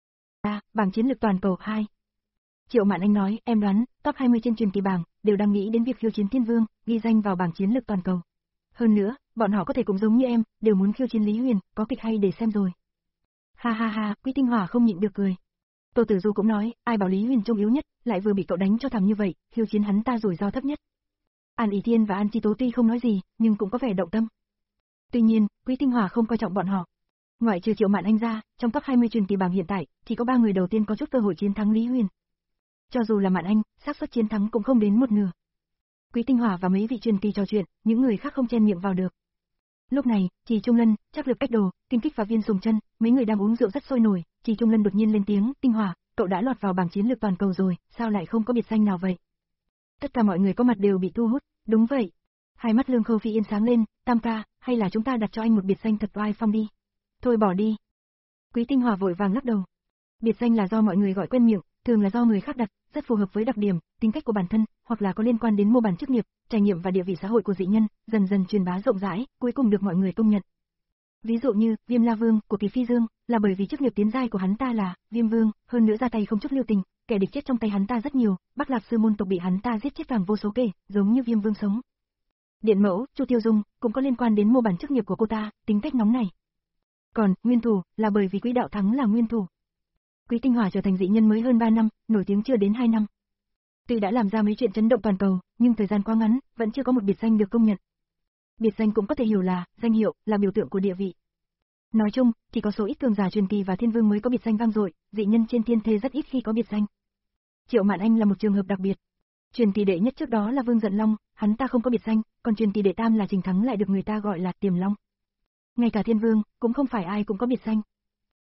À, bảng chiến lược toàn cầu hai. Triệu Mạn Anh nói, em đoán, top hai mươi trên truyền kỳ bảng, đều đang nghĩ đến việc khiêu chiến thiên vương, ghi danh vào bảng chiến lược toàn cầu. Hơn nữa, bọn họ có thể cũng giống như em, đều muốn khiêu chiến Lý Huyền, có kịch hay để xem rồi. Ha ha ha, Quý Tinh Hòa không nhịn được cười. Tô Tử Du cũng nói, ai bảo Lý Huyền trông yếu nhất, lại vừa bị cậu đánh cho thảm như vậy, khiêu chiến hắn ta rủi ro thấp nhất. An Ý Thiên và An Chi Tố tuy không nói gì, nhưng cũng có vẻ động tâm. Tuy nhiên, Quý Tinh Hòa không coi trọng bọn họ. Ngoại trừ Triệu Mạn Anh ra, trong top hai mươi truyền kỳ bảng hiện tại, chỉ có ba người đầu tiên có chút cơ hội chiến thắng Lý Huyền. Cho dù là Mạn Anh, xác suất chiến thắng cũng không đến một nửa. Quý Tinh Hòa và mấy vị truyền kỳ trò chuyện, những người khác không chen miệng vào được. Lúc này, Trì Trung Lân, Trác Lực Cách Đồ, Kinh Kích và Viên Sùng Chân, mấy người đang uống rượu rất sôi nổi, Trì Trung Lân đột nhiên lên tiếng, Tinh Hòa, cậu đã lọt vào bảng chiến lược toàn cầu rồi, sao lại không có biệt danh nào vậy? Tất cả mọi người có mặt đều bị thu hút, đúng vậy. Hai mắt Lương Khâu Phi Yên sáng lên, Tam ca, hay là chúng ta đặt cho anh một biệt danh thật oai phong đi. Thôi bỏ đi. Quý Tinh Hòa vội vàng lắc đầu. Biệt danh là do mọi người gọi quen miệng, thường là do người khác đặt, rất phù hợp với đặc điểm, tính cách của bản thân, hoặc là có liên quan đến mô bản chức nghiệp, trải nghiệm và địa vị xã hội của dị nhân, dần dần truyền bá rộng rãi, cuối cùng được mọi người công nhận. Ví dụ như, Viêm La Vương của Kỳ Phi Dương, là bởi vì chức nghiệp tiến giai của hắn ta là Viêm Vương, hơn nữa ra tay không chút lưu tình, kẻ địch chết trong tay hắn ta rất nhiều, Bắc Lạc Sư môn tộc bị hắn ta giết chết càng vô số kể, giống như Viêm Vương sống. Điện Mẫu, Chu Tiêu Dung, cũng có liên quan đến mô bản chức nghiệp của cô ta, tính cách nóng này. Còn, Nguyên Thủ, là bởi vì Quý Đạo Thắng là nguyên thủ. Quý Tinh Hòa trở thành dị nhân mới hơn ba năm, nổi tiếng chưa đến hai năm. Tuy đã làm ra mấy chuyện chấn động toàn cầu, nhưng thời gian quá ngắn, vẫn chưa có một biệt danh được công nhận. Biệt danh cũng có thể hiểu là, danh hiệu, là biểu tượng của địa vị. Nói chung, chỉ có số ít cường giả truyền kỳ và thiên vương mới có biệt danh vang dội, dị nhân trên thiên thế rất ít khi có biệt danh. Triệu Mạn Anh là một trường hợp đặc biệt. Truyền kỳ đệ nhất trước đó là Vương Dận Long, hắn ta không có biệt danh, còn truyền kỳ đệ tam là Trình Thắng lại được người ta gọi là Tiềm Long. Ngay cả thiên vương, cũng không phải ai cũng có biệt danh.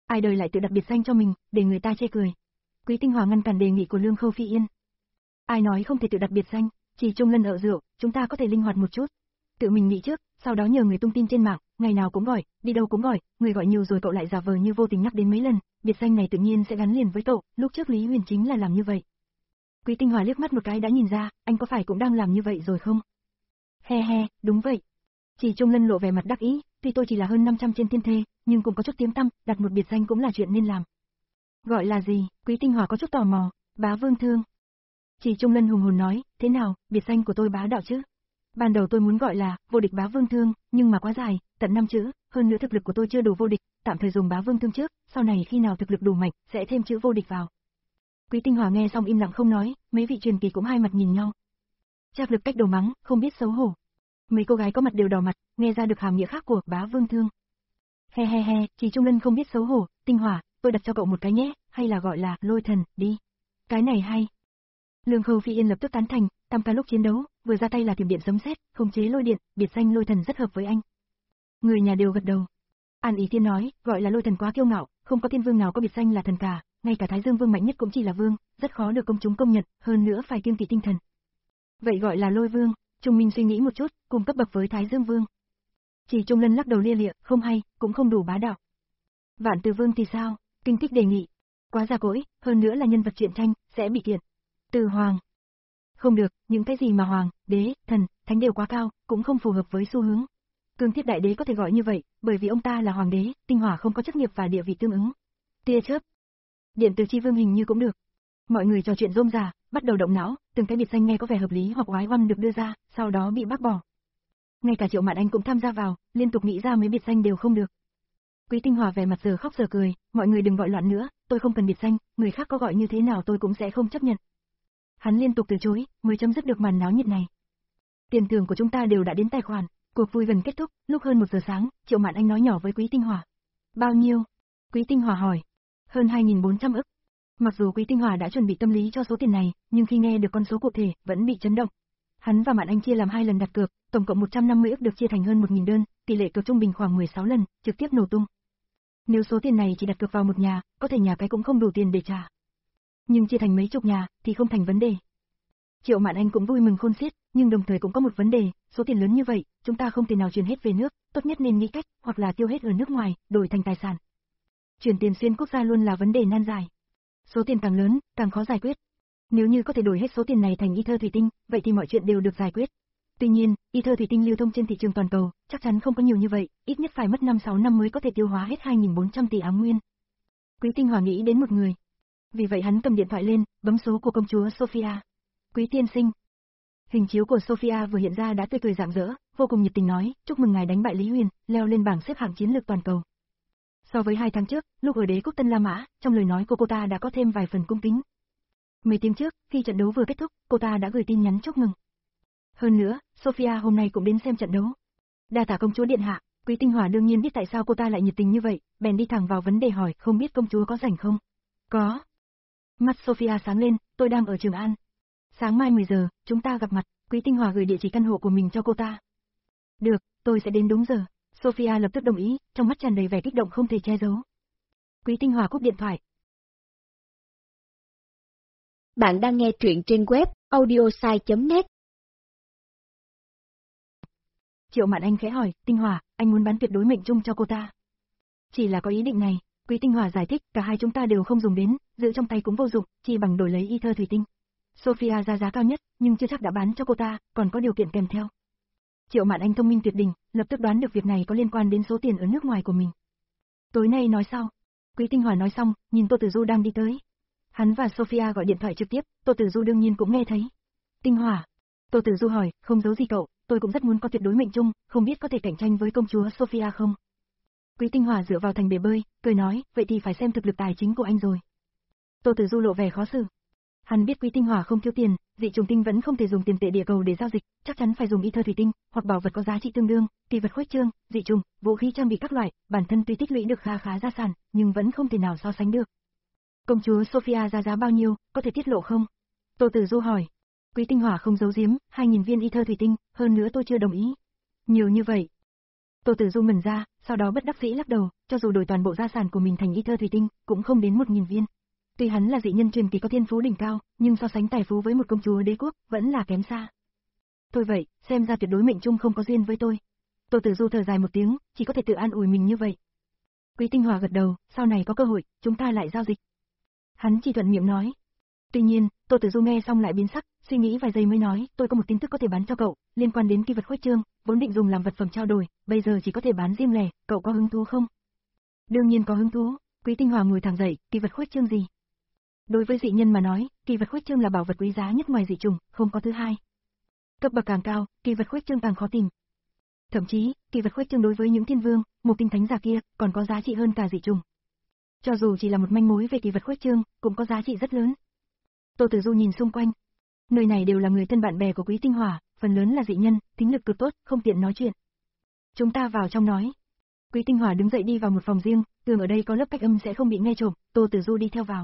Ai đời lại tự đặt biệt danh cho mình, để người ta chê cười. Quý Tinh Hòa ngăn cản đề nghị của Lương Khâu Phi Yên. Ai nói không thể tự đặt biệt danh, chỉ Trung Lân ở rượu, chúng ta có thể linh hoạt một chút. Tự mình nghĩ trước, sau đó nhờ người tung tin trên mạng, ngày nào cũng gọi, đi đâu cũng gọi, người gọi nhiều rồi cậu lại giả vờ như vô tình nhắc đến mấy lần, biệt danh này tự nhiên sẽ gắn liền với cậu, lúc trước Lý Huyền chính là làm như vậy. Quý Tinh Hòa liếc mắt một cái đã nhìn ra, anh có phải cũng đang làm như vậy rồi không? He he, đúng vậy. Chỉ Trung Lân lộ vẻ mặt đắc ý, tuy tôi chỉ là hơn năm trăm trên thiên thê, nhưng cũng có chút tiếng tăm, đặt một biệt danh cũng là chuyện nên làm. Gọi là gì? Quý Tinh Hòa có chút tò mò. Bá Vương Thương. Chỉ Trung Lân hùng hồn nói, thế nào, biệt danh của tôi bá đạo chứ? Ban đầu tôi muốn gọi là vô địch Bá Vương Thương, nhưng mà quá dài, tận năm chữ, hơn nữa thực lực của tôi chưa đủ vô địch, tạm thời dùng Bá Vương Thương trước, sau này khi nào thực lực đủ mạnh, sẽ thêm chữ vô địch vào. Quý Tinh Hòa nghe xong im lặng không nói, mấy vị truyền kỳ cũng hai mặt nhìn nhau. Trác Lực cách đầu mắng, không biết xấu hổ. Mấy cô gái có mặt đều đỏ mặt, nghe ra được hàm nghĩa khác của Bá Vương Thương. He he he, Chỉ Trung Lân không biết xấu hổ, Tinh Hòa, tôi đặt cho cậu một cái nhé, hay là gọi là Lôi Thần, đi. Cái này hay. Lương Khâu Phi Yên lập tức tán thành, tam ca lúc chiến đấu, vừa ra tay là thiểm điện sấm sét, khống chế lôi điện, biệt danh Lôi Thần rất hợp với anh. Người nhà đều gật đầu. An Ý Thiên nói, gọi là Lôi Thần quá kiêu ngạo, không có tiên vương nào có biệt danh là thần cả, ngay cả Thái Dương Vương mạnh nhất cũng chỉ là vương, rất khó được công chúng công nhận, hơn nữa phải kiêng kỵ tinh thần. Vậy gọi là Lôi Vương. Trung Minh suy nghĩ một chút, cùng cấp bậc với Thái Dương Vương. Chỉ Trung Lân lắc đầu lia lịa, không hay, cũng không đủ bá đạo. Vạn Từ Vương thì sao? Kinh Thích đề nghị. Quá già cỗi, hơn nữa là nhân vật truyện tranh, sẽ bị kiện. Từ Hoàng. Không được, những cái gì mà Hoàng, Đế, Thần, Thánh đều quá cao, cũng không phù hợp với xu hướng. Cương Thiết Đại Đế có thể gọi như vậy, bởi vì ông ta là Hoàng đế, Tinh Hỏa không có chức nghiệp và địa vị tương ứng. Tia chớp. Điện Từ Chi Vương hình như cũng được. Mọi người trò chuyện rôm rả, bắt đầu động não, từng cái biệt danh nghe có vẻ hợp lý hoặc oái oăm được đưa ra, sau đó bị bác bỏ. Ngay cả Triệu Mạn Anh cũng tham gia vào, liên tục nghĩ ra mấy biệt danh đều không được. Quý Tinh Hòa vẻ mặt giờ khóc giờ cười, mọi người đừng gọi loạn nữa, tôi không cần biệt danh, người khác có gọi như thế nào tôi cũng sẽ không chấp nhận. Hắn liên tục từ chối, mới chấm dứt được màn náo nhiệt này. Tiền thưởng của chúng ta đều đã đến tài khoản, cuộc vui gần kết thúc, lúc hơn một giờ sáng, Triệu Mạn Anh nói nhỏ với Quý Tinh Hòa. Bao nhiêu? Quý Tinh Hòa hỏi. Hơn hai nghìn bốn trăm ức. Mặc dù Quý Tinh Hòa đã chuẩn bị tâm lý cho số tiền này, nhưng khi nghe được con số cụ thể, vẫn bị chấn động. Hắn và Mạn Anh chia làm hai lần đặt cược, tổng cộng một trăm năm mươi ức được chia thành hơn một nghìn đơn, tỷ lệ cược trung bình khoảng mười sáu lần, trực tiếp nổ tung. Nếu số tiền này chỉ đặt cược vào một nhà, có thể nhà cái cũng không đủ tiền để trả. Nhưng chia thành mấy chục nhà, thì không thành vấn đề. Triệu Mạn Anh cũng vui mừng khôn xiết, nhưng đồng thời cũng có một vấn đề, số tiền lớn như vậy, chúng ta không thể nào chuyển hết về nước, tốt nhất nên nghĩ cách, hoặc là tiêu hết ở nước ngoài, đổi thành tài sản. Chuyển tiền xuyên quốc gia luôn là vấn đề nan giải. Số tiền càng lớn, càng khó giải quyết. Nếu như có thể đổi hết số tiền này thành ether thủy tinh, vậy thì mọi chuyện đều được giải quyết. Tuy nhiên, ether thủy tinh lưu thông trên thị trường toàn cầu, chắc chắn không có nhiều như vậy, ít nhất phải mất năm sáu năm mới có thể tiêu hóa hết hai nghìn bốn trăm tỷ áng nguyên. Quý Tinh Hòa nghĩ đến một người. Vì vậy hắn cầm điện thoại lên, bấm số của công chúa Sophia. Quý tiên sinh. Hình chiếu của Sophia vừa hiện ra đã tươi cười rạng rỡ, vô cùng nhiệt tình nói, chúc mừng ngài đánh bại Lý Huyền, leo lên bảng xếp hạng chiến lược toàn cầu. So với hai tháng trước, lúc ở đế quốc Tân La Mã, trong lời nói của cô ta đã có thêm vài phần cung kính. Mấy tiếng trước, khi trận đấu vừa kết thúc, cô ta đã gửi tin nhắn chúc mừng. Hơn nữa, Sophia hôm nay cũng đến xem trận đấu. Đa tạ công chúa điện hạ. Quý Tinh Hòa đương nhiên biết tại sao cô ta lại nhiệt tình như vậy, bèn đi thẳng vào vấn đề hỏi, không biết công chúa có rảnh không? Có. Mắt Sophia sáng lên, tôi đang ở Trường An. Sáng mai mười giờ, chúng ta gặp mặt. Quý Tinh Hòa gửi địa chỉ căn hộ của mình cho cô ta. Được, tôi sẽ đến đúng giờ. Sophia lập tức đồng ý, trong mắt tràn đầy vẻ kích động không thể che giấu. Quý Tinh Hòa cúp điện thoại. Bạn đang nghe truyện trên web audiosai chấm net. Triệu Mạn Anh khẽ hỏi, Tinh Hòa, anh muốn bán tuyệt đối mệnh chung cho cô ta. Chỉ là có ý định này, Quý Tinh Hòa giải thích, cả hai chúng ta đều không dùng đến, giữ trong tay cũng vô dụng, chỉ bằng đổi lấy ether thủy tinh. Sophia ra giá cao nhất, nhưng chưa chắc đã bán cho cô ta, còn có điều kiện kèm theo. Triệu Mạn Anh thông minh tuyệt đỉnh, lập tức đoán được việc này có liên quan đến số tiền ở nước ngoài của mình. Tối nay nói sau. Quý Tinh Hòa nói xong, nhìn Tô Tử Du đang đi tới. Hắn và Sophia gọi điện thoại trực tiếp, Tô Tử Du đương nhiên cũng nghe thấy. Tinh Hòa. Tô Tử Du hỏi, không giấu gì cậu, tôi cũng rất muốn có tuyệt đối mệnh chung, không biết có thể cạnh tranh với công chúa Sophia không? Quý Tinh Hòa dựa vào thành bể bơi, cười nói, vậy thì phải xem thực lực tài chính của anh rồi. Tô Tử Du lộ vẻ khó xử. Hắn biết Quý Tinh Hòa không thiếu tiền, dị trùng tinh vẫn không thể dùng tiền tệ địa cầu để giao dịch, chắc chắn phải dùng ether thủy tinh, hoặc bảo vật có giá trị tương đương, kỳ vật khuếch trương, dị trùng, vũ khí trang bị các loại, bản thân tuy tích lũy được khá khá gia sản, nhưng vẫn không thể nào so sánh được. Công chúa Sophia ra giá bao nhiêu, có thể tiết lộ không? Tô Tử Du hỏi. Quý Tinh Hòa không giấu giếm, hai nghìn viên ether thủy tinh, hơn nữa tôi chưa đồng ý. Nhiều như vậy. Tô Tử Du ngẩn ra, sau đó bất đắc dĩ lắc đầu, cho dù đổi toàn bộ gia sản của mình thành ether thủy tinh, cũng không đến một nghìn viên. Tuy hắn là dị nhân truyền kỳ có thiên phú đỉnh cao, nhưng so sánh tài phú với một công chúa đế quốc, vẫn là kém xa. Thôi vậy, xem ra tuyệt đối mệnh trung không có duyên với tôi. Tô Tử Du thở dài một tiếng, chỉ có thể tự an ủi mình như vậy. Quý Tinh Hòa gật đầu, sau này có cơ hội, chúng ta lại giao dịch. Hắn chỉ thuận miệng nói. Tuy nhiên, Tô Tử Du nghe xong lại biến sắc, suy nghĩ vài giây mới nói, tôi có một tin tức có thể bán cho cậu, liên quan đến kỳ vật khuếch trương, vốn định dùng làm vật phẩm trao đổi, bây giờ chỉ có thể bán riêng lẻ, cậu có hứng thú không? Đương nhiên có hứng thú. Quý Tinh Hòa ngồi thẳng dậy, kỳ vật khuếch trương gì? Đối với dị nhân mà nói, kỳ vật khuếch trương là bảo vật quý giá nhất ngoài dị trùng, không có thứ hai. Cấp bậc càng cao, kỳ vật khuếch trương càng khó tìm. Thậm chí, kỳ vật khuếch trương đối với những thiên vương, một tinh thánh giả kia, còn có giá trị hơn cả dị trùng. Cho dù chỉ là một manh mối về kỳ vật khuếch trương, cũng có giá trị rất lớn. Tô Tử Du nhìn xung quanh. Nơi này đều là người thân bạn bè của Quý Tinh Hòa, phần lớn là dị nhân, tính lực cực tốt, không tiện nói chuyện. Chúng ta vào trong nói. Quý Tinh Hòa đứng dậy đi vào một phòng riêng, tường ở đây có lớp cách âm sẽ không bị nghe trộm, Tô Tử Du đi theo vào.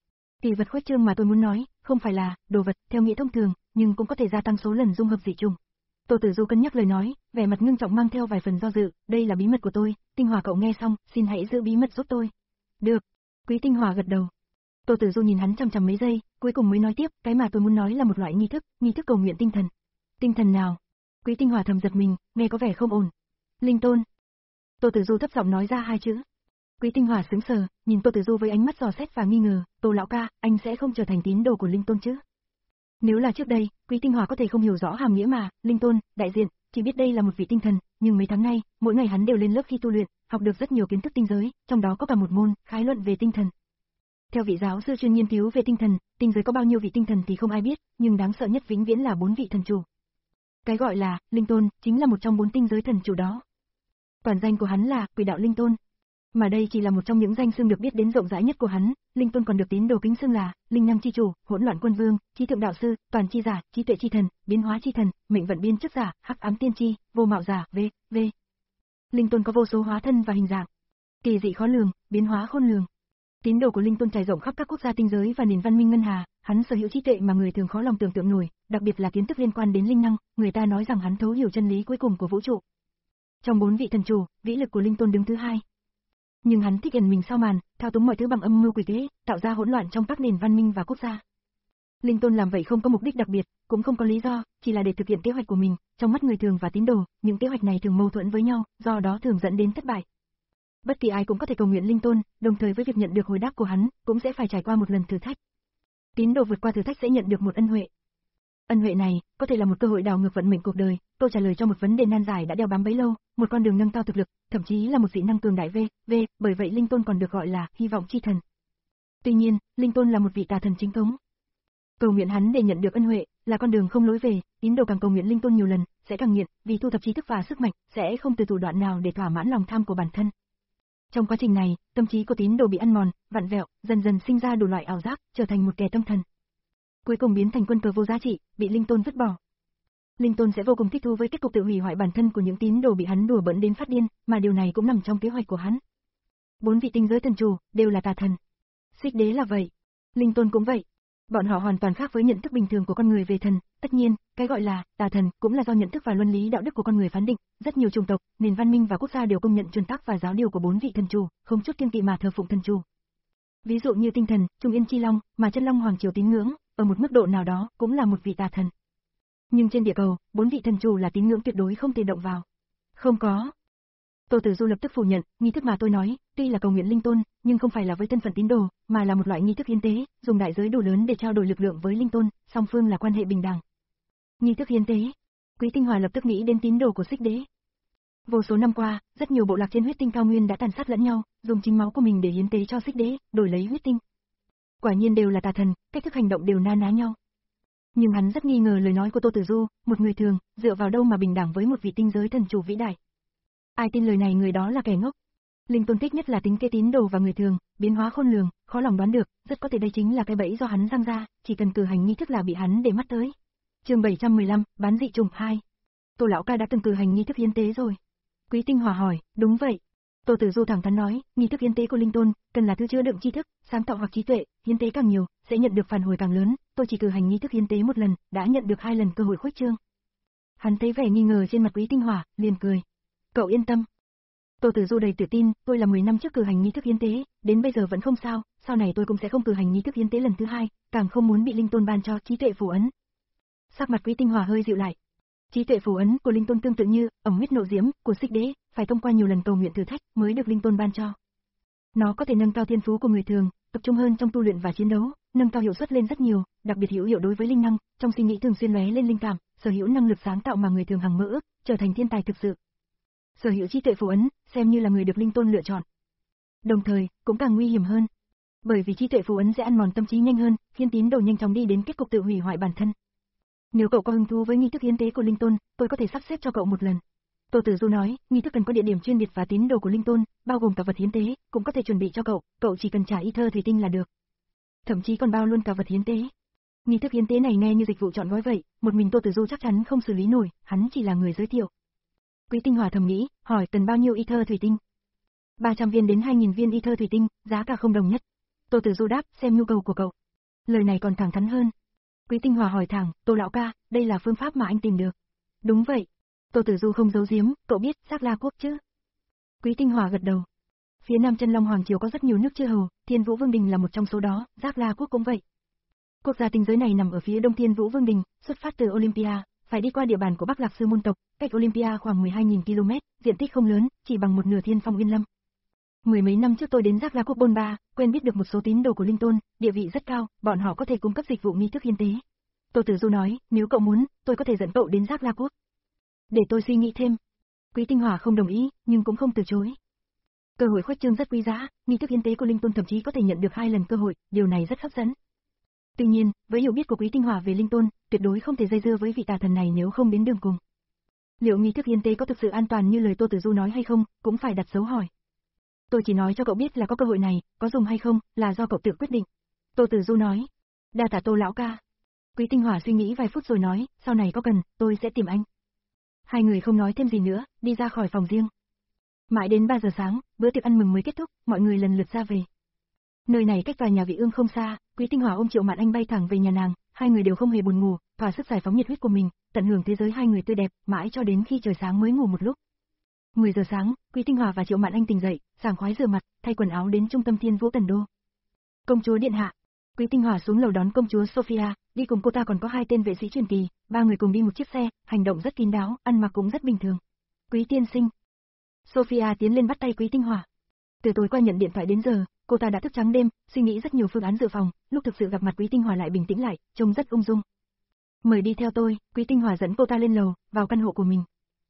Kỳ vật khuếch trương mà tôi muốn nói, không phải là đồ vật theo nghĩa thông thường, nhưng cũng có thể gia tăng số lần dung hợp dị trùng. Tô Tử Du cân nhắc lời nói, vẻ mặt ngưng trọng mang theo vài phần do dự, đây là bí mật của tôi, Tinh Hòa cậu nghe xong, xin hãy giữ bí mật giúp tôi. Được. Quý Tinh Hòa gật đầu. Tô Tử Du nhìn hắn chằm chằm mấy giây, cuối cùng mới nói tiếp, cái mà tôi muốn nói là một loại nghi thức, nghi thức cầu nguyện tinh thần. Tinh thần nào? Quý Tinh Hòa thầm giật mình, nghe có vẻ không ổn. Linh tôn. Tô Tử Du thấp giọng nói ra hai chữ. Quý Tinh Hòa sững sờ, nhìn Tô Tử Du với ánh mắt dò xét và nghi ngờ, Tô lão ca, anh sẽ không trở thành tín đồ của Linh tôn chứ? Nếu là trước đây, Quý Tinh Hòa có thể không hiểu rõ hàm nghĩa mà, Linh tôn, đại diện, chỉ biết đây là một vị tinh thần, nhưng mấy tháng nay, mỗi ngày hắn đều lên lớp khi tu luyện, học được rất nhiều kiến thức tinh giới, trong đó có cả một môn khái luận về tinh thần. Theo vị giáo sư chuyên nghiên cứu về tinh thần, tinh giới có bao nhiêu vị tinh thần thì không ai biết, nhưng đáng sợ nhất vĩnh viễn là bốn vị thần chủ. Cái gọi là Linh tôn chính là một trong bốn tinh giới thần chủ đó. Toàn danh của hắn là Quỷ đạo Linh tôn. Mà đây chỉ là một trong những danh xưng được biết đến rộng rãi nhất của hắn, Linh tôn còn được tín đồ kính xưng là Linh năng chi chủ, Hỗn loạn quân vương, Trí thượng đạo sư, Toàn chi giả, Trí tuệ chi thần, Biến hóa chi thần, Mệnh vận biên chức giả, Hắc ám tiên tri, Vô mạo giả, v, v. Linh tôn có vô số hóa thân và hình dạng, kỳ dị khó lường, biến hóa khôn lường. Tín đồ của Linh tôn trải rộng khắp các quốc gia tinh giới và nền văn minh ngân hà, hắn sở hữu trí tuệ mà người thường khó lòng tưởng tượng nổi, đặc biệt là kiến thức liên quan đến linh năng, người ta nói rằng hắn thấu hiểu chân lý cuối cùng của vũ trụ. Trong bốn vị thần chủ, vĩ lực của Linh tôn đứng thứ hai. Nhưng hắn thích ẩn mình sau màn, thao túng mọi thứ bằng âm mưu quỷ kế, tạo ra hỗn loạn trong các nền văn minh và quốc gia. Linh tôn làm vậy không có mục đích đặc biệt, cũng không có lý do, chỉ là để thực hiện kế hoạch của mình, trong mắt người thường và tín đồ, những kế hoạch này thường mâu thuẫn với nhau, do đó thường dẫn đến thất bại. Bất kỳ ai cũng có thể cầu nguyện Linh tôn, đồng thời với việc nhận được hồi đáp của hắn, cũng sẽ phải trải qua một lần thử thách. Tín đồ vượt qua thử thách sẽ nhận được một ân huệ. Ân huệ này có thể là một cơ hội đảo ngược vận mệnh cuộc đời, câu trả lời cho một vấn đề nan giải đã đeo bám bấy lâu, một con đường nâng cao thực lực, thậm chí là một dị năng cường đại v, v, bởi vậy Linh tôn còn được gọi là hy vọng chi thần. Tuy nhiên, Linh tôn là một vị tà thần chính thống. Cầu nguyện hắn để nhận được ân huệ là con đường không lối về, tín đồ càng cầu nguyện Linh tôn nhiều lần, sẽ càng nghiện, vì thu thập trí thức và sức mạnh, sẽ không từ thủ đoạn nào để thỏa mãn lòng tham của bản thân. Trong quá trình này, tâm trí của tín đồ bị ăn mòn, vặn vẹo, dần dần sinh ra đủ loại ảo giác, trở thành một kẻ tâm thần. Cuối cùng biến thành quân cờ vô giá trị, bị Linh tôn vứt bỏ. Linh tôn sẽ vô cùng thích thú với kết cục tự hủy hoại bản thân của những tín đồ bị hắn đùa bỡn đến phát điên, mà điều này cũng nằm trong kế hoạch của hắn. Bốn vị tinh giới thần chủ đều là tà thần. Xích đế là vậy, Linh tôn cũng vậy. Bọn họ hoàn toàn khác với nhận thức bình thường của con người về thần, tất nhiên, cái gọi là tà thần cũng là do nhận thức và luân lý đạo đức của con người phán định, rất nhiều chủng tộc, nền văn minh và quốc gia đều công nhận chuẩn tắc và giáo điều của bốn vị thần chủ, không chút kiêng kỵ mà thờ phụng thần chủ. Ví dụ như tinh thần, Trung Yên Chi Long, mà Chân Long Hoàng triều tín ngưỡng, ở một mức độ nào đó cũng là một vị tà thần. Nhưng trên địa cầu, bốn vị thần chủ là tín ngưỡng tuyệt đối không thể động vào. Không có. Tô Tử Du lập tức phủ nhận, nghi thức mà tôi nói, tuy là cầu nguyện Linh tôn, nhưng không phải là với thân phận tín đồ, mà là một loại nghi thức hiến tế, dùng đại giới đủ lớn để trao đổi lực lượng với Linh tôn, song phương là quan hệ bình đẳng. Nghi thức hiến tế. Quý Tinh Hòa lập tức nghĩ đến tín đồ của Xích Đế. Vô số năm qua, rất nhiều bộ lạc trên huyết tinh cao nguyên đã tàn sát lẫn nhau, dùng chính máu của mình để hiến tế cho Xích Đế, đổi lấy huyết tinh. Quả nhiên đều là tà thần, cách thức hành động đều na ná nhau. Nhưng hắn rất nghi ngờ lời nói của Tô Tử Du, một người thường, dựa vào đâu mà bình đẳng với một vị tinh giới thần chủ vĩ đại. Ai tin lời này người đó là kẻ ngốc. Linh tôn thích nhất là tính kế tín đồ và người thường, biến hóa khôn lường, khó lòng đoán được, rất có thể đây chính là cái bẫy do hắn giăng ra, chỉ cần cử hành nghi thức là bị hắn để mắt tới. Chương bảy trăm mười lăm, bán dị trùng hai. Tô lão ca đã từng cử hành nghi thức hiến tế rồi. Quý Tinh Hòa hỏi, đúng vậy. Tô Tử Du thẳng thắn nói, nghi thức hiến tế của Linh tôn cần là thứ chứa đựng tri thức, sáng tạo hoặc trí tuệ, hiến tế càng nhiều, sẽ nhận được phản hồi càng lớn, tôi chỉ cử hành nghi thức hiến tế một lần, đã nhận được hai lần cơ hội khuếch trương. Hắn thấy vẻ nghi ngờ trên mặt Quý Tinh Hòa, liền cười. Cậu yên tâm. Tô Tử Du đầy tự tin, tôi là mười năm trước cử hành nghi thức hiến tế, đến bây giờ vẫn không sao, sau này tôi cũng sẽ không cử hành nghi thức hiến tế lần thứ hai, càng không muốn bị Linh Tôn ban cho trí tuệ phù ấn. Sắc mặt Quý Tinh Hòa hơi dịu lại. Trí tuệ phù ấn của Linh Tôn tương tự như ẩm huyết nộ diễm của Xích Đế, phải thông qua nhiều lần cầu nguyện thử thách mới được Linh Tôn ban cho. Nó có thể nâng cao thiên phú của người thường, tập trung hơn trong tu luyện và chiến đấu, nâng cao hiệu suất lên rất nhiều, đặc biệt hữu hiệu đối với linh năng, trong suy nghĩ thường xuyên lóe lên linh cảm, sở hữu năng lực sáng tạo mà người thường hằng mơ ước, trở thành thiên tài thực sự. Sở hữu trí tuệ phù ấn, xem như là người được Linh Tôn lựa chọn. Đồng thời, cũng càng nguy hiểm hơn. Bởi vì trí tuệ phù ấn sẽ ăn mòn tâm trí nhanh hơn, khiến tín đồ nhanh chóng đi đến kết cục tự hủy hoại bản thân. Nếu cậu có hứng thú với nghi thức hiến tế của Linh Tôn, tôi có thể sắp xếp cho cậu một lần. Tô Tử Du nói, nghi thức cần có địa điểm chuyên biệt và tín đồ của Linh Tôn, bao gồm cả vật hiến tế, cũng có thể chuẩn bị cho cậu, cậu chỉ cần trả y thơ thủy tinh là được. Thậm chí còn bao luôn cả vật hiến tế. Nghi thức hiến tế này nghe như dịch vụ chọn gói vậy, một mình Tô Tử Du chắc chắn không xử lý nổi, hắn chỉ là người giới thiệu. Quý Tinh Hòa thầm nghĩ, hỏi cần bao nhiêu y thơ thủy tinh? ba trăm viên đến hai nghìn viên y thơ thủy tinh, giá cả không đồng nhất. Tô Tử Du đáp, xem nhu cầu của cậu. Lời này còn thẳng thắn hơn. Quý Tinh Hòa hỏi thẳng, Tô lão ca, đây là phương pháp mà anh tìm được. Đúng vậy. Tô Tử Du không giấu giếm, cậu biết Giác La Quốc chứ? Quý Tinh Hòa gật đầu. Phía Nam Chân Long Hoàng Triều có rất nhiều nước chư hầu, Thiên Vũ Vương Đình là một trong số đó, Giác La Quốc cũng vậy. Quốc gia tinh giới này nằm ở phía đông Thiên Vũ Vương Đình, xuất phát từ Olympia, phải đi qua địa bàn của Bắc Lạc Sư môn tộc, cách Olympia khoảng mười hai nghìn ki lô mét, diện tích không lớn, chỉ bằng một nửa Thiên Phong Uyên Lâm. Mười mấy năm trước tôi đến Giác La Quốc Bôn Ba, quen biết được một số tín đồ của Linh Tôn, địa vị rất cao, bọn họ có thể cung cấp dịch vụ nghi thức hiến tế. Tô Tử Du nói, nếu cậu muốn, tôi có thể dẫn cậu đến Giác La Quốc. Để tôi suy nghĩ thêm. Quý Tinh Hòa không đồng ý, nhưng cũng không từ chối. Cơ hội khuếch trương rất quý giá, nghi thức hiến tế của Linh Tôn thậm chí có thể nhận được hai lần cơ hội, điều này rất hấp dẫn. Tuy nhiên, với hiểu biết của Quý Tinh Hòa về Linh Tôn, tuyệt đối không thể dây dưa với vị tà thần này nếu không đến đường cùng. Liệu nghi thức hiến tế có thực sự an toàn như lời Tô Tử Du nói hay không, cũng phải đặt dấu hỏi. Tôi chỉ nói cho cậu biết là có cơ hội này, có dùng hay không, là do cậu tự quyết định. Tô Tử Du nói. Đa tạ Tô lão ca. Quý Tinh Hòa suy nghĩ vài phút rồi nói, sau này có cần, tôi sẽ tìm anh. Hai người không nói thêm gì nữa, đi ra khỏi phòng riêng. Mãi đến ba giờ sáng, bữa tiệc ăn mừng mới kết thúc, mọi người lần lượt ra về. Nơi này cách tòa nhà Vị Ương không xa, Quý Tinh Hòa ôm Triệu Mạn Anh bay thẳng về nhà nàng, hai người đều không hề buồn ngủ, thỏa sức giải phóng nhiệt huyết của mình, tận hưởng thế giới hai người tươi đẹp, mãi cho đến khi trời sáng mới ngủ một lúc. mười giờ sáng, Quý Tinh Hòa và Triệu Mạn Anh tỉnh dậy, sảng khoái rửa mặt, thay quần áo đến trung tâm Thiên Vũ Tần Đô. Công chúa điện hạ. Quý Tinh Hòa xuống lầu đón công chúa Sophia, đi cùng cô ta còn có hai tên vệ sĩ truyền kỳ, ba người cùng đi một chiếc xe, hành động rất kín đáo, ăn mặc cũng rất bình thường. Quý tiên sinh. Sophia tiến lên bắt tay Quý Tinh Hòa. Từ tối qua nhận điện thoại đến giờ, cô ta đã thức trắng đêm, suy nghĩ rất nhiều phương án dự phòng, lúc thực sự gặp mặt Quý Tinh Hòa lại bình tĩnh lại, trông rất ung dung. Mời đi theo tôi, Quý Tinh Hòa dẫn cô ta lên lầu, vào căn hộ của mình.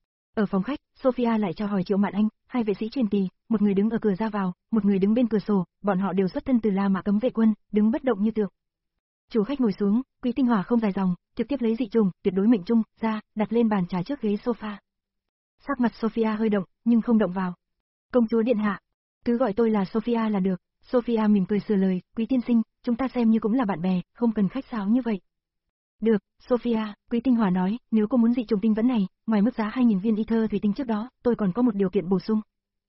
Ở phòng khách, Sophia lại cho hỏi Triệu Mạn Anh, hai vệ sĩ truyền kỳ, một người đứng ở cửa ra vào, một người đứng bên cửa sổ, bọn họ đều xuất thân từ La Mã cấm vệ quân, đứng bất động như tượng. Chủ khách ngồi xuống, Quý Tinh Hòa không dài dòng, trực tiếp lấy dị trùng, tuyệt đối mệnh trung, ra, đặt lên bàn trà trước ghế sofa. Sắc mặt Sophia hơi động, nhưng không động vào. Công chúa điện hạ, cứ gọi tôi là Sophia là được. Sophia mỉm cười sửa lời, Quý tiên sinh, chúng ta xem như cũng là bạn bè, không cần khách sáo như vậy. Được, Sophia, Quý Tinh Hòa nói, nếu cô muốn dị trùng tinh vẫn này, ngoài mức giá hai nghìn viên y thơ thủy tinh trước đó, tôi còn có một điều kiện bổ sung.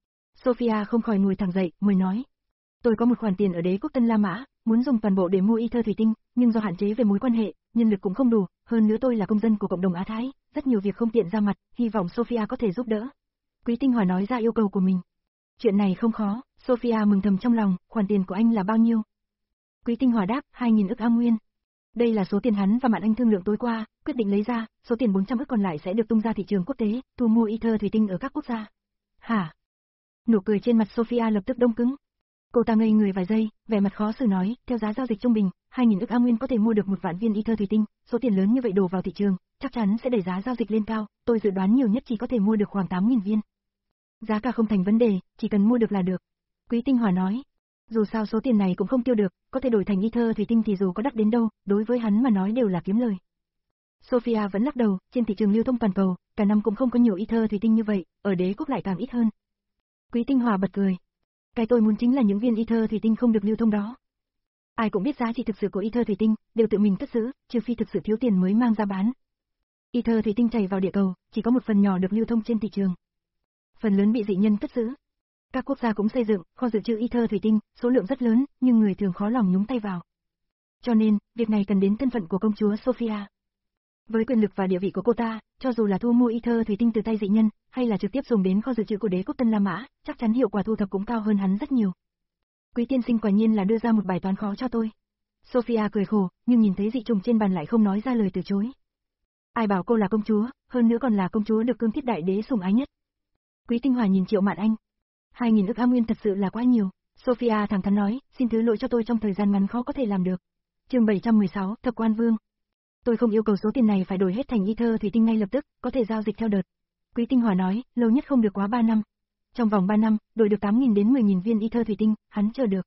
Sophia không khỏi ngồi thẳng dậy, mới nói. Tôi có một khoản tiền ở đế quốc Tân La Mã, muốn dùng toàn bộ để mua y thơ thủy tinh, nhưng do hạn chế về mối quan hệ, nhân lực cũng không đủ, hơn nữa tôi là công dân của cộng đồng Á Thái, rất nhiều việc không tiện ra mặt, hy vọng Sophia có thể giúp đỡ. Quý Tinh Hòa nói ra yêu cầu của mình. Chuyện này không khó, Sophia mừng thầm trong lòng, khoản tiền của anh là bao nhiêu? Quý Tinh Hòa đáp, hai nghìn ức A Nguyên. Đây là số tiền hắn và Mạn Anh thương lượng tối qua, quyết định lấy ra, số tiền bốn trăm ức còn lại sẽ được tung ra thị trường quốc tế, thu mua y thơ thủy tinh ở các quốc gia. Hả? Nụ cười trên mặt Sophia lập tức đông cứng. Cô ta ngây người vài giây, vẻ mặt khó xử nói, theo giá giao dịch trung bình, hai nghìn ức A Nguyên có thể mua được một vạn viên y thơ thủy tinh, số tiền lớn như vậy đổ vào thị trường, chắc chắn sẽ đẩy giá giao dịch lên cao, tôi dự đoán nhiều nhất chỉ có thể mua được khoảng tám nghìn viên. Giá cả không thành vấn đề, chỉ cần mua được là được. Quý Tinh Hòa nói. Dù sao số tiền này cũng không tiêu được, có thể đổi thành y thơ thủy tinh thì dù có đắt đến đâu, đối với hắn mà nói đều là kiếm lời. Sophia vẫn lắc đầu, trên thị trường lưu thông toàn cầu, cả năm cũng không có nhiều y thơ thủy tinh như vậy, ở đế quốc lại càng ít hơn. Quý Tinh Hòa bật cười. Cái tôi muốn chính là những viên y thơ thủy tinh không được lưu thông đó. Ai cũng biết giá trị thực sự của y thơ thủy tinh, đều tự mình cất giữ, trừ phi thực sự thiếu tiền mới mang ra bán. Y thơ thủy tinh chảy vào địa cầu, chỉ có một phần nhỏ được lưu thông trên thị trường. Phần lớn bị dị nhân cất giữ. Các quốc gia cũng xây dựng kho dự trữ y thơ thủy tinh, số lượng rất lớn, nhưng người thường khó lòng nhúng tay vào. Cho nên, việc này cần đến thân phận của công chúa Sophia. Với quyền lực và địa vị của cô ta, cho dù là thu mua ether thủy tinh từ tay dị nhân, hay là trực tiếp dùng đến kho dự trữ của đế quốc Tân La Mã, chắc chắn hiệu quả thu thập cũng cao hơn hắn rất nhiều. Quý tiên sinh quả nhiên là đưa ra một bài toán khó cho tôi. Sophia cười khổ, nhưng nhìn thấy dị trùng trên bàn lại không nói ra lời từ chối. Ai bảo cô là công chúa, hơn nữa còn là công chúa được Cương Thiết Đại Đế sủng ái nhất. Quý Tinh Hòa nhìn Triệu Mạn Anh. Hai nghìn ức A Nguyên thật sự là quá nhiều. Sophia thẳng thắn nói, xin thứ lỗi cho tôi trong thời gian ngắn khó có thể làm được. Chương bảy trăm mười sáu, Thập Quan Vương. Tôi không yêu cầu số tiền này phải đổi hết thành ether thủy tinh ngay lập tức, có thể giao dịch theo đợt. Quý Tinh Hòa nói, lâu nhất không được quá ba năm. Trong vòng ba năm, đổi được tám nghìn đến mười nghìn viên ether thủy tinh, hắn chờ được.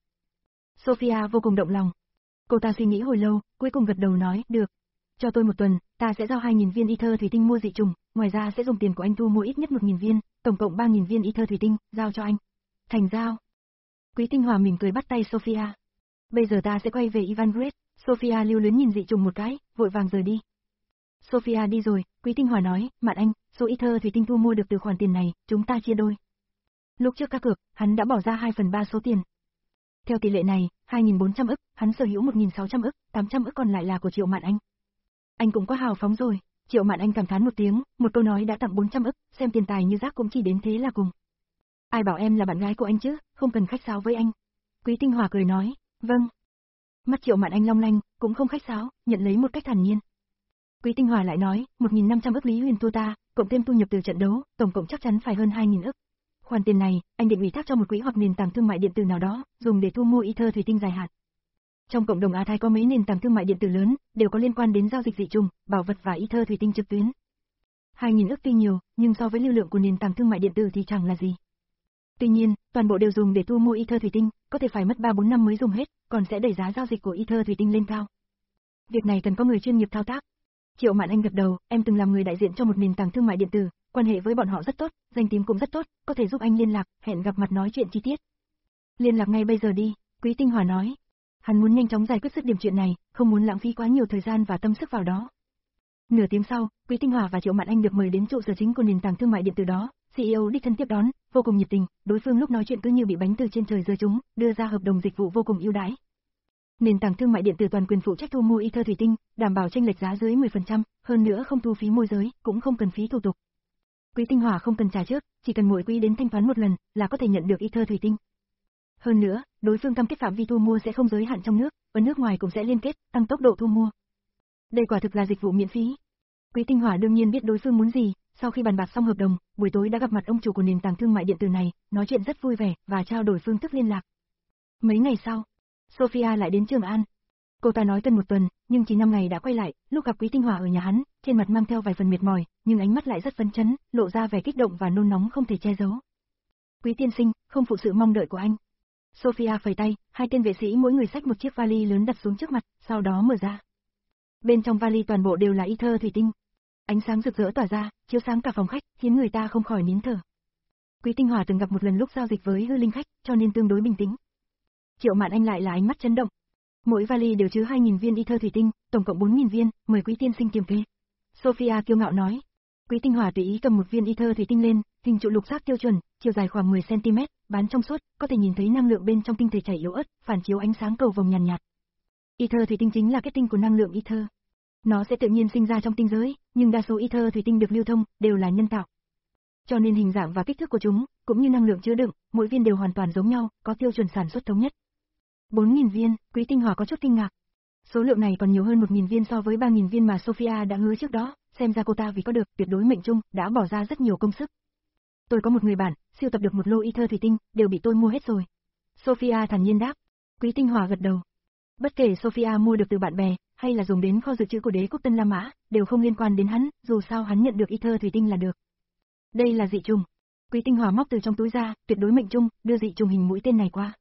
Sophia vô cùng động lòng. Cô ta suy nghĩ hồi lâu, cuối cùng gật đầu nói, được. Cho tôi một tuần, ta sẽ giao hai nghìn viên ether thủy tinh mua dị trùng, ngoài ra sẽ dùng tiền của anh thu mua ít nhất một nghìn viên, tổng cộng ba nghìn viên ether thủy tinh, giao cho anh. Thành giao. Quý Tinh Hòa mỉm cười bắt tay Sophia. Bây giờ ta sẽ quay về Ivangred. Sophia lưu luyến nhìn dị trùng một cái, vội vàng rời đi. Sophia đi rồi, Quý Tinh Hòa nói, Mạn Anh, số ether thủy tinh thu mua được từ khoản tiền này, chúng ta chia đôi. Lúc trước cá cược, hắn đã bỏ ra hai phần ba số tiền. Theo tỷ lệ này, hai nghìn bốn trăm ức, hắn sở hữu một nghìn sáu trăm ức, tám trăm ức còn lại là của Triệu Mạn Anh. Anh cũng quá hào phóng rồi. Triệu Mạn Anh cảm thán một tiếng, một câu nói đã tặng bốn trăm ức, xem tiền tài như rác cũng chỉ đến thế là cùng. Ai bảo em là bạn gái của anh chứ, không cần khách sáo với anh. Quý Tinh Hòa cười nói, vâng. Mắt Triệu Mạn Anh long lanh, cũng không khách sáo, nhận lấy một cách thản nhiên. Quý Tinh Hòa lại nói, một nghìn năm trăm ức Lý Huyền thua ta, cộng thêm thu nhập từ trận đấu, tổng cộng chắc chắn phải hơn hai nghìn ức. Khoản tiền này, anh định ủy thác cho một quỹ hoặc nền tảng thương mại điện tử nào đó, dùng để thu mua ether thủy tinh dài hạn. Trong cộng đồng Á Thái có mấy nền tảng thương mại điện tử lớn, đều có liên quan đến giao dịch dị trùng, bảo vật và ether thủy tinh trực tuyến. hai nghìn ức tuy nhiều, nhưng so với lưu lượng của nền tảng thương mại điện tử thì chẳng là gì. Tuy nhiên, toàn bộ đều dùng để thu mua ether thủy tinh, có thể phải mất ba bốn năm mới dùng hết, còn sẽ đẩy giá giao dịch của ether thủy tinh lên cao. Việc này cần có người chuyên nghiệp thao tác. Triệu Mạn Anh gật đầu, em từng làm người đại diện cho một nền tảng thương mại điện tử, quan hệ với bọn họ rất tốt, danh tiếng cũng rất tốt, có thể giúp anh liên lạc, hẹn gặp mặt nói chuyện chi tiết. Liên lạc ngay bây giờ đi, Quý Tinh Hòa nói. Hắn muốn nhanh chóng giải quyết dứt điểm chuyện này, không muốn lãng phí quá nhiều thời gian và tâm sức vào đó. Nửa tiếng sau, Quý Tinh Hòa và Triệu Mạn Anh được mời đến trụ sở chính của nền tảng thương mại điện tử đó, xê e ô đích thân tiếp đón, vô cùng nhiệt tình, đối phương lúc nói chuyện cứ như bị bánh từ trên trời rơi trúng, đưa ra hợp đồng dịch vụ vô cùng ưu đãi. Nền tảng thương mại điện tử toàn quyền phụ trách thu mua ether thủy tinh, đảm bảo chênh lệch giá dưới mười phần trăm, hơn nữa không thu phí môi giới, cũng không cần phí thủ tục. Quý Tinh Hòa không cần trả trước, chỉ cần mỗi quý đến thanh toán một lần là có thể nhận được ether thủy tinh. Hơn nữa, đối phương cam kết phạm vi thu mua sẽ không giới hạn trong nước, ở nước ngoài cũng sẽ liên kết, tăng tốc độ thu mua. Đây quả thực là dịch vụ miễn phí. Quý Tinh Hòa đương nhiên biết đối phương muốn gì, sau khi bàn bạc xong hợp đồng, buổi tối đã gặp mặt ông chủ của nền tảng thương mại điện tử này, nói chuyện rất vui vẻ và trao đổi phương thức liên lạc. Mấy ngày sau, Sophia lại đến Trường An. Cô ta nói cần một tuần, nhưng chỉ năm ngày đã quay lại, lúc gặp Quý Tinh Hòa ở nhà hắn, trên mặt mang theo vài phần mệt mỏi, nhưng ánh mắt lại rất phấn chấn, lộ ra vẻ kích động và nôn nóng không thể che giấu. Quý tiên sinh, không phụ sự mong đợi của anh. Sophia phẩy tay, hai tên vệ sĩ mỗi người xách một chiếc vali lớn đặt xuống trước mặt, sau đó mở ra. Bên trong vali toàn bộ đều là ether thủy tinh. Ánh sáng rực rỡ tỏa ra, chiếu sáng cả phòng khách, khiến người ta không khỏi nín thở. Quý Tinh Hòa từng gặp một lần lúc giao dịch với hư linh khách, cho nên tương đối bình tĩnh. Triệu Mạn Anh lại là ánh mắt chấn động. Mỗi vali đều chứa hai nghìn viên ether thủy tinh, tổng cộng bốn nghìn viên, mời quý tiên sinh kiểm kê. Sophia kiêu ngạo nói. Quý Tinh Hòa tùy ý cầm một viên ether thủy tinh lên, hình trụ lục giác tiêu chuẩn, chiều dài khoảng mười xăng ti mét, bán trong suốt, có thể nhìn thấy năng lượng bên trong tinh thể chảy yếu ớt, phản chiếu ánh sáng cầu vồng nhàn nhạt, nhạt. Ether thủy tinh chính là kết tinh của năng lượng ether. Nó sẽ tự nhiên sinh ra trong tinh giới, nhưng đa số ether thủy tinh được lưu thông đều là nhân tạo. Cho nên hình dạng và kích thước của chúng, cũng như năng lượng chứa đựng, mỗi viên đều hoàn toàn giống nhau, có tiêu chuẩn sản xuất thống nhất. bốn nghìn viên, Quý Tinh Hòa có chút kinh ngạc. Số lượng này còn nhiều hơn một nghìn viên so với ba nghìn viên mà Sophia đã hứa trước đó, xem ra cô ta vì có được tuyệt đối mệnh trung, đã bỏ ra rất nhiều công sức. Tôi có một người bạn, siêu tập được một lô ether thủy tinh, đều bị tôi mua hết rồi. Sophia thản nhiên đáp. Quý Tinh Hòa gật đầu. Bất kể Sophia mua được từ bạn bè, hay là dùng đến kho dự trữ của đế quốc Tân La Mã, đều không liên quan đến hắn, dù sao hắn nhận được ether thủy tinh là được. Đây là dị trùng. Quý Tinh Hòa móc từ trong túi ra, tuyệt đối mệnh trung, đưa dị trùng hình mũi tên này qua.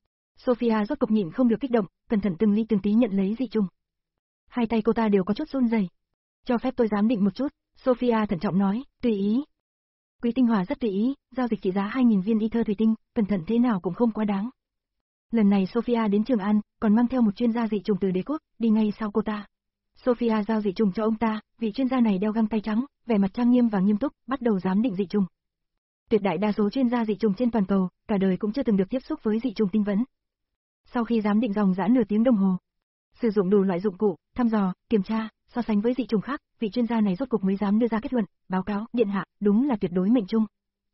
Sophia rốt cục nhịn không được kích động, cẩn thận từng ly từng tí nhận lấy dị trùng. Hai tay cô ta đều có chút run rẩy. Cho phép tôi giám định một chút, Sophia thận trọng nói, tùy ý. Quý Tinh Hòa rất tùy ý, giao dịch trị giá hai nghìn viên ether thủy tinh, cẩn thận thế nào cũng không quá đáng. Lần này Sophia đến Trường An, còn mang theo một chuyên gia dị trùng từ đế quốc, đi ngay sau cô ta. Sophia giao dị trùng cho ông ta, vị chuyên gia này đeo găng tay trắng, vẻ mặt trang nghiêm và nghiêm túc, bắt đầu giám định dị trùng. Tuyệt đại đa số chuyên gia dị trùng trên toàn cầu, cả đời cũng chưa từng được tiếp xúc với dị trùng tinh vấn. Sau khi giám định dòng dã nửa tiếng đồng hồ, sử dụng đủ loại dụng cụ, thăm dò, kiểm tra, so sánh với dị chủng khác, vị chuyên gia này rốt cục mới dám đưa ra kết luận, báo cáo, điện hạ, đúng là tuyệt đối mệnh trung.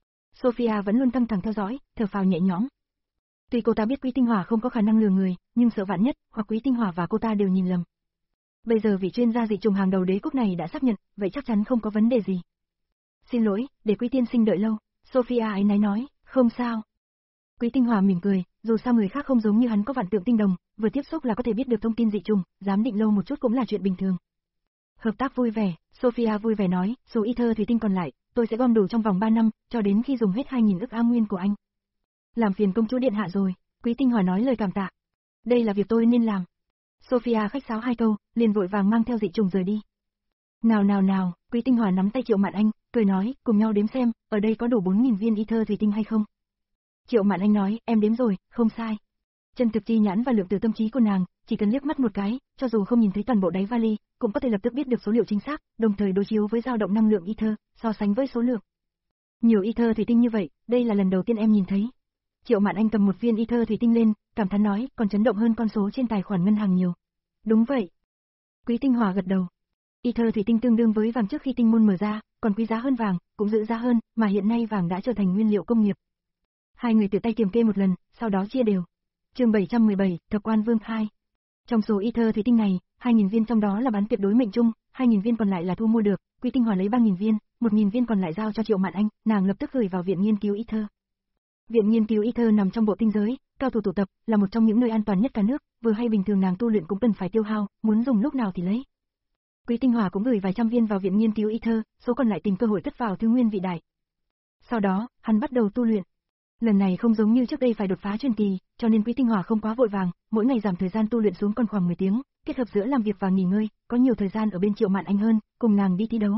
Sophia vẫn luôn căng thẳng theo dõi, thở phào nhẹ nhõm. Tuy cô ta biết Quý Tinh Hỏa không có khả năng lừa người, nhưng sợ vạn nhất, hoặc Quý Tinh Hỏa và cô ta đều nhìn lầm. Bây giờ vị chuyên gia dị trùng hàng đầu đế quốc này đã xác nhận, vậy chắc chắn không có vấn đề gì. Xin lỗi, để Quý tiên sinh đợi lâu, Sophia áy náy nói, không sao. Quý Tinh Hỏa mỉm cười, dù sao người khác không giống như hắn có vạn tượng tinh đồng, vừa tiếp xúc là có thể biết được thông tin dị trùng, dám định lâu một chút cũng là chuyện bình thường. Hợp tác vui vẻ, Sophia vui vẻ nói, số ether thủy tinh còn lại, tôi sẽ gom đủ trong vòng ba năm, cho đến khi dùng hết hai nghìn ức A nguyên của anh. Làm phiền công chúa điện hạ rồi, Quý Tinh Hỏa nói lời cảm tạ. Đây là việc tôi nên làm. Sophia khách sáo hai câu, liền vội vàng mang theo dị trùng rời đi. Nào nào nào, Quý Tinh Hỏa nắm tay Triệu Mạn Anh, cười nói, cùng nhau đếm xem, ở đây có đủ bốn nghìn viên ether thủy tinh hay không? Triệu Mạn Anh nói, em đếm rồi, không sai. Chân thực chi nhãn và lượng tử tâm trí của nàng, chỉ cần liếc mắt một cái, cho dù không nhìn thấy toàn bộ đáy vali, cũng có thể lập tức biết được số liệu chính xác, đồng thời đối chiếu với dao động năng lượng ether, so sánh với số lượng. Nhiều ether thủy tinh như vậy, đây là lần đầu tiên em nhìn thấy. Triệu Mạn Anh cầm một viên ether thủy tinh lên, cảm thán nói, còn chấn động hơn con số trên tài khoản ngân hàng nhiều. Đúng vậy. Quý Tinh Hỏa gật đầu. Ether thủy tinh tương đương với vàng trước khi tinh môn mở ra, còn quý giá hơn vàng, cũng giữ giá hơn, mà hiện nay vàng đã trở thành nguyên liệu công nghiệp. Hai người tự tay kiểm kê một lần, sau đó chia đều. Chương bảy trăm mười bảy, Thập Quan Vương hai. Trong số ether thủy tinh này, hai nghìn viên trong đó là bán tuyệt đối mệnh trung, hai nghìn viên còn lại là thu mua được, Quý Tinh Hỏa lấy ba nghìn viên, một nghìn viên còn lại giao cho Triệu Mạn Anh, nàng lập tức gửi vào viện nghiên cứu ether. Viện nghiên cứu ether nằm trong bộ tinh giới, cao thủ tụ tập, là một trong những nơi an toàn nhất cả nước, vừa hay bình thường nàng tu luyện cũng cần phải tiêu hao, muốn dùng lúc nào thì lấy. Quý Tinh Hỏa cũng gửi vài trăm viên vào viện nghiên cứu ether, số còn lại tìm cơ hội cất vào thứ nguyên vị đại. Sau đó, hắn bắt đầu tu luyện. Lần này không giống như trước đây phải đột phá truyền kỳ, cho nên Quý Tinh Hỏa không quá vội vàng, mỗi ngày giảm thời gian tu luyện xuống còn khoảng mười tiếng, kết hợp giữa làm việc và nghỉ ngơi, có nhiều thời gian ở bên Triệu Mạn Anh hơn, cùng nàng đi thi đấu.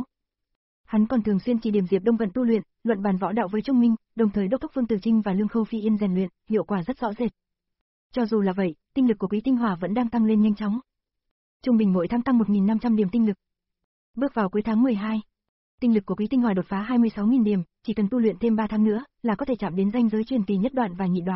Hắn còn thường xuyên chỉ điểm Diệp Đông Vận tu luyện, luận bàn võ đạo với Trung Minh, đồng thời đốc thúc Phương Tử Trinh và Lương Khâu Phi Yên rèn luyện, hiệu quả rất rõ rệt. Cho dù là vậy, tinh lực của Quý Tinh Hỏa vẫn đang tăng lên nhanh chóng. Trung bình mỗi tháng tăng một nghìn năm trăm điểm tinh lực. Bước vào cuối tháng mười hai, tinh lực của Quý Tinh Hỏa đột phá hai mươi sáu nghìn điểm, chỉ cần tu luyện thêm ba tháng nữa là có thể chạm đến ranh giới truyền kỳ nhất đoạn và nhị đoạn.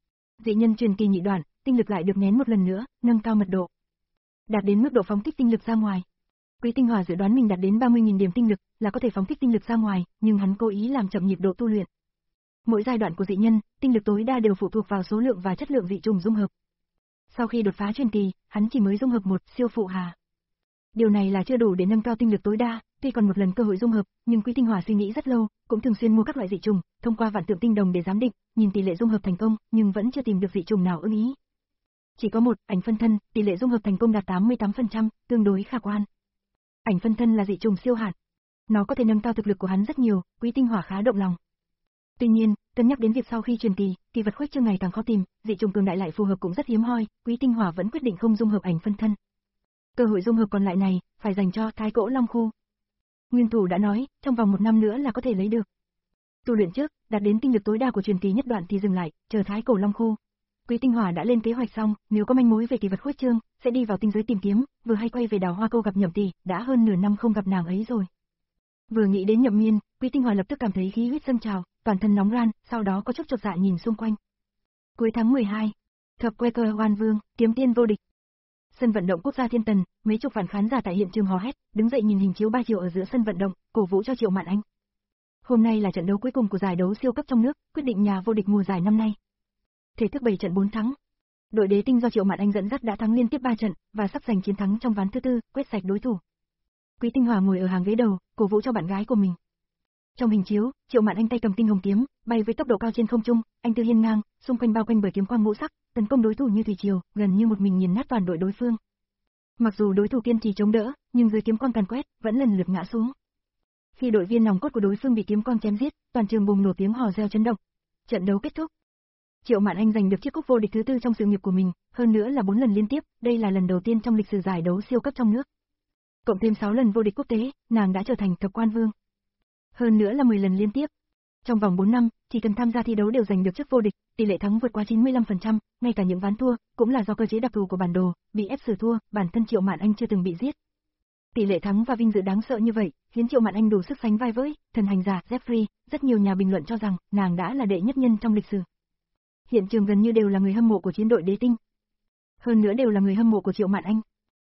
Dị nhân truyền kỳ nhị đoạn, tinh lực lại được nén một lần nữa, nâng cao mật độ, đạt đến mức độ phóng thích tinh lực ra ngoài. Quý Tinh Hỏa dự đoán mình đạt đến ba mươi nghìn điểm tinh lực, là có thể phóng thích tinh lực ra ngoài, nhưng hắn cố ý làm chậm nhịp độ tu luyện. Mỗi giai đoạn của dị nhân, tinh lực tối đa đều phụ thuộc vào số lượng và chất lượng dị trùng dung hợp. Sau khi đột phá truyền kỳ, hắn chỉ mới dung hợp một siêu phụ hà. Điều này là chưa đủ để nâng cao tinh lực tối đa, tuy còn một lần cơ hội dung hợp, nhưng Quý Tinh Hỏa suy nghĩ rất lâu, cũng thường xuyên mua các loại dị trùng, thông qua vạn tượng tinh đồng để giám định, nhìn tỷ lệ dung hợp thành công, nhưng vẫn chưa tìm được dị trùng nào ưng ý. Chỉ có một, ảnh phân thân, tỷ lệ dung hợp thành công đạt tám mươi tám phần trăm, tương đối khả quan. Ảnh phân thân là dị trùng siêu hạt. Nó có thể nâng cao thực lực của hắn rất nhiều, Quý Tinh Hỏa khá động lòng. Tuy nhiên, cân nhắc đến việc sau khi truyền kỳ, kỳ vật khuếch trương ngày càng khó tìm, dị trùng cường đại lại phù hợp cũng rất hiếm hoi, Quý Tinh Hỏa vẫn quyết định không dung hợp ảnh phân thân. Cơ hội dung hợp còn lại này, phải dành cho Thái Cổ Long Khu. Nguyên thủ đã nói, trong vòng một năm nữa là có thể lấy được. Tu luyện trước, đạt đến tinh lực tối đa của truyền kỳ nhất đoạn thì dừng lại, chờ Thái Cổ Long Khu. Quý Tinh Hỏa đã lên kế hoạch xong, nếu có manh mối về kỳ vật khuếch trương, sẽ đi vào tinh giới tìm kiếm, vừa hay quay về Đào Hoa Câu gặp Nhậm Tỷ, đã hơn nửa năm không gặp nàng ấy rồi. Vừa nghĩ đến Nhậm Miên, Quý Tinh Hỏa lập tức cảm thấy khí huyết dâng trào, toàn thân nóng ran, sau đó có chút chột dạ nhìn xung quanh. Cuối tháng mười hai, Thập Quaker Oan Vương, kiếm tiên vô địch. Sân vận động quốc gia Thiên Tần, mấy chục vạn khán giả tại hiện trường hò hét, đứng dậy nhìn hình chiếu ba chiều ở giữa sân vận động, cổ vũ cho Triệu Mạn Anh. Hôm nay là trận đấu cuối cùng của giải đấu siêu cấp trong nước, quyết định nhà vô địch mùa giải năm nay. Thể thức bảy trận bốn thắng. Đội Đế Tinh do Triệu Mạn Anh dẫn dắt đã thắng liên tiếp ba trận và sắp giành chiến thắng trong ván thứ tư, quét sạch đối thủ. Quý Tinh Hỏa ngồi ở hàng ghế đầu, cổ vũ cho bạn gái của mình. Trong hình chiếu, Triệu Mạn Anh tay cầm tinh hồng kiếm, bay với tốc độ cao trên không trung, anh tư hiên ngang, xung quanh bao quanh bởi kiếm quang ngũ sắc, tấn công đối thủ như thủy triều, gần như một mình nghiền nát toàn đội đối phương. Mặc dù đối thủ kiên trì chống đỡ, nhưng dưới kiếm quang càn quét, vẫn lần lượt ngã xuống. Khi đội viên nòng cốt của đối phương bị kiếm quang chém giết, toàn trường bùng nổ tiếng hò reo chấn động. Trận đấu kết thúc. Triệu Mạn Anh giành được chiếc cúp vô địch thứ tư trong sự nghiệp của mình, hơn nữa là bốn lần liên tiếp, đây là lần đầu tiên trong lịch sử giải đấu siêu cấp trong nước. Cộng thêm sáu lần vô địch quốc tế, nàng đã trở thành thập quan vương. Hơn nữa là mười lần liên tiếp. Trong vòng bốn năm, chỉ cần tham gia thi đấu đều giành được chức vô địch, tỷ lệ thắng vượt qua chín mươi lăm phần trăm, ngay cả những ván thua, cũng là do cơ chế đặc thù của bản đồ, bị ép xử thua, bản thân Triệu Mạn Anh chưa từng bị giết. Tỷ lệ thắng và vinh dự đáng sợ như vậy, khiến Triệu Mạn Anh đủ sức sánh vai với thần hành giả Jeffrey, rất nhiều nhà bình luận cho rằng nàng đã là đệ nhất nhân trong lịch sử. Hiện trường gần như đều là người hâm mộ của chiến đội Đế Tinh. Hơn nữa đều là người hâm mộ của Triệu Mạn Anh.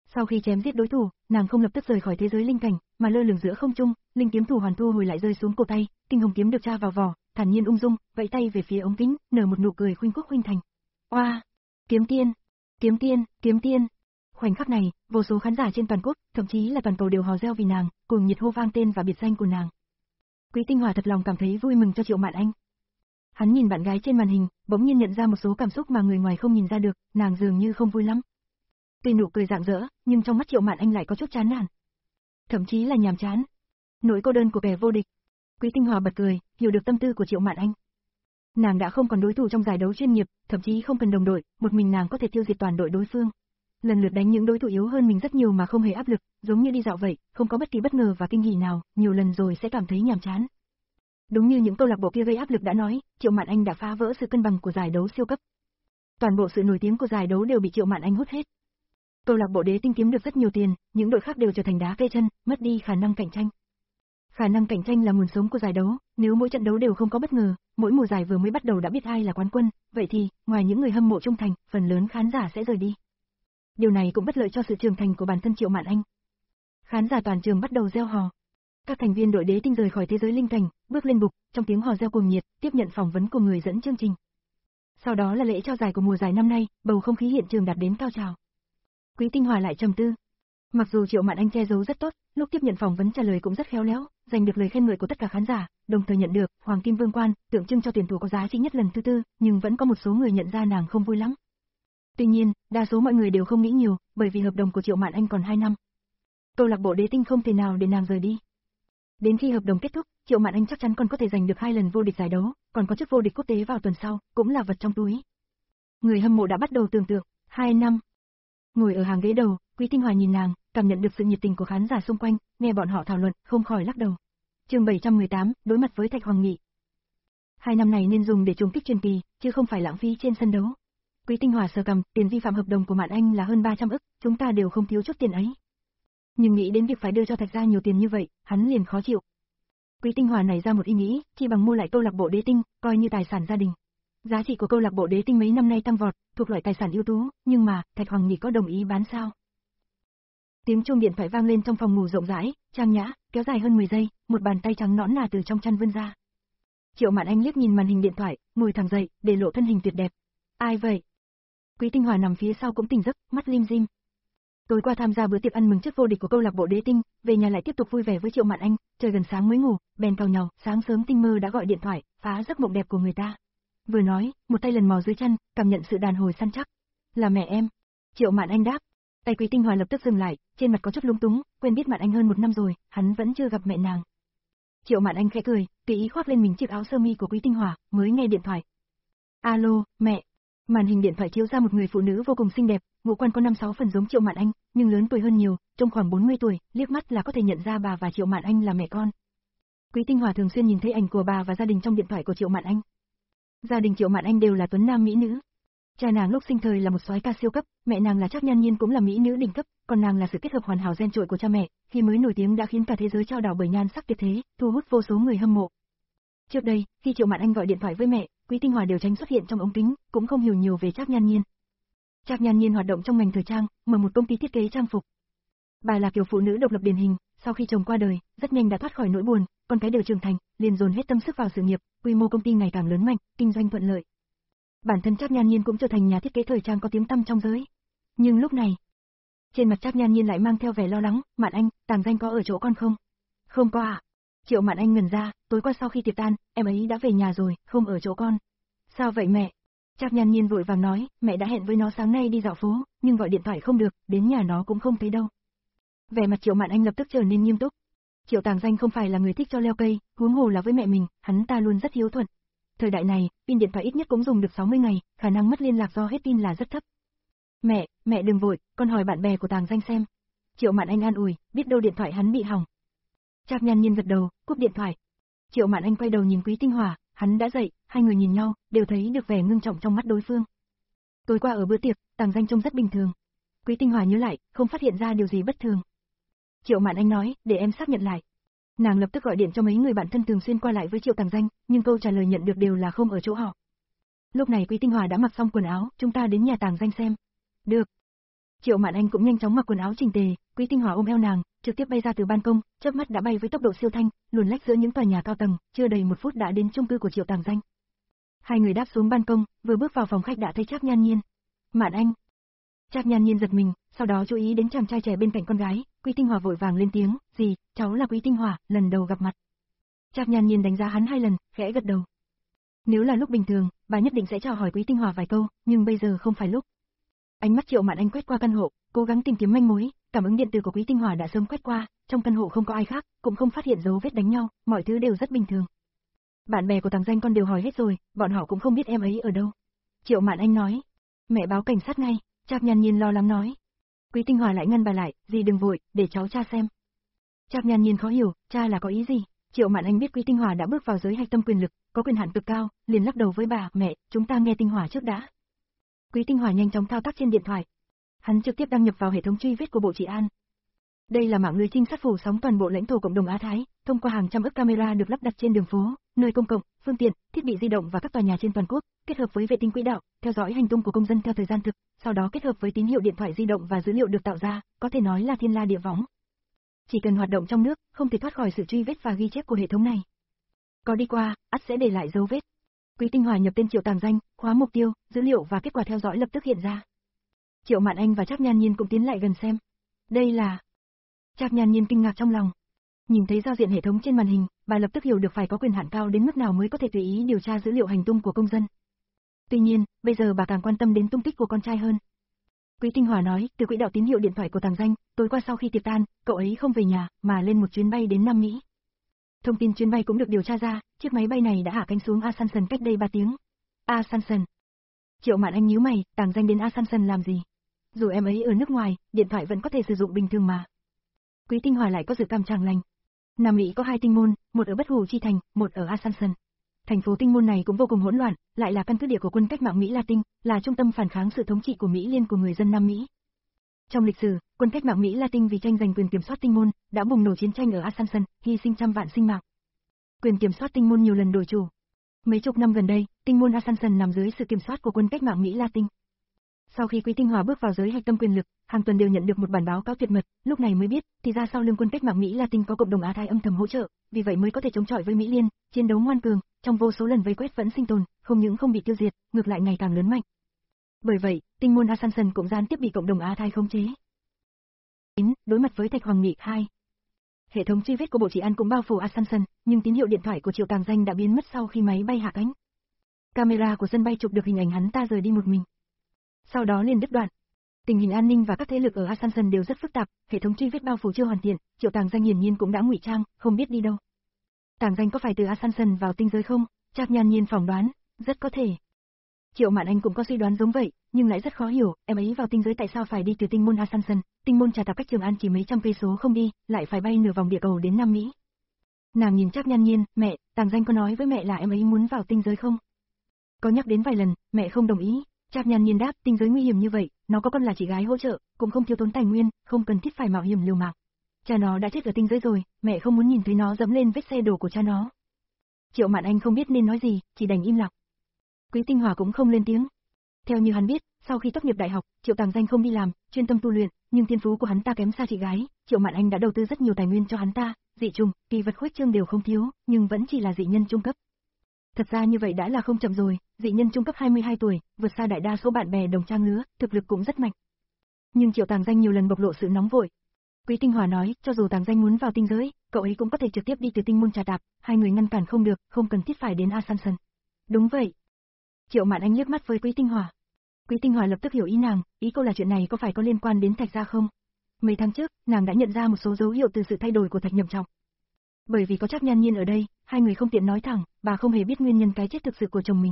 Sau khi chém giết đối thủ, nàng không lập tức rời khỏi thế giới linh cảnh, mà lơ lửng giữa không trung, linh kiếm thủ hoàn thu hồi lại rơi xuống cổ tay, kinh hồng kiếm được tra vào vỏ, thản nhiên ung dung, vẫy tay về phía ống kính, nở một nụ cười khuynh quốc khuynh thành. Oa, kiếm tiên, kiếm tiên, kiếm tiên. Khoảnh khắc này, vô số khán giả trên toàn quốc, thậm chí là toàn cầu đều hò reo vì nàng, cùng nhiệt hô vang tên và biệt danh của nàng. Quý Tinh Hòa thật lòng cảm thấy vui mừng cho Triệu Mạn Anh. Hắn nhìn bạn gái trên màn hình, bỗng nhiên nhận ra một số cảm xúc mà người ngoài không nhìn ra được, nàng dường như không vui lắm. Tuy nụ cười rạng rỡ, nhưng trong mắt Triệu Mạn Anh lại có chút chán nản, thậm chí là nhàm chán. Nỗi cô đơn của kẻ vô địch. Quý Tinh Hòa bật cười, hiểu được tâm tư của Triệu Mạn Anh. Nàng đã không còn đối thủ trong giải đấu chuyên nghiệp, thậm chí không cần đồng đội, một mình nàng có thể tiêu diệt toàn đội đối phương. Lần lượt đánh những đối thủ yếu hơn mình rất nhiều mà không hề áp lực, giống như đi dạo vậy, không có bất kỳ bất ngờ và kinh hỉ nào, nhiều lần rồi sẽ cảm thấy nhàm chán. Đúng như những câu lạc bộ kia gây áp lực đã nói, Triệu Mạn Anh đã phá vỡ sự cân bằng của giải đấu siêu cấp. Toàn bộ sự nổi tiếng của giải đấu đều bị Triệu Mạn Anh hút hết. Câu lạc bộ Đế Tinh kiếm được rất nhiều tiền, những đội khác đều trở thành đá kê chân, mất đi khả năng cạnh tranh. Khả năng cạnh tranh là nguồn sống của giải đấu, nếu mỗi trận đấu đều không có bất ngờ, mỗi mùa giải vừa mới bắt đầu đã biết ai là quán quân, vậy thì, ngoài những người hâm mộ trung thành, phần lớn khán giả sẽ rời đi. Điều này cũng bất lợi cho sự trưởng thành của bản thân Triệu Mạn Anh. Khán giả toàn trường bắt đầu reo hò. Các thành viên đội Đế Tinh rời khỏi thế giới linh cảnh, bước lên bục, trong tiếng hò reo cuồng nhiệt, tiếp nhận phỏng vấn của người dẫn chương trình. Sau đó là lễ trao giải của mùa giải năm nay, bầu không khí hiện trường đạt đến cao trào. Quý Tinh Hòa lại trầm tư. Mặc dù Triệu Mạn Anh che giấu rất tốt, lúc tiếp nhận phỏng vấn trả lời cũng rất khéo léo, giành được lời khen ngợi của tất cả khán giả, đồng thời nhận được Hoàng Kim Vương Quan, tượng trưng cho tuyển thủ có giá trị nhất lần thứ tư, nhưng vẫn có một số người nhận ra nàng không vui lắm. Tuy nhiên, đa số mọi người đều không nghĩ nhiều, bởi vì hợp đồng của Triệu Mạn Anh còn hai năm. Câu lạc bộ Đế Tinh không thể nào để nàng rời đi. Đến khi hợp đồng kết thúc, Triệu Mạn Anh chắc chắn còn có thể giành được hai lần vô địch giải đấu, còn có chức vô địch quốc tế vào tuần sau, cũng là vật trong túi. Người hâm mộ đã bắt đầu tưởng tượng, hai năm. Ngồi ở hàng ghế đầu, Quý Tinh Hòa nhìn nàng, cảm nhận được sự nhiệt tình của khán giả xung quanh, nghe bọn họ thảo luận, không khỏi lắc đầu. Chương bảy trăm mười tám, đối mặt với Thạch Hoàng Nghị. Hai năm này nên dùng để trùng kích truyền kỳ, chứ không phải lãng phí trên sân đấu. Quý Tinh Hòa sờ cằm, tiền vi phạm hợp đồng của Mạn Anh là hơn ba trăm ức, chúng ta đều không thiếu chút tiền ấy. Nhưng nghĩ đến việc phải đưa cho Thạch gia nhiều tiền như vậy, hắn liền khó chịu. Quý Tinh Hòa nảy ra một ý nghĩ, chỉ bằng mua lại câu lạc bộ Đế Tinh, coi như tài sản gia đình. Giá trị của câu lạc bộ Đế Tinh mấy năm nay tăng vọt, thuộc loại tài sản ưu tú, nhưng mà, Thạch Hoàng Nghị có đồng ý bán sao? Tiếng chuông điện thoại vang lên trong phòng ngủ rộng rãi, trang nhã, kéo dài hơn mười giây, một bàn tay trắng nõn nà từ trong chăn vươn ra. Triệu Mạn Anh liếc nhìn màn hình điện thoại, ngồi thẳng dậy, để lộ thân hình tuyệt đẹp. Ai vậy? Quý Tinh Hòa nằm phía sau cũng tỉnh giấc, mắt lim dim. Tối qua tham gia bữa tiệc ăn mừng chức vô địch của câu lạc bộ Đế Tinh, về nhà lại tiếp tục vui vẻ với Triệu Mạn Anh, trời gần sáng mới ngủ, bèn càu nhàu, sáng sớm tinh mơ đã gọi điện thoại, phá giấc mộng đẹp của người ta. Vừa nói, một tay lần mò dưới chân, cảm nhận sự đàn hồi săn chắc. Là mẹ em. Triệu Mạn Anh đáp. Tay Quý Tinh Hòa lập tức dừng lại, trên mặt có chút lúng túng, quên biết Mạn Anh hơn một năm rồi, hắn vẫn chưa gặp mẹ nàng. Triệu Mạn Anh khẽ cười, tùy ý khoác lên mình chiếc áo sơ mi của Quý Tinh Hòa, mới nghe điện thoại. Alo, mẹ. Màn hình điện thoại chiếu ra một người phụ nữ vô cùng xinh đẹp, ngũ quan có năm sáu phần giống Triệu Mạn Anh, nhưng lớn tuổi hơn nhiều, trông khoảng bốn mươi tuổi, liếc mắt là có thể nhận ra bà và Triệu Mạn Anh là mẹ con. Quý Tinh Hòa thường xuyên nhìn thấy ảnh của bà và gia đình trong điện thoại của Triệu Mạn Anh. Gia đình Triệu Mạn Anh đều là tuấn nam mỹ nữ. Cha nàng lúc sinh thời là một soái ca siêu cấp, mẹ nàng là Trác Nhan Nhiên cũng là mỹ nữ đỉnh cấp, còn nàng là sự kết hợp hoàn hảo gen trội của cha mẹ, khi mới nổi tiếng đã khiến cả thế giới chao đảo bởi nhan sắc tuyệt thế, thu hút vô số người hâm mộ. Trước đây, khi Triệu Mạn Anh gọi điện thoại với mẹ, Quý Tinh Hòa đều tránh xuất hiện trong ống kính, cũng không hiểu nhiều về Trác Nhan Nhiên. Trác Nhan Nhiên hoạt động trong ngành thời trang, mở một công ty thiết kế trang phục. Bà là kiểu phụ nữ độc lập điển hình, sau khi chồng qua đời, rất nhanh đã thoát khỏi nỗi buồn, con cái đều trưởng thành, liền dồn hết tâm sức vào sự nghiệp, quy mô công ty ngày càng lớn mạnh, kinh doanh thuận lợi. Bản thân Trác Nhan Nhiên cũng trở thành nhà thiết kế thời trang có tiếng tăm trong giới. Nhưng lúc này, trên mặt Trác Nhan Nhiên lại mang theo vẻ lo lắng, "Mạn Anh, Tàng Danh có ở chỗ con không?" "Không có ạ." Triệu Mạn Anh ngẩn ra, tối qua sau khi tiệc tan, em ấy đã về nhà rồi, không ở chỗ con. "Sao vậy mẹ?" Trác Nhan Nhiên vội vàng nói, "Mẹ đã hẹn với nó sáng nay đi dạo phố, nhưng gọi điện thoại không được, đến nhà nó cũng không thấy đâu." Vẻ mặt Triệu Mạn Anh lập tức trở nên nghiêm túc. Triệu Tàng Danh không phải là người thích cho leo cây, huống hồ là với mẹ mình, hắn ta luôn rất hiếu thuận. Thời đại này, pin điện thoại ít nhất cũng dùng được sáu mươi ngày, khả năng mất liên lạc do hết pin là rất thấp. "Mẹ, mẹ đừng vội, con hỏi bạn bè của Tàng Danh xem." Triệu Mạn Anh an ủi, biết đâu điện thoại hắn bị hỏng. Trác Nhan Nhiên gật đầu, cúp điện thoại. Triệu Mạn Anh quay đầu nhìn Quý Tinh Hòa, hắn đã dậy, hai người nhìn nhau, đều thấy được vẻ ngưng trọng trong mắt đối phương. Tối qua ở bữa tiệc, Tàng Danh trông rất bình thường. Quý Tinh Hòa nhớ lại, không phát hiện ra điều gì bất thường. Triệu Mạn Anh nói, để em xác nhận lại. Nàng lập tức gọi điện cho mấy người bạn thân thường xuyên qua lại với Triệu Tàng Danh, nhưng câu trả lời nhận được đều là không ở chỗ họ. Lúc này Quý Tinh Hòa đã mặc xong quần áo, chúng ta đến nhà Tàng Danh xem. Được. Triệu Mạn Anh cũng nhanh chóng mặc quần áo chỉnh tề, Quý Tinh Hòa ôm eo nàng, trực tiếp bay ra từ ban công, chớp mắt đã bay với tốc độ siêu thanh, luồn lách giữa những tòa nhà cao tầng, chưa đầy một phút đã đến chung cư của Triệu Tàng Danh. Hai người đáp xuống ban công, vừa bước vào phòng khách đã thấy Trác Nhan Nhiên. Mạn Anh. Trác Nhan Nhiên giật mình, sau đó chú ý đến chàng trai trẻ bên cạnh con gái, Quý Tinh Hòa vội vàng lên tiếng, "Gì, cháu là Quý Tinh Hòa, lần đầu gặp mặt." Trác Nhan Nhiên đánh giá hắn hai lần, khẽ gật đầu. Nếu là lúc bình thường, bà nhất định sẽ chào hỏi Quý Tinh Hòa vài câu, nhưng bây giờ không phải lúc. Ánh mắt Triệu Mạn Anh quét qua căn hộ, cố gắng tìm kiếm manh mối, cảm ứng điện tử của Quý Tinh Hòa đã sớm quét qua, trong căn hộ không có ai khác, cũng không phát hiện dấu vết đánh nhau, mọi thứ đều rất bình thường. Bạn bè của Tàng Danh con đều hỏi hết rồi, bọn họ cũng không biết em ấy ở đâu. Triệu Mạn Anh nói. Mẹ báo cảnh sát ngay, Trác Nhan Nhiên lo lắng nói. Quý Tinh Hòa lại ngăn bà lại, "Dì đừng vội, để cháu tra xem." Trác Nhan Nhiên khó hiểu, cha là có ý gì? Triệu Mạn Anh biết Quý Tinh Hòa đã bước vào giới hạch tâm quyền lực, có quyền hạn cực cao, liền lắc đầu với bà, "Mẹ, chúng ta nghe Tinh Hòa trước đã." Quý Tinh Hòa nhanh chóng thao tác trên điện thoại. Hắn trực tiếp đăng nhập vào hệ thống truy vết của Bộ Trị An. Đây là mạng lưới trinh sát phủ sóng toàn bộ lãnh thổ cộng đồng Á Thái, thông qua hàng trăm ức camera được lắp đặt trên đường phố, nơi công cộng, phương tiện, thiết bị di động và các tòa nhà trên toàn quốc, kết hợp với vệ tinh quỹ đạo, theo dõi hành tung của công dân theo thời gian thực, sau đó kết hợp với tín hiệu điện thoại di động và dữ liệu được tạo ra, có thể nói là thiên la địa võng. Chỉ cần hoạt động trong nước, không thể thoát khỏi sự truy vết và ghi chép của hệ thống này. Có đi qua, ắt sẽ để lại dấu vết. Quý Tinh Hòa nhập tên Triệu Tàng Danh, khóa mục tiêu, dữ liệu và kết quả theo dõi lập tức hiện ra. Triệu Mạn Anh và Trác Nhan Nhiên cũng tiến lại gần xem. Đây là... Trác Nhan Nhiên kinh ngạc trong lòng. Nhìn thấy giao diện hệ thống trên màn hình, bà lập tức hiểu được phải có quyền hạn cao đến mức nào mới có thể tùy ý điều tra dữ liệu hành tung của công dân. Tuy nhiên, bây giờ bà càng quan tâm đến tung tích của con trai hơn. Quý Tinh Hòa nói, từ quỹ đạo tín hiệu điện thoại của Tàng Danh, tối qua sau khi tiệc tan, cậu ấy không về nhà, mà lên một chuyến bay đến Nam Mỹ. Thông tin chuyến bay cũng được điều tra ra, chiếc máy bay này đã hạ cánh xuống Asunción cách đây ba tiếng. Asunción. Triệu Mạn Anh nhíu mày, Tàng Danh đến Asunción làm gì? Dù em ấy ở nước ngoài, điện thoại vẫn có thể sử dụng bình thường mà. Quý Tinh Hòa lại có dự cảm chẳng lành. Nam Mỹ có hai tinh môn, một ở Bất Hủ Chi Thành, một ở Asunción. Thành phố tinh môn này cũng vô cùng hỗn loạn, lại là căn cứ địa của quân cách mạng Mỹ Latin, là trung tâm phản kháng sự thống trị của Mỹ Liên của người dân Nam Mỹ. Trong lịch sử, quân cách mạng Mỹ Latin vì tranh giành quyền kiểm soát tinh môn, đã bùng nổ chiến tranh ở Asunción, hy sinh trăm vạn sinh mạng. Quyền kiểm soát tinh môn nhiều lần đổi chủ. Mấy chục năm gần đây, tinh môn Asunción nằm dưới sự kiểm soát của quân cách mạng Mỹ Latin. Sau khi Quý Tinh Hòa bước vào giới hạch tâm quyền lực, hàng tuần đều nhận được một bản báo cáo tuyệt mật, lúc này mới biết, thì ra sau lưng quân cách mạng Mỹ Latin có cộng đồng Á Thái âm thầm hỗ trợ, vì vậy mới có thể chống chọi với Mỹ Liên, chiến đấu ngoan cường, trong vô số lần vây quét vẫn sinh tồn, không những không bị tiêu diệt, ngược lại ngày càng lớn mạnh. Bởi vậy, tinh môn Asunción cũng gián tiếp bị cộng đồng Á Thái khống chế. Đối mặt với Thạch Hoàng Nghị hai. Hệ thống truy vết của Bộ Trị An cũng bao phủ Asunción, nhưng tín hiệu điện thoại của Triệu Tàng Danh đã biến mất sau khi máy bay hạ cánh. Camera của sân bay chụp được hình ảnh hắn ta rời đi một mình. Sau đó liền đứt đoạn. Tình hình an ninh và các thế lực ở Asunción đều rất phức tạp, hệ thống truy vết bao phủ chưa hoàn thiện, Triệu Tàng Danh hiển nhiên cũng đã ngụy trang, không biết đi đâu. Tàng Danh có phải từ Asunción vào tinh giới không? Trác Nhan Nhiên phỏng đoán, rất có thể. Triệu Mạn Anh cũng có suy đoán giống vậy, nhưng lại rất khó hiểu, em ấy vào tinh giới tại sao phải đi từ tinh môn Asunción, tinh môn Trà Tạp cách Trường An chỉ mấy trăm cây số không đi, lại phải bay nửa vòng địa cầu đến Nam Mỹ. Nàng nhìn Trác Nhan Nhiên, "Mẹ, Tàng Danh có nói với mẹ là em ấy muốn vào tinh giới không?" Có nhắc đến vài lần, mẹ không đồng ý. Trác Nhan Nhiên đáp, tinh giới nguy hiểm như vậy, nó có con là chị gái hỗ trợ, cũng không thiếu tốn tài nguyên, không cần thiết phải mạo hiểm liều mạng. Cha nó đã chết ở tinh giới rồi, mẹ không muốn nhìn thấy nó dẫm lên vết xe đổ của cha nó. Triệu Mạn Anh không biết nên nói gì, chỉ đành im lặng. Quý Tinh Hòa cũng không lên tiếng. Theo như hắn biết, sau khi tốt nghiệp đại học, Triệu Tàng Danh không đi làm, chuyên tâm tu luyện, nhưng thiên phú của hắn ta kém xa chị gái, Triệu Mạn Anh đã đầu tư rất nhiều tài nguyên cho hắn ta, dị trùng, kỳ vật khuếch trương đều không thiếu, nhưng vẫn chỉ là dị nhân trung cấp. Thật ra như vậy đã là không chậm rồi, dị nhân trung cấp hai mươi hai tuổi, vượt xa đại đa số bạn bè đồng trang lứa, thực lực cũng rất mạnh. Nhưng Triệu Tàng Danh nhiều lần bộc lộ sự nóng vội. Quý Tinh Hòa nói, cho dù Tàng Danh muốn vào tinh giới, cậu ấy cũng có thể trực tiếp đi từ tinh môn Trà Tạp, hai người ngăn cản không được, không cần thiết phải đến Asunción. Đúng vậy. Triệu Mạn Anh liếc mắt với Quý Tinh Hòa. Quý Tinh Hòa lập tức hiểu ý nàng, ý cô là chuyện này có phải có liên quan đến Thạch gia không? Mấy tháng trước, nàng đã nhận ra một số dấu hiệu từ sự thay đổi của Thạch Nhậm Trọng. Bởi vì có Trác Nhan Nhiên ở đây, hai người không tiện nói thẳng, bà không hề biết nguyên nhân cái chết thực sự của chồng mình.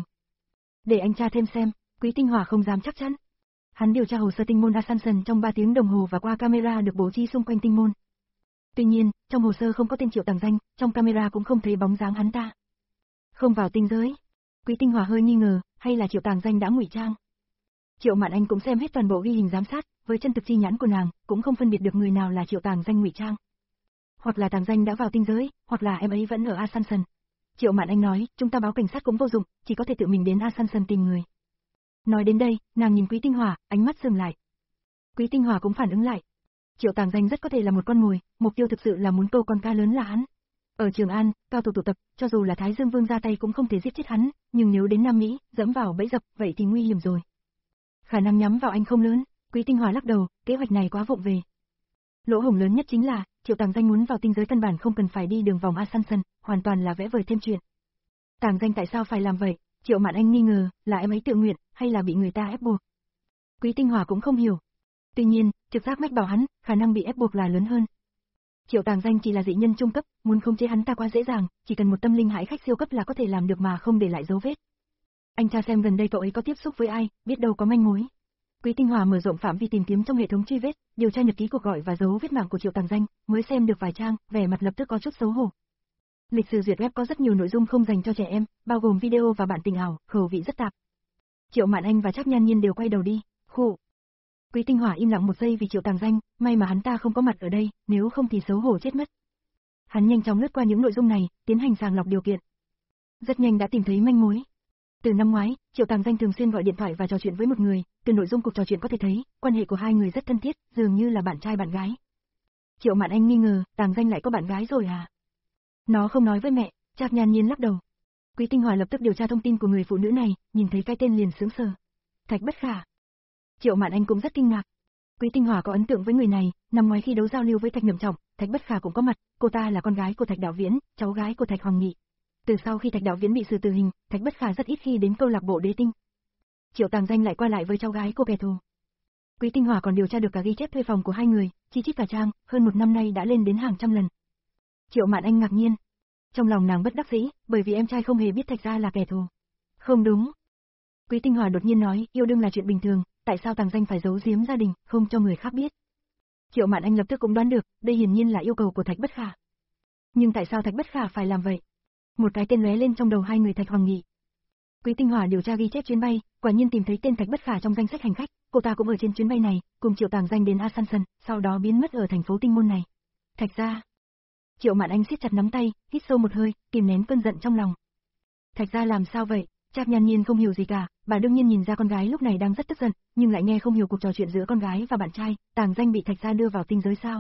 Để anh tra thêm xem, Quý Tinh Hòa không dám chắc chắn. Hắn điều tra hồ sơ tinh môn Asunción trong ba tiếng đồng hồ và qua camera được bố trí xung quanh tinh môn. Tuy nhiên, trong hồ sơ không có tên Triệu Tàng Danh, trong camera cũng không thấy bóng dáng hắn ta. Không vào tinh giới. Quý Tinh Hòa hơi nghi ngờ, hay là Triệu Tàng Danh đã ngụy trang. Triệu Mạn Anh cũng xem hết toàn bộ ghi hình giám sát, với chân thực chi nhãn của nàng, cũng không phân biệt được người nào là Triệu Tàng Danh ngụy trang. Hoặc là Tàng Danh đã vào tinh giới, hoặc là em ấy vẫn ở Asunción. Triệu Mạn Anh nói, chúng ta báo cảnh sát cũng vô dụng, chỉ có thể tự mình đến Asunción tìm người. Nói đến đây, nàng nhìn Quý Tinh Hòa, ánh mắt dừng lại. Quý Tinh Hòa cũng phản ứng lại. Triệu Tàng Danh rất có thể là một con mồi, mục tiêu thực sự là muốn câu con cá lớn là hắn. Ở Trường An, cao thủ tụ tập, cho dù là Thái Dương Vương ra tay cũng không thể giết chết hắn, nhưng nếu đến Nam Mỹ, dẫm vào bẫy dập, vậy thì nguy hiểm rồi. Khả năng nhắm vào anh không lớn, Quý Tinh Hòa lắc đầu, kế hoạch này quá vụng về. Lỗ hổng lớn nhất chính là, Triệu Tàng Danh muốn vào tinh giới căn bản không cần phải đi đường vòng Asanson, hoàn toàn là vẽ vời thêm chuyện. Tàng Danh tại sao phải làm vậy? Triệu Mạn Anh nghi ngờ, là em ấy tự nguyện, hay là bị người ta ép buộc? Quý Tinh Hòa cũng không hiểu. Tuy nhiên, trực giác mách bảo hắn, khả năng bị ép buộc là lớn hơn. Triệu Tàng Danh chỉ là dị nhân trung cấp, muốn khống chế hắn ta quá dễ dàng, chỉ cần một tâm linh hải khách siêu cấp là có thể làm được mà không để lại dấu vết. Anh tra xem gần đây cậu ấy có tiếp xúc với ai, biết đâu có manh mối. Quý Tinh Hòa mở rộng phạm vi tìm kiếm trong hệ thống truy vết, điều tra nhật ký cuộc gọi và dấu vết mạng của Triệu Tàng Danh, mới xem được vài trang, vẻ mặt lập tức có chút xấu hổ. Lịch sử duyệt web có rất nhiều nội dung không dành cho trẻ em, bao gồm video và bản tình ảo, khẩu vị rất tạp. Triệu Mạn Anh và Trác Nhan Nhiên đều quay đầu đi, khụ. Quý Tinh Hòa im lặng một giây vì Triệu Tàng Danh, may mà hắn ta không có mặt ở đây, nếu không thì xấu hổ chết mất. Hắn nhanh chóng lướt qua những nội dung này, tiến hành sàng lọc điều kiện. Rất nhanh đã tìm thấy manh mối. Từ năm ngoái, Triệu Tàng Danh thường xuyên gọi điện thoại và trò chuyện với một người, từ nội dung cuộc trò chuyện có thể thấy, quan hệ của hai người rất thân thiết, dường như là bạn trai bạn gái. Triệu Mạn Anh nghi ngờ, Tàng Danh lại có bạn gái rồi à? Nó không nói với mẹ, Trác Nhan Nhiên lắc đầu. Quý Tinh Hòa lập tức điều tra thông tin của người phụ nữ này, nhìn thấy cái tên liền sững sờ. Thạch Bất Khả. Triệu Mạn Anh cũng rất kinh ngạc. Quý Tinh Hòa có ấn tượng với người này, năm ngoái khi đấu giao lưu với Thạch Nhậm Trọng, Thạch Bất Khả cũng có mặt, cô ta là con gái của Thạch Đạo Viễn, cháu gái của Thạch Hoàng Nghị. Từ sau khi Thạch Đạo Viễn bị xử tử hình, Thạch Bất Khả rất ít khi đến câu lạc bộ Đế Tinh. Triệu Tàng Danh lại qua lại với cháu gái của kẻ thù. Quý Tinh Hòa còn điều tra được cả ghi chép thuê phòng của hai người, chi chít cả trang, hơn một năm nay đã lên đến hàng trăm lần. Triệu Mạn Anh ngạc nhiên. Trong lòng nàng bất đắc dĩ, bởi vì em trai không hề biết Thạch gia là kẻ thù. Không đúng. Quý Tinh Hòa đột nhiên nói, yêu đương là chuyện bình thường, tại sao Tàng Danh phải giấu giếm gia đình, không cho người khác biết? Triệu Mạn Anh lập tức cũng đoán được, đây hiển nhiên là yêu cầu của Thạch Bất Khả. Nhưng tại sao Thạch Bất Khả phải làm vậy? Một cái tên lóe lên trong đầu hai người Thạch Hoàng Nghị. Quý Tinh Hòa điều tra ghi chép chuyến bay, quả nhiên tìm thấy tên Thạch Bất Khả trong danh sách hành khách, cô ta cũng ở trên chuyến bay này, cùng Triệu Tàng Danh đến Asanson, sau đó biến mất ở thành phố Tinh Môn này. Thạch gia. Triệu Mạn Anh siết chặt nắm tay, hít sâu một hơi, kìm nén cơn giận trong lòng. Thạch gia làm sao vậy? Trác Nhan Nhiên không hiểu gì cả, bà đương nhiên nhìn ra con gái lúc này đang rất tức giận, nhưng lại nghe không hiểu cuộc trò chuyện giữa con gái và bạn trai, Tàng Danh bị Thạch gia đưa vào tinh giới sao?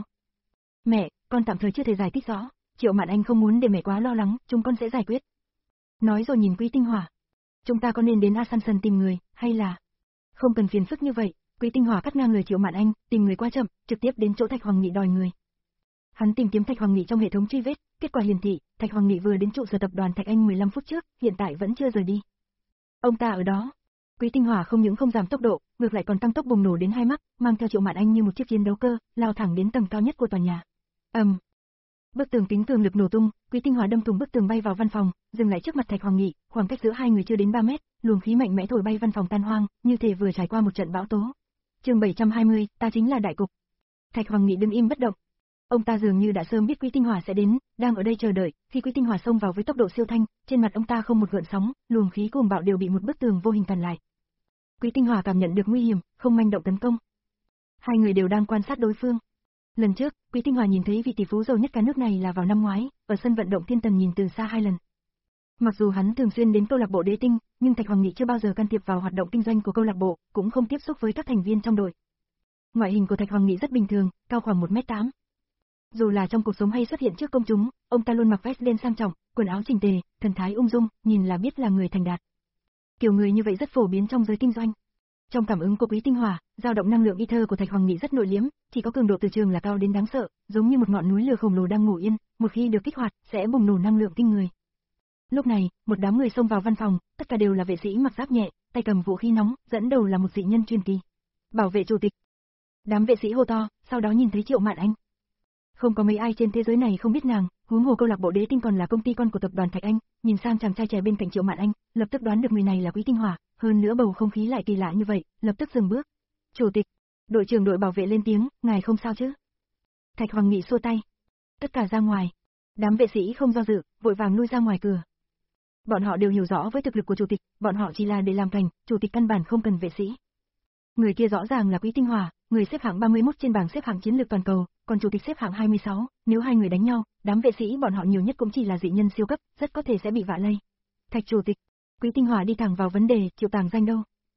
Mẹ, con tạm thời chưa thể giải thích rõ, Triệu Mạn Anh không muốn để mẹ quá lo lắng, chúng con sẽ giải quyết. Nói rồi nhìn Quý Tinh Hòa. Chúng ta có nên đến Asanson tìm người, hay là... Không cần phiền phức như vậy, Quý Tinh Hòa cắt ngang lời Triệu Mạn Anh, tìm người quá chậm, trực tiếp đến chỗ Thạch Hoàng Nghị đòi người. Hắn tìm kiếm Thạch Hoàng Nghị trong hệ thống truy vết, kết quả hiển thị, Thạch Hoàng Nghị vừa đến trụ sở tập đoàn Thạch Anh mười lăm phút trước, hiện tại vẫn chưa rời đi. Ông ta ở đó. Quý Tinh Hòa không những không giảm tốc độ, ngược lại còn tăng tốc bùng nổ đến hai mắc, mang theo Triệu Mạn Anh như một chiếc chiến đấu cơ, lao thẳng đến tầng cao nhất của tòa nhà. Ầm. Um. Bức tường kính cường lực nổ tung, Quý Tinh Hòa đâm thủng bức tường bay vào văn phòng, dừng lại trước mặt Thạch Hoàng Nghị, khoảng cách giữa hai người chưa đến ba mét, luồng khí mạnh mẽ thổi bay văn phòng tan hoang, như thể vừa trải qua một trận bão tố. Chương bảy trăm hai mươi, ta chính là đại cục. Thạch Hoàng Nghị đứng im bất động. Ông ta dường như đã sớm biết Quý Tinh Hòa sẽ đến, đang ở đây chờ đợi, khi Quý Tinh Hòa xông vào với tốc độ siêu thanh, trên mặt ông ta không một gợn sóng, luồng khí cuồng bạo đều bị một bức tường vô hình cản lại. Quý Tinh Hòa cảm nhận được nguy hiểm, không manh động tấn công. Hai người đều đang quan sát đối phương. Lần trước, Quý Tinh Hòa nhìn thấy vị tỷ phú giàu nhất cả nước này là vào năm ngoái, ở sân vận động Thiên Tần nhìn từ xa hai lần. Mặc dù hắn thường xuyên đến câu lạc bộ Đế Tinh, nhưng Thạch Hoàng Nghị chưa bao giờ can thiệp vào hoạt động kinh doanh của câu lạc bộ, cũng không tiếp xúc với các thành viên trong đội. Ngoại hình của Thạch Hoàng Nghị rất bình thường, cao khoảng một mét tám. Dù là trong cuộc sống hay xuất hiện trước công chúng, ông ta luôn mặc vest đen sang trọng, quần áo chỉnh tề, thần thái ung dung, nhìn là biết là người thành đạt. Kiểu người như vậy rất phổ biến trong giới kinh doanh. Trong cảm ứng của Quý Tinh Hòa, dao động năng lượng ether của Thạch Hoàng Nghị rất nội liếm, chỉ có cường độ từ trường là cao đến đáng sợ, giống như một ngọn núi lửa khổng lồ đang ngủ yên, một khi được kích hoạt, sẽ bùng nổ năng lượng kinh người. Lúc này, một đám người xông vào văn phòng, tất cả đều là vệ sĩ mặc giáp nhẹ, tay cầm vũ khí nóng, dẫn đầu là một dị nhân truyền kỳ. Bảo vệ chủ tịch. Đám vệ sĩ hô to, sau đó nhìn thấy Triệu Mạn Anh. Không có mấy ai trên thế giới này không biết nàng, huống hồ câu lạc bộ Đế Tinh còn là công ty con của tập đoàn Thạch Anh, nhìn sang chàng trai trẻ bên cạnh Triệu Mạn Anh, lập tức đoán được người này là Quý Tinh Hòa, hơn nữa bầu không khí lại kỳ lạ như vậy, lập tức dừng bước. Chủ tịch, đội trưởng đội bảo vệ lên tiếng, ngài không sao chứ? Thạch Hoàng Nghị xua tay. Tất cả ra ngoài. Đám vệ sĩ không do dự, vội vàng lui ra ngoài cửa. Bọn họ đều hiểu rõ với thực lực của chủ tịch, bọn họ chỉ là để làm cảnh, chủ tịch căn bản không cần vệ sĩ. Người kia rõ ràng là Quý Tinh Hòa, người xếp hạng ba mươi mốt trên bảng xếp hạng chiến lược toàn cầu, còn chủ tịch xếp hạng hai mươi sáu, nếu hai người đánh nhau, đám vệ sĩ bọn họ nhiều nhất cũng chỉ là dị nhân siêu cấp, rất có thể sẽ bị vạ lây. Thạch chủ tịch, Quý Tinh Hòa đi thẳng vào vấn đề, Triệu Tàng Danh đâu?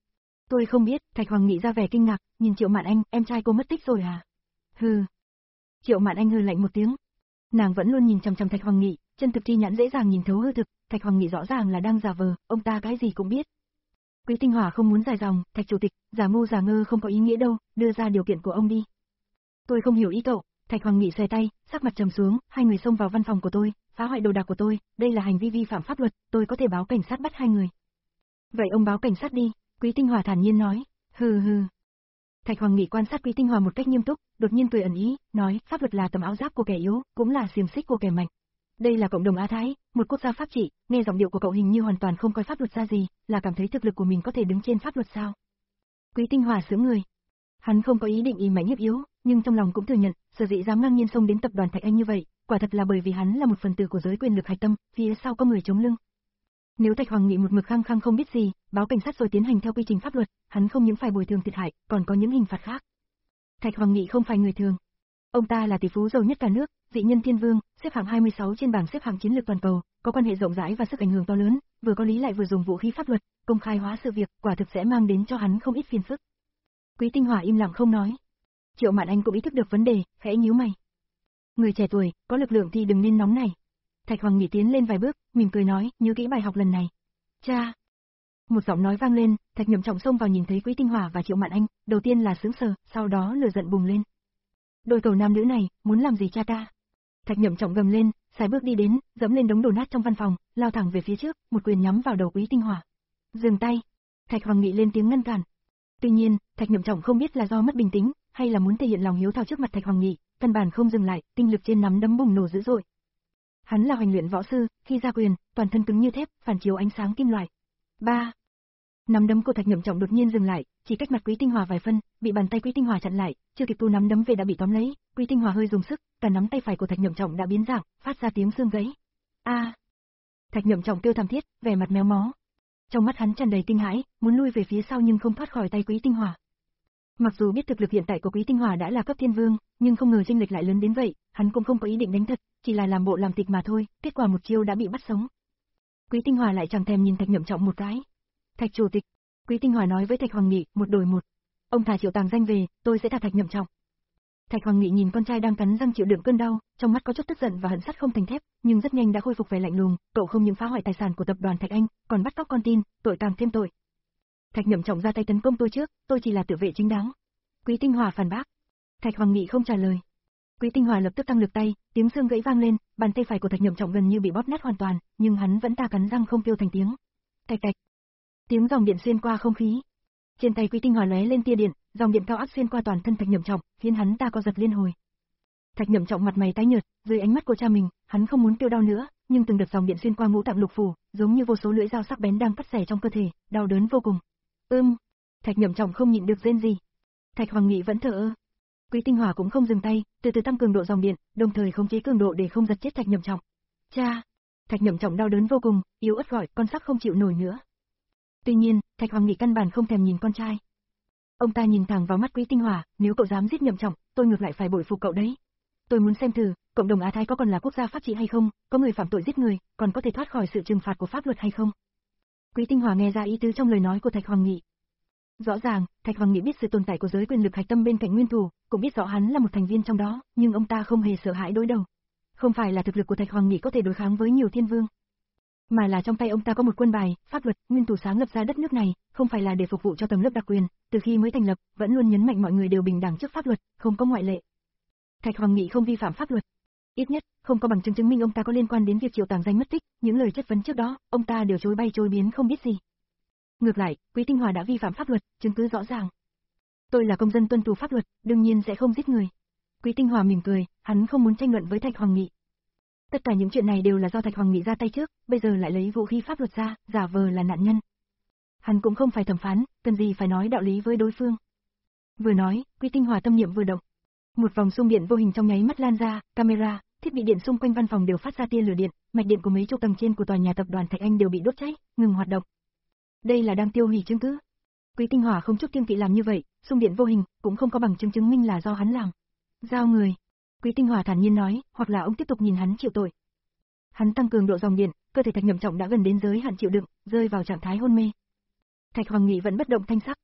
Tôi không biết, Thạch Hoàng Nghị ra vẻ kinh ngạc, nhìn Triệu Mạn Anh, em trai cô mất tích rồi à? Hừ. Triệu Mạn Anh hừ lạnh một tiếng. Nàng vẫn luôn nhìn chằm chằm Thạch Hoàng Nghị, chân thực tri nhãn dễ dàng nhìn thấu hư thực, Thạch Hoàng Nghị rõ ràng là đang giả vờ, ông ta cái gì cũng biết. Quý Tinh Hỏa không muốn dài dòng, Thạch chủ tịch, giả ngu giả ngơ không có ý nghĩa đâu, đưa ra điều kiện của ông đi. Tôi không hiểu ý cậu. Thạch Hoàng Nghị xòe tay, sắc mặt trầm xuống, hai người xông vào văn phòng của tôi, phá hoại đồ đạc của tôi, đây là hành vi vi phạm pháp luật, tôi có thể báo cảnh sát bắt hai người. Vậy ông báo cảnh sát đi, Quý Tinh Hỏa thản nhiên nói. Hừ hừ. Thạch Hoàng Nghị quan sát Quý Tinh Hỏa một cách nghiêm túc, đột nhiên cười ẩn ý, nói, pháp luật là tấm áo giáp của kẻ yếu, cũng là xiềng xích của kẻ mạnh. Đây là cộng đồng Á Thái, một quốc gia pháp trị, nghe giọng điệu của cậu hình như hoàn toàn không coi pháp luật ra gì, là cảm thấy thực lực của mình có thể đứng trên pháp luật sao? Quý Tinh Hỏa sững người. Hắn không có ý định ỷ mạnh hiếp yếu, nhưng trong lòng cũng thừa nhận, sở dĩ dám ngang nhiên xông đến tập đoàn Thạch Anh như vậy, quả thật là bởi vì hắn là một phần tử của giới quyền lực hạch tâm, phía sau có người chống lưng. Nếu Thạch Hoàng Nghị một mực khăng khăng không biết gì, báo cảnh sát rồi tiến hành theo quy trình pháp luật, hắn không những phải bồi thường thiệt hại, còn có những hình phạt khác. Thạch Hoàng Nghị không phải người thường. Ông ta là tỷ phú giàu nhất cả nước, dị nhân thiên vương, xếp hạng hai mươi sáu trên bảng xếp hạng chiến lược toàn cầu, có quan hệ rộng rãi và sức ảnh hưởng to lớn, vừa có lý lại vừa dùng vũ khí pháp luật, công khai hóa sự việc, quả thực sẽ mang đến cho hắn không ít phiền phức. Quý Tinh Hỏa im lặng không nói. Triệu Mạn Anh cũng ý thức được vấn đề, khẽ nhíu mày. Người trẻ tuổi, có lực lượng thì đừng nên nóng này. Thạch Hoàng Nghị tiến lên vài bước, mỉm cười nói, nhớ kỹ bài học lần này. Cha. Một giọng nói vang lên, Thạch Nhậm Trọng xông vào nhìn thấy Quý Tinh Hỏa và Triệu Mạn Anh, đầu tiên là sững sờ, sau đó lửa giận bùng lên. Đôi cầu nam nữ này, muốn làm gì cha ta? Thạch Nhậm Trọng gầm lên, sải bước đi đến, dẫm lên đống đổ nát trong văn phòng, lao thẳng về phía trước, một quyền nhắm vào đầu Quý Tinh Hỏa. Dừng tay. Thạch Hoàng Nghị lên tiếng ngăn cản. Tuy nhiên, Thạch Nhậm Trọng không biết là do mất bình tĩnh, hay là muốn thể hiện lòng hiếu thảo trước mặt Thạch Hoàng Nghị, căn bản không dừng lại, tinh lực trên nắm đấm bùng nổ dữ dội. Hắn là hoành luyện võ sư, khi ra quyền, toàn thân cứng như thép, phản chiếu ánh sáng kim loại. Ba. Nắm đấm của Thạch Nhậm Trọng đột nhiên dừng lại, chỉ cách mặt Quý Tinh Hỏa vài phân, bị bàn tay Quý Tinh Hỏa chặn lại, chưa kịp tu nắm đấm về đã bị tóm lấy, Quý Tinh Hỏa hơi dùng sức, cả nắm tay phải của Thạch Nhậm Trọng đã biến dạng, phát ra tiếng xương gãy. A! À. Thạch Nhậm Trọng kêu thảm thiết, vẻ mặt méo mó. Trong mắt hắn tràn đầy kinh hãi, muốn lui về phía sau nhưng không thoát khỏi tay Quý Tinh Hỏa. Mặc dù biết thực lực hiện tại của Quý Tinh Hỏa đã là cấp thiên vương, nhưng không ngờ chênh lệch lại lớn đến vậy, hắn cũng không có ý định đánh thật, chỉ là làm bộ làm tịch mà thôi, kết quả một chiêu đã bị bắt sống. Quý Tinh Hỏa lại chẳng thèm nhìn Thạch Nhậm Trọng một cái. Thạch chủ tịch, Quý Tinh Hỏa nói với Thạch Hoàng Nghị, một đổi một. Ông thả Triệu Tàng Danh về, tôi sẽ thả Thạch Nhậm Trọng. Thạch Hoàng Nghị nhìn con trai đang cắn răng chịu đựng cơn đau, trong mắt có chút tức giận và hận sắt không thành thép, nhưng rất nhanh đã khôi phục vẻ lạnh lùng, cậu không những phá hoại tài sản của tập đoàn Thạch Anh, còn bắt cóc con tin, tội càng thêm tội. Thạch Nhậm Trọng ra tay tấn công tôi trước, tôi chỉ là tự vệ chính đáng. Quý Tinh Hỏa phản bác. Thạch Hoàng Nghị không trả lời. Quý Tinh Hỏa lập tức tăng lực tay, tiếng xương gãy vang lên, bàn tay phải của Thạch Nhậm Trọng gần như bị bóp nát hoàn toàn, nhưng hắn vẫn ta cắn răng không kêu thành tiếng. Tạch tạch. Tiếng dòng điện xuyên qua không khí. Trên tay Quý Tinh Hỏa lóe lên tia điện, dòng điện cao áp xuyên qua toàn thân Thạch Nhậm Trọng, khiến hắn ta co giật liên hồi. Thạch Nhậm Trọng mặt mày tái nhợt, dưới ánh mắt của cha mình, hắn không muốn kêu đau nữa, nhưng từng đợt dòng điện xuyên qua ngũ tạng lục phủ, giống như vô số lưỡi dao sắc bén đang cắt xẻ trong cơ thể, đau đớn vô cùng. Ưm. Thạch Nhậm Trọng không nhịn được rên gì. Thạch Hoàng Nghị vẫn thờ ơ. Quý Tinh Hỏa cũng không dừng tay, từ từ tăng cường độ dòng điện, đồng thời khống chế cường độ để không giật chết Thạch Nhậm Trọng. Cha! Thạch Nhậm Trọng đau đớn vô cùng, yếu ớt gọi, con sắp không chịu nổi nữa. Tuy nhiên, Thạch Hoàng Nghị căn bản không thèm nhìn con trai. Ông ta nhìn thẳng vào mắt Quý Tinh Hỏa, nếu cậu dám giết Nhậm Trọng, tôi ngược lại phải bội phục cậu đấy. Tôi muốn xem thử, cộng đồng Á Thái có còn là quốc gia pháp trị hay không, có người phạm tội giết người, còn có thể thoát khỏi sự trừng phạt của pháp luật hay không. Quý Tinh Hỏa nghe ra ý tứ trong lời nói của Thạch Hoàng Nghị. Rõ ràng, Thạch Hoàng Nghị biết sự tồn tại của giới quyền lực hạch tâm bên cạnh nguyên thủ, cũng biết rõ hắn là một thành viên trong đó, nhưng ông ta không hề sợ hãi đối đầu. Không phải là thực lực của Thạch Hoàng Nghị có thể đối kháng với nhiều thiên vương, mà là trong tay ông ta có một quân bài, pháp luật, nguyên thủ sáng lập ra đất nước này, không phải là để phục vụ cho tầng lớp đặc quyền, từ khi mới thành lập, vẫn luôn nhấn mạnh mọi người đều bình đẳng trước pháp luật, không có ngoại lệ. Thạch Hoàng Nghị không vi phạm pháp luật. Ít nhất, không có bằng chứng chứng minh ông ta có liên quan đến việc Triệu Tàng Danh mất tích, những lời chất vấn trước đó, ông ta đều chối bay chối biến không biết gì. Ngược lại, Quý Tinh Hỏa đã vi phạm pháp luật, chứng cứ rõ ràng. Tôi là công dân tuân thủ pháp luật, đương nhiên sẽ không giết người. Quý Tinh Hỏa mỉm cười, hắn không muốn tranh luận với Thạch Hoàng Nghị. Tất cả những chuyện này đều là do Thạch Hoàng Nghị ra tay trước, bây giờ lại lấy vũ khí pháp luật ra, giả vờ là nạn nhân. Hắn cũng không phải thẩm phán, cần gì phải nói đạo lý với đối phương. Vừa nói, Quý Tinh Hỏa tâm niệm vừa động. Một vòng xung điện vô hình trong nháy mắt lan ra, camera, thiết bị điện xung quanh văn phòng đều phát ra tia lửa điện, mạch điện của mấy chục tầng trên của tòa nhà tập đoàn Thạch Anh đều bị đốt cháy, ngừng hoạt động. Đây là đang tiêu hủy chứng cứ. Quý Tinh Hỏa không chút kiêng kỵ làm như vậy, xung điện vô hình, cũng không có bằng chứng chứng minh là do hắn làm. Giao người. Quý Tinh Hỏa thản nhiên nói, hoặc là ông tiếp tục nhìn hắn chịu tội. Hắn tăng cường độ dòng điện, cơ thể Thạch Nhậm Trọng đã gần đến giới hạn chịu đựng, rơi vào trạng thái hôn mê. Thạch Hoàng Nghị vẫn bất động thanh sắc.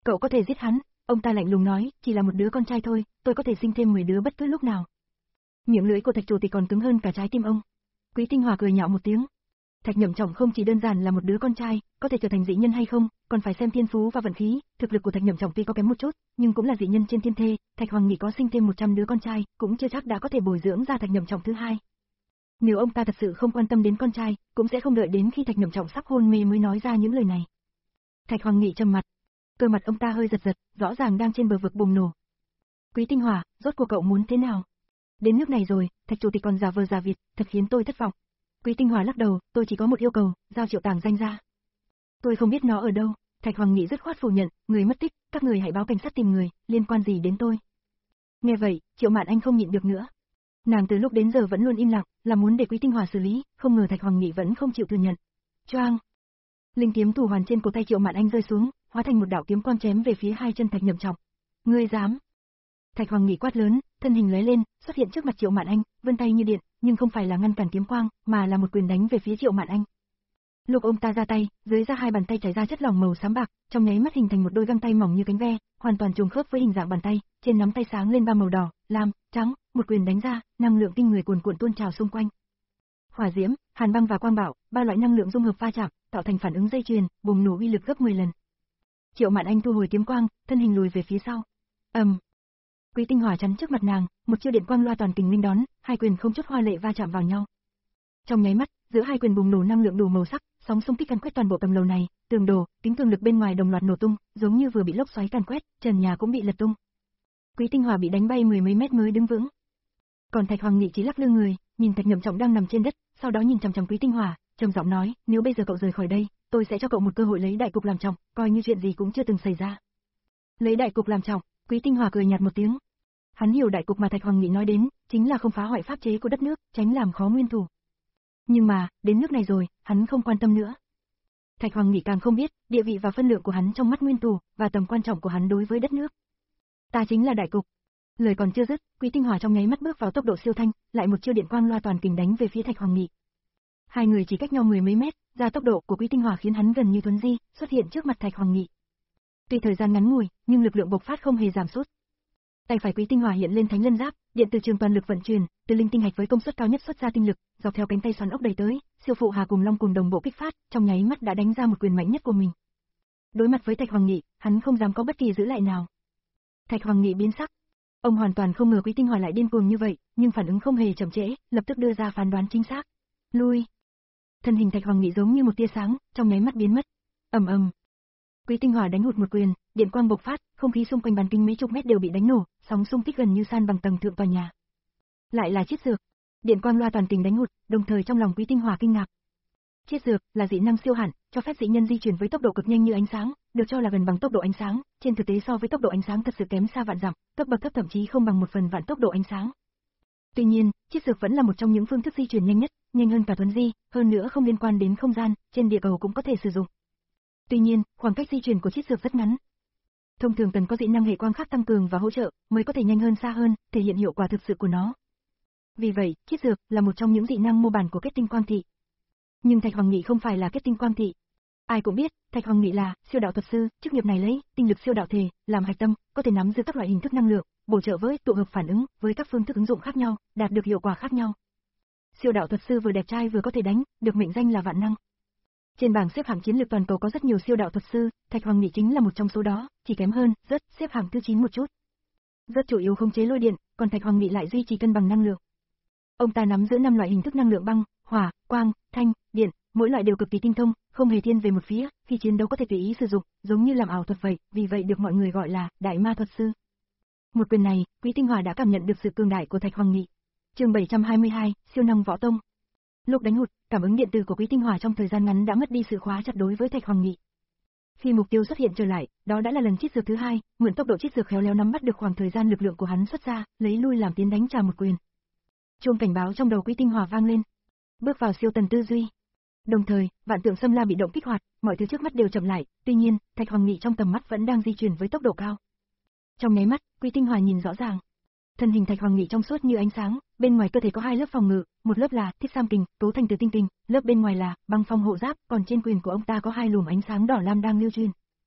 Cậu có thể giết hắn, ông ta lạnh lùng nói, chỉ là một đứa con trai thôi, tôi có thể sinh thêm mười đứa bất cứ lúc nào. Miệng lưỡi của Thạch chủ tịch còn cứng hơn cả trái tim ông. Quý Tinh Hòa cười nhạo một tiếng. Thạch Nhậm Trọng không chỉ đơn giản là một đứa con trai, có thể trở thành dị nhân hay không, còn phải xem thiên phú và vận khí, thực lực của Thạch Nhậm Trọng tuy có kém một chút, nhưng cũng là dị nhân trên thiên thê, Thạch Hoàng Nghị có sinh thêm một trăm đứa con trai, cũng chưa chắc đã có thể bồi dưỡng ra Thạch Nhậm Trọng thứ hai. Nếu ông ta thật sự không quan tâm đến con trai, cũng sẽ không đợi đến khi Thạch Nhậm Trọng sắp hôn mê mới nói ra những lời này. Thạch Hoàng Nghị trầm mặt, cơ mặt ông ta hơi giật giật, rõ ràng đang trên bờ vực bùng nổ. Quý Tinh Hòa, rốt cuộc cậu muốn thế nào? Đến nước này rồi, Thạch chủ tịch còn giả vờ giả vịt, thật khiến tôi thất vọng. Quý Tinh Hòa lắc đầu, tôi chỉ có một yêu cầu, giao Triệu Tàng Danh ra. Tôi không biết nó ở đâu. Thạch Hoàng Nghị dứt khoát phủ nhận, người mất tích, các người hãy báo cảnh sát tìm người, liên quan gì đến tôi? Nghe vậy, Triệu Mạn Anh không nhịn được nữa. Nàng từ lúc đến giờ vẫn luôn im lặng, là muốn để Quý Tinh Hòa xử lý, không ngờ Thạch Hoàng Nghị vẫn không chịu thừa nhận. Choang! Linh kiếm thủ hoàn trên cổ tay Triệu Mạn Anh rơi xuống, hóa thành một đạo kiếm quang chém về phía hai chân Thạch Nhậm Trọng. Ngươi dám? Thạch Hoàng Nghị quát lớn, thân hình lóe lên, xuất hiện trước mặt Triệu Mạn Anh, vươn tay như điện, nhưng không phải là ngăn cản kiếm quang, mà là một quyền đánh về phía Triệu Mạn Anh. Lúc ông ta ra tay, dưới ra hai bàn tay chảy ra chất lỏng màu xám bạc, trong nháy mắt hình thành một đôi găng tay mỏng như cánh ve, hoàn toàn trùng khớp với hình dạng bàn tay, trên nắm tay sáng lên ba màu đỏ, lam, trắng, một quyền đánh ra, năng lượng kinh người cuồn cuộn tuôn trào xung quanh. Hỏa diễm, hàn băng và quang bạo, ba loại năng lượng dung hợp va chạm, tạo thành phản ứng dây chuyền, bùng nổ uy lực gấp mười lần. Triệu Mạn Anh thu hồi kiếm quang, thân hình lùi về phía sau. Ầm. Um. Quý Tinh Hòa chắn trước mặt nàng, một chiêu điện quang loa toàn kình nghênh đón, hai quyền không chút hoa lệ va chạm vào nhau. Trong nháy mắt, giữa hai quyền bùng nổ năng lượng đủ màu sắc, sóng xung kích càn quét toàn bộ tầng lầu này, tường đổ, kính cường lực bên ngoài đồng loạt nổ tung, giống như vừa bị lốc xoáy càn quét, trần nhà cũng bị lật tung. Quý Tinh Hòa bị đánh bay mười mấy mét mới đứng vững. Còn Thạch Hoàng Nghị chỉ lắc lư người, nhìn Thạch Nhậm Trọng đang nằm trên đất, sau đó nhìn chằm chằm Quý Tinh Hòa, trầm giọng nói, nếu bây giờ cậu rời khỏi đây, tôi sẽ cho cậu một cơ hội lấy đại cục làm trọng, coi như chuyện gì cũng chưa từng xảy ra. Lấy đại cục làm trọng, Quý Tinh Hòa cười nhạt một tiếng. Hắn hiểu đại cục mà Thạch Hoàng Nghị nói đến, chính là không phá hoại pháp chế của đất nước, tránh làm khó nguyên thủ. Nhưng mà, đến nước này rồi, hắn không quan tâm nữa. Thạch Hoàng Nghị càng không biết, địa vị và phân lượng của hắn trong mắt nguyên thủ, và tầm quan trọng của hắn đối với đất nước. Ta chính là đại cục. Lời còn chưa dứt, Quý Tinh Hòa trong nháy mắt bước vào tốc độ siêu thanh, lại một chiêu điện quang loa toàn kình đánh về phía Thạch Hoàng Nghị. Hai người chỉ cách nhau mười mấy mét, ra tốc độ của Quý Tinh Hòa khiến hắn gần như thuấn di, xuất hiện trước mặt Thạch Hoàng Nghị. Tuy thời gian ngắn ngủi, nhưng lực lượng bộc phát không hề giảm sút. Tay phải Quý Tinh Hòa hiện lên Thánh Lân Giáp, điện từ trường toàn lực vận chuyển, từ linh tinh hạch với công suất cao nhất xuất ra tinh lực, dọc theo cánh tay xoắn ốc đầy tới, siêu phụ Hà cùng Long cùng đồng bộ kích phát, trong nháy mắt đã đánh ra một quyền mạnh nhất của mình. Đối mặt với Thạch Hoàng Nghị, hắn không dám có bất kỳ giữ lại nào. Thạch Hoàng Nghị biến sắc. Ông hoàn toàn không ngờ Quý Tinh Hòa lại điên cuồng như vậy, nhưng phản ứng không hề chậm trễ, lập tức đưa ra phán đoán chính xác. Lui. Thân hình Thạch Hoàng Nghị giống như một tia sáng, trong nháy mắt biến mất. Ầm ầm. Quý Tinh Hòa đánh hụt một quyền, điện quang bộc phát, không khí xung quanh bán kính mấy chục mét đều bị đánh nổ, sóng xung kích gần như san bằng tầng thượng tòa nhà. Lại là chiết dược. Điện quang loa toàn kình đánh hụt, đồng thời trong lòng Quý Tinh Hòa kinh ngạc. Chiết dược là dị năng siêu hạn, cho phép dị nhân di chuyển với tốc độ cực nhanh như ánh sáng, được cho là gần bằng tốc độ ánh sáng, trên thực tế so với tốc độ ánh sáng thật sự kém xa vạn dặm, cấp bậc thấp thậm chí không bằng một phần vạn tốc độ ánh sáng. Tuy nhiên, chiết dược vẫn là một trong những phương thức di chuyển nhanh nhất, nhanh hơn cả thuấn di, hơn nữa không liên quan đến không gian, trên địa cầu cũng có thể sử dụng. Tuy nhiên, khoảng cách di chuyển của chiết dược rất ngắn. Thông thường cần có dị năng hệ quang khác tăng cường và hỗ trợ, mới có thể nhanh hơn xa hơn, thể hiện hiệu quả thực sự của nó. Vì vậy, chiết dược là một trong những dị năng mô bản của kết tinh quang thị. Nhưng Thạch Hoàng Nghị không phải là kết tinh quang thị. Ai cũng biết, Thạch Hoàng Nghị là siêu đạo thuật sư, chức nghiệp này lấy tinh lực siêu đạo thể làm hạch tâm, có thể nắm giữ các loại hình thức năng lượng, bổ trợ với tụ hợp phản ứng với các phương thức ứng dụng khác nhau, đạt được hiệu quả khác nhau. Siêu đạo thuật sư vừa đẹp trai vừa có thể đánh, được mệnh danh là vạn năng. Trên bảng xếp hạng chiến lược toàn cầu có rất nhiều siêu đạo thuật sư, Thạch Hoàng Nghị chính là một trong số đó, chỉ kém hơn, rất xếp hạng thứ chín một chút. Rất chủ yếu khống chế lôi điện, còn Thạch Hoàng Nghị lại duy trì cân bằng năng lượng. Ông ta nắm giữ năm loại hình thức năng lượng băng, hỏa, quang, thanh, điện, mỗi loại đều cực kỳ tinh thông, không hề thiên về một phía, khi chiến đấu có thể tùy ý sử dụng, giống như làm ảo thuật vậy, vì vậy được mọi người gọi là đại ma thuật sư. Một quyền này, Quý Tinh Hòa đã cảm nhận được sự cường đại của Thạch Hoàng Nghị. Chương bảy trăm hai mươi hai, siêu năng võ tông. Lúc đánh hụt, cảm ứng điện từ của Quý Tinh Hòa trong thời gian ngắn đã mất đi sự khóa chặt đối với Thạch Hoàng Nghị. Khi mục tiêu xuất hiện trở lại, đó đã là lần chiết dược thứ hai, mượn tốc độ chiết dược khéo léo nắm bắt được khoảng thời gian lực lượng của hắn xuất ra, lấy lui làm tiến đánh trả một quyền. Chuông cảnh báo trong đầu Quý Tinh Hòa vang lên. Bước vào siêu tần tư duy. Đồng thời, vạn tượng xâm la bị động kích hoạt, mọi thứ trước mắt đều chậm lại, tuy nhiên, Thạch Hoàng Nghị trong tầm mắt vẫn đang di chuyển với tốc độ cao. Trong nháy mắt, Quý Tinh Hòa nhìn rõ ràng. Thân hình Thạch Hoàng Nghị trong suốt như ánh sáng, bên ngoài cơ thể có hai lớp phòng ngự, một lớp là Thiết Sam kình, cấu thành từ tinh kình, lớp bên ngoài là băng phong hộ giáp, còn trên quyền của ông ta có hai luồng ánh sáng đỏ lam đang lưu truyền.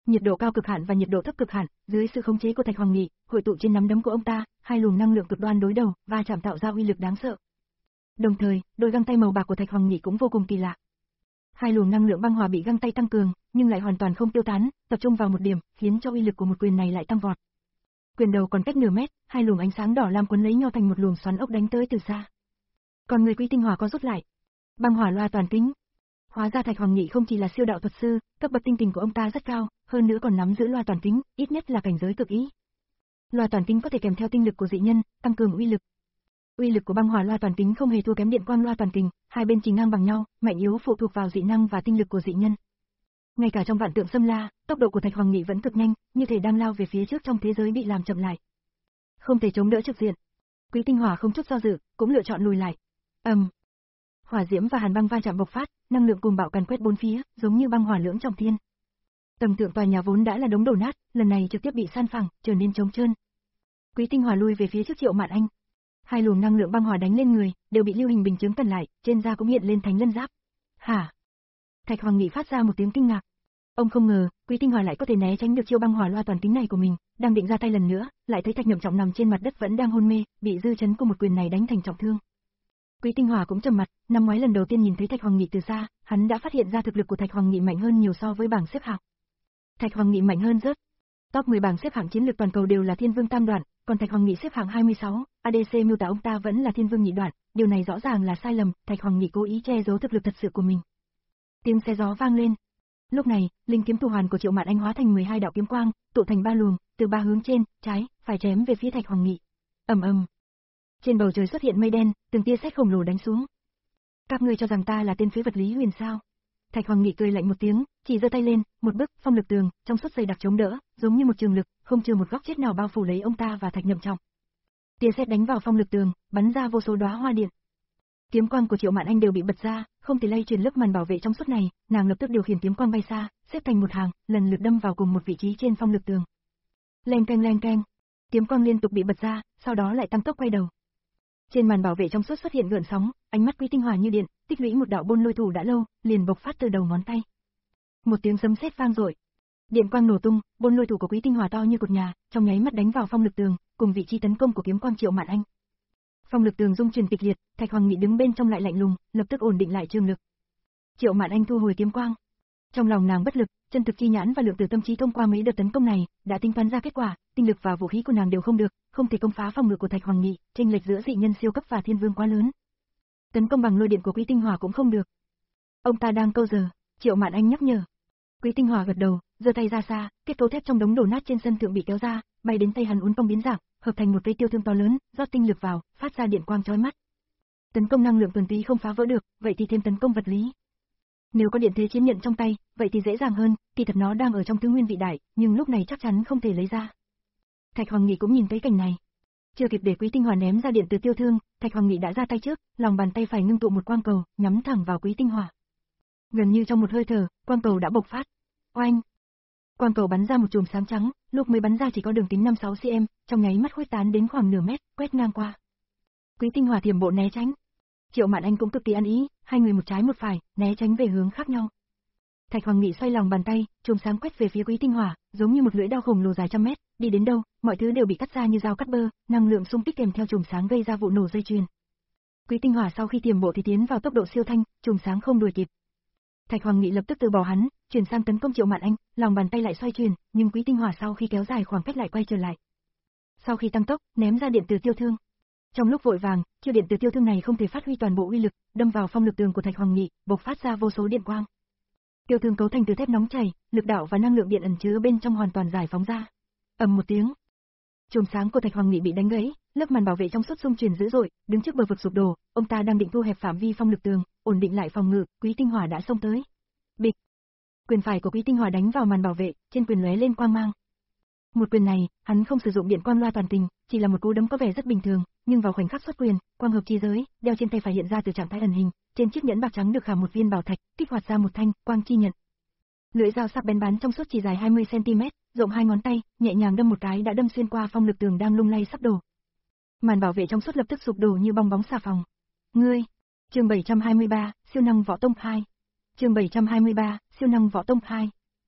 Nhiệt độ cao cực hạn và nhiệt độ thấp cực hạn, dưới sự khống chế của Thạch Hoàng Nghị, hội tụ trên nắm đấm của ông ta, hai luồng năng lượng cực đoan đối đầu, va chạm tạo ra uy lực đáng sợ. Đồng thời, đôi găng tay màu bạc của Thạch Hoàng Nghị cũng vô cùng kỳ lạ. Hai luồng năng lượng băng hỏa bị găng tay tăng cường, nhưng lại hoàn toàn không tiêu tán, tập trung vào một điểm, khiến cho uy lực của một quyền này lại tăng vọt. Quyền đầu còn cách nửa mét, hai luồng ánh sáng đỏ lam quấn lấy nhau thành một luồng xoắn ốc đánh tới từ xa. Còn người Quý Tinh Hỏa có rút lại. Băng hỏa loa toàn kính. Hóa ra Thạch Hoàng Nghị không chỉ là siêu đạo thuật sư, cấp bậc tinh tình của ông ta rất cao, hơn nữa còn nắm giữ loa toàn kính, ít nhất là cảnh giới cực ý. Loa toàn kính có thể kèm theo tinh lực của dị nhân, tăng cường uy lực. Uy lực của băng hỏa loa toàn kính không hề thua kém điện quang loa toàn kình, hai bên chính ngang bằng nhau, mạnh yếu phụ thuộc vào dị năng và tinh lực của dị nhân. Ngay cả trong vạn tượng xâm la, tốc độ của Thạch Hoàng Nghị vẫn cực nhanh, như thể đang lao về phía trước trong thế giới bị làm chậm lại. Không thể chống đỡ trực diện. Quý Tinh Hỏa không chút do dự, cũng lựa chọn lùi lại. Ầm. Um. Hỏa diễm và hàn băng va chạm bộc phát, năng lượng cuồng bạo càn quét bốn phía, giống như băng hỏa lưỡng trọng thiên. Tầng thượng tòa nhà vốn đã là đống đổ nát, lần này trực tiếp bị san phẳng, trở nên trống trơn. Quý Tinh Hỏa lui về phía trước Triệu Mạn Anh. Hai luồng năng lượng băng hỏa đánh lên người, đều bị lưu hình bình chứng cản lại, trên da cũng hiện lên thánh lân giáp. Hả? Thạch Hoàng Nghị phát ra một tiếng kinh ngạc. Ông không ngờ, Quý Tinh Hỏa lại có thể né tránh được chiêu băng hỏa loa toàn kính này của mình, đang định ra tay lần nữa, lại thấy Thạch Nhậm Trọng nằm trên mặt đất vẫn đang hôn mê, bị dư chấn của một quyền này đánh thành trọng thương. Quý Tinh Hỏa cũng trầm mặt, năm ngoái lần đầu tiên nhìn thấy Thạch Hoàng Nghị từ xa, hắn đã phát hiện ra thực lực của Thạch Hoàng Nghị mạnh hơn nhiều so với bảng xếp hạng. Thạch Hoàng Nghị mạnh hơn rất. Top mười bảng xếp hạng chiến lược toàn cầu đều là Thiên Vương tam đoạn, còn Thạch Hoàng Nghị xếp hạng hai mươi sáu, a đê xê miêu tả ông ta vẫn là Thiên Vương nhị đoạn, điều này rõ ràng là sai lầm, Thạch Hoàng Nghị cố ý che giấu thực lực thật sự của mình. Tiếng xe gió vang lên. Lúc này, linh kiếm thủ hoàn của Triệu Mạn Anh hóa thành mười hai đạo kiếm quang, tụ thành ba luồng, từ ba hướng trên, trái, phải chém về phía Thạch Hoàng Nghị. Ầm ầm. Trên bầu trời xuất hiện mây đen, từng tia sét khổng lồ đánh xuống. Các ngươi cho rằng ta là tên phế vật Lý Huyền sao? Thạch Hoàng Nghị cười lạnh một tiếng, chỉ giơ tay lên, một bức phong lực tường, trong suốt dày đặc chống đỡ, giống như một trường lực, không chừa một góc chết nào bao phủ lấy ông ta và Thạch Nhậm Trọng. Tia sét đánh vào phong lực tường, bắn ra vô số đóa hoa điện. Kiếm quang của Triệu Mạn Anh đều bị bật ra, không thể lay truyền lớp màn bảo vệ trong suốt này, nàng lập tức điều khiển kiếm quang bay xa, xếp thành một hàng, lần lượt đâm vào cùng một vị trí trên phong lực tường. Leng keng leng keng, kiếm quang liên tục bị bật ra, sau đó lại tăng tốc quay đầu. Trên màn bảo vệ trong suốt xuất hiện gợn sóng, ánh mắt Quý Tinh Hỏa như điện, tích lũy một đạo bôn lôi thủ đã lâu, liền bộc phát từ đầu ngón tay. Một tiếng sấm sét vang dội, điện quang nổ tung, bôn lôi thủ của Quý Tinh Hỏa to như cột nhà, trong nháy mắt đánh vào phong lực tường, cùng vị trí tấn công của kiếm quang Triệu Mạn Anh. Phong lực tường rung chuyển kịch liệt, Thạch Hoàng Nghị đứng bên trong lại lạnh lùng, lập tức ổn định lại trường lực. Triệu Mạn Anh thu hồi kiếm quang. Trong lòng nàng bất lực, chân thực chi nhãn và lượng tử tâm trí thông qua mấy đợt tấn công này, đã tính toán ra kết quả, tinh lực và vũ khí của nàng đều không được, không thể công phá phòng ngự của Thạch Hoàng Nghị, chênh lệch giữa dị nhân siêu cấp và thiên vương quá lớn. Tấn công bằng lôi điện của Quý Tinh Hỏa cũng không được. Ông ta đang câu giờ, Triệu Mạn Anh nhắc nhở. Quý Tinh Hỏa gật đầu, giơ tay ra xa, kết cấu thép trong đống đổ nát trên sân thượng bị kéo ra, bay đến tay hắn uốn cong biến dạng, hợp thành một cây tiêu thương to lớn, rót tinh lực vào, phát ra điện quang chói mắt. Tấn công năng lượng thuần túy không phá vỡ được, vậy thì thêm tấn công vật lý. Nếu có điện thế chiến nhận trong tay, vậy thì dễ dàng hơn, kỳ thật nó đang ở trong tứ nguyên vị đại, nhưng lúc này chắc chắn không thể lấy ra. Thạch Hoàng Nghị cũng nhìn thấy cảnh này. Chưa kịp để Quý Tinh Hỏa ném ra điện từ tiêu thương, Thạch Hoàng Nghị đã ra tay trước, lòng bàn tay phải ngưng tụ một quang cầu, nhắm thẳng vào Quý Tinh Hỏa. Gần như trong một hơi thở, quang cầu đã bộc phát. Oanh! Quang cầu bắn ra một chùm sáng trắng, lúc mới bắn ra chỉ có đường kính năm sáu xăng-ti-mét, trong nháy mắt khuếch tán đến khoảng nửa mét, quét ngang qua. Quý Tinh Hỏa thiểm bộ né tránh. Triệu Mạn Anh cũng cực kỳ ăn ý, hai người một trái một phải, né tránh về hướng khác nhau. Thạch Hoàng Nghị xoay lòng bàn tay, chùm sáng quét về phía Quý Tinh Hỏa, giống như một lưỡi dao khổng lồ dài trăm mét, đi đến đâu, mọi thứ đều bị cắt ra như dao cắt bơ, năng lượng xung kích kèm theo chùm sáng gây ra vụ nổ dây chuyền. Quý Tinh Hỏa sau khi tiềm bộ thì tiến vào tốc độ siêu thanh, chùm sáng không đuổi kịp. Thạch Hoàng Nghị lập tức từ bỏ hắn, chuyển sang tấn công Triệu Mạn Anh, lòng bàn tay lại xoay chuyển, nhưng Quý Tinh Hỏa sau khi kéo dài khoảng cách lại quay trở lại. Sau khi tăng tốc, ném ra điện từ tiêu thương. Trong lúc vội vàng, chiêu điện từ tiêu thương này không thể phát huy toàn bộ uy lực, đâm vào phong lực tường của Thạch Hoàng Nghị, bộc phát ra vô số điện quang. Tiêu thương cấu thành từ thép nóng chảy, lực đạo và năng lượng điện ẩn chứa bên trong hoàn toàn giải phóng ra. Ầm một tiếng, chùm sáng của Thạch Hoàng Nghị bị đánh gãy, lớp màn bảo vệ trong suốt xung chuyển dữ dội, đứng trước bờ vực sụp đổ, ông ta đang định thu hẹp phạm vi phong lực tường, ổn định lại phòng ngự, Quý Tinh Hỏa đã xông tới. Bịch! Quyền phải của Quý Tinh Hỏa đánh vào màn bảo vệ, trên quyền lóe lên quang mang. Một quyền này, hắn không sử dụng điện quang loa toàn tình, chỉ là một cú đấm có vẻ rất bình thường, nhưng vào khoảnh khắc xuất quyền, quang hợp chi giới, đeo trên tay phải hiện ra từ trạng thái ẩn hình, trên chiếc nhẫn bạc trắng được khảm một viên bảo thạch, kích hoạt ra một thanh quang chi nhận. Lưỡi dao sắc bén bắn trong suốt chỉ dài hai mươi xăng-ti-mét, rộng hai ngón tay, nhẹ nhàng đâm một cái đã đâm xuyên qua phong lực tường đang lung lay sắp đổ. Màn bảo vệ trong suốt lập tức sụp đổ như bong bóng xà phòng. Ngươi, chương bảy trăm hai mươi ba, siêu năng võ tông hai. Chương bảy trăm hai mươi ba, siêu năng võ tông hai.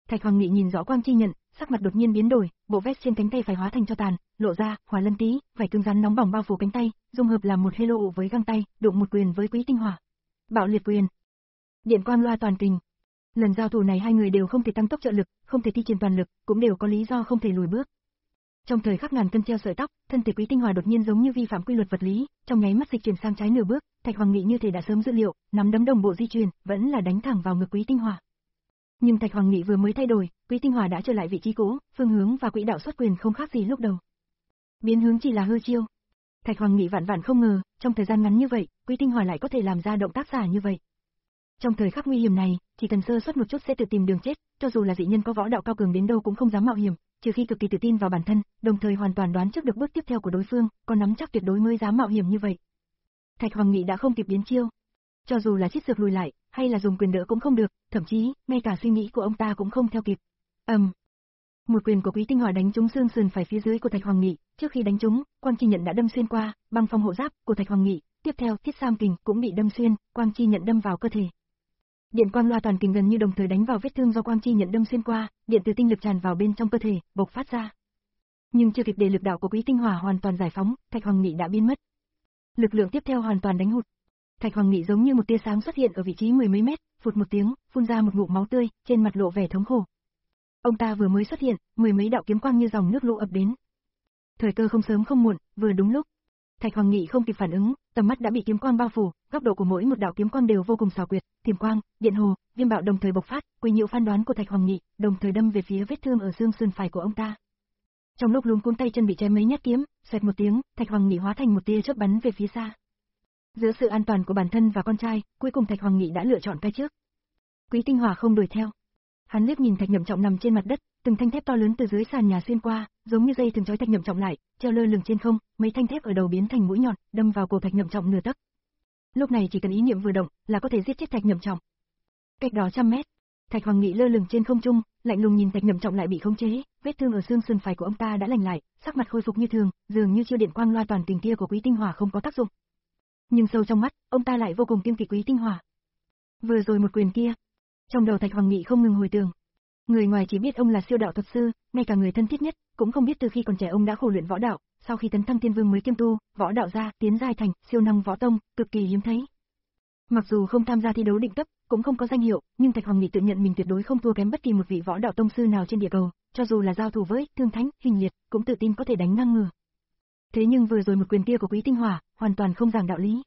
Thạch Hoàng Nghị nhìn rõ quang chi nhận, sắc mặt đột nhiên biến đổi, bộ vest trên cánh tay phải hóa thành cho tàn, lộ ra hỏa lân tí, vảy cứng rắn nóng bỏng bao phủ cánh tay, dung hợp làm một halo với găng tay, đụng một quyền với Quý Tinh Hỏa. Bạo liệt quyền. Điện quang loa toàn kình. Lần giao thủ này hai người đều không thể tăng tốc trợ lực, không thể thi triển toàn lực, cũng đều có lý do không thể lùi bước. Trong thời khắc ngàn cân treo sợi tóc, thân thể Quý Tinh Hỏa đột nhiên giống như vi phạm quy luật vật lý, trong nháy mắt dịch chuyển sang trái nửa bước, Thạch Hoàng Nghị như thể đã sớm dự liệu, nắm đấm đồng bộ di chuyển, vẫn là đánh thẳng vào ngực Quý Tinh Hỏa. Nhưng Thạch Hoàng Nghị vừa mới thay đổi, Quý Tinh Hỏa đã trở lại vị trí cũ, phương hướng và quỹ đạo xuất quyền không khác gì lúc đầu. Biến hướng chỉ là hư chiêu. Thạch Hoàng Nghị vạn vạn không ngờ, trong thời gian ngắn như vậy, Quý Tinh Hỏa lại có thể làm ra động tác giả như vậy. Trong thời khắc nguy hiểm này, chỉ cần sơ suất một chút sẽ tự tìm đường chết, cho dù là dị nhân có võ đạo cao cường đến đâu cũng không dám mạo hiểm, trừ khi cực kỳ tự tin vào bản thân, đồng thời hoàn toàn đoán trước được bước tiếp theo của đối phương, có nắm chắc tuyệt đối mới dám mạo hiểm như vậy. Thạch Hoàng Nghị đã không kịp biến chiêu. Cho dù là chít dược lùi lại, hay là dùng quyền đỡ cũng không được, thậm chí, ngay cả suy nghĩ của ông ta cũng không theo kịp. Ầm. Um. Một quyền của Quý Tinh Hỏa đánh trúng xương sườn phải phía dưới của Thạch Hoàng Nghị, trước khi đánh trúng, quang chi nhận đã đâm xuyên qua, băng phong hộ giáp của Thạch Hoàng Nghị, tiếp theo, thiết sam kình cũng bị đâm xuyên, quang chi nhận đâm vào cơ thể. Điện quang loa toàn kình gần như đồng thời đánh vào vết thương do quang chi nhận đâm xuyên qua, điện từ tinh lực tràn vào bên trong cơ thể, bộc phát ra. Nhưng chưa kịp để lực đạo của Quý Tinh Hỏa hoàn toàn giải phóng, Thạch Hoàng Nghị đã biến mất. Lực lượng tiếp theo hoàn toàn đánh hụt. Thạch Hoàng Nghị giống như một tia sáng xuất hiện ở vị trí mười mấy mét, phụt một tiếng, phun ra một ngụm máu tươi, trên mặt lộ vẻ thống khổ. Ông ta vừa mới xuất hiện, mười mấy đạo kiếm quang như dòng nước lũ ập đến. Thời cơ không sớm không muộn, vừa đúng lúc. Thạch Hoàng Nghị không kịp phản ứng, tầm mắt đã bị kiếm quang bao phủ, góc độ của mỗi một đạo kiếm quang đều vô cùng xảo quyệt, tiềm quang, điện hồ, viêm bạo đồng thời bộc phát, quấy nhiễu phán đoán của Thạch Hoàng Nghị, đồng thời đâm về phía vết thương ở xương sườn phải của ông ta. Trong lúc luống cuống tay chân bị chém mấy nhát kiếm, xoẹt một tiếng, Thạch Hoàng Nghị hóa thành một tia chớp bắn về phía xa. Giữa sự an toàn của bản thân và con trai, cuối cùng Thạch Hoàng Nghị đã lựa chọn cái trước. Quý Tinh Hỏa không đuổi theo. Hắn liếc nhìn Thạch Nhậm Trọng nằm trên mặt đất, từng thanh thép to lớn từ dưới sàn nhà xuyên qua, giống như dây thường trói Thạch Nhậm Trọng lại, treo lơ lửng trên không, mấy thanh thép ở đầu biến thành mũi nhọn, đâm vào cổ Thạch Nhậm Trọng nửa tấc. Lúc này chỉ cần ý niệm vừa động, là có thể giết chết Thạch Nhậm Trọng. Cách đó trăm mét, Thạch Hoàng Nghị lơ lửng trên không trung, lạnh lùng nhìn Thạch Nhậm Trọng lại bị khống chế, vết thương ở xương sườn phải của ông ta đã lành lại, sắc mặt khôi phục như thường, dường như chiêu điện quang loa toàn kình kia của Quý Tinh Hỏa không có tác dụng. Nhưng sâu trong mắt, ông ta lại vô cùng kiêng kỵ Quý Tinh Hỏa. Vừa rồi một quyền kia, trong đầu Thạch Hoàng Nghị không ngừng hồi tưởng. Người ngoài chỉ biết ông là siêu đạo thuật sư, ngay cả người thân thiết nhất, cũng không biết từ khi còn trẻ ông đã khổ luyện võ đạo, sau khi tấn thăng thiên vương mới kiêm tu, võ đạo gia, tiến giai thành siêu năng võ tông, cực kỳ hiếm thấy. Mặc dù không tham gia thi đấu định cấp, cũng không có danh hiệu, nhưng Thạch Hoàng Nghị tự nhận mình tuyệt đối không thua kém bất kỳ một vị võ đạo tông sư nào trên địa cầu, cho dù là giao thủ với Thương Thánh, Hình Liệt, cũng tự tin có thể đánh ngang ngửa. Thế nhưng vừa rồi một quyền kia của Quý Tinh Hỏa, hoàn toàn không giảng đạo lý.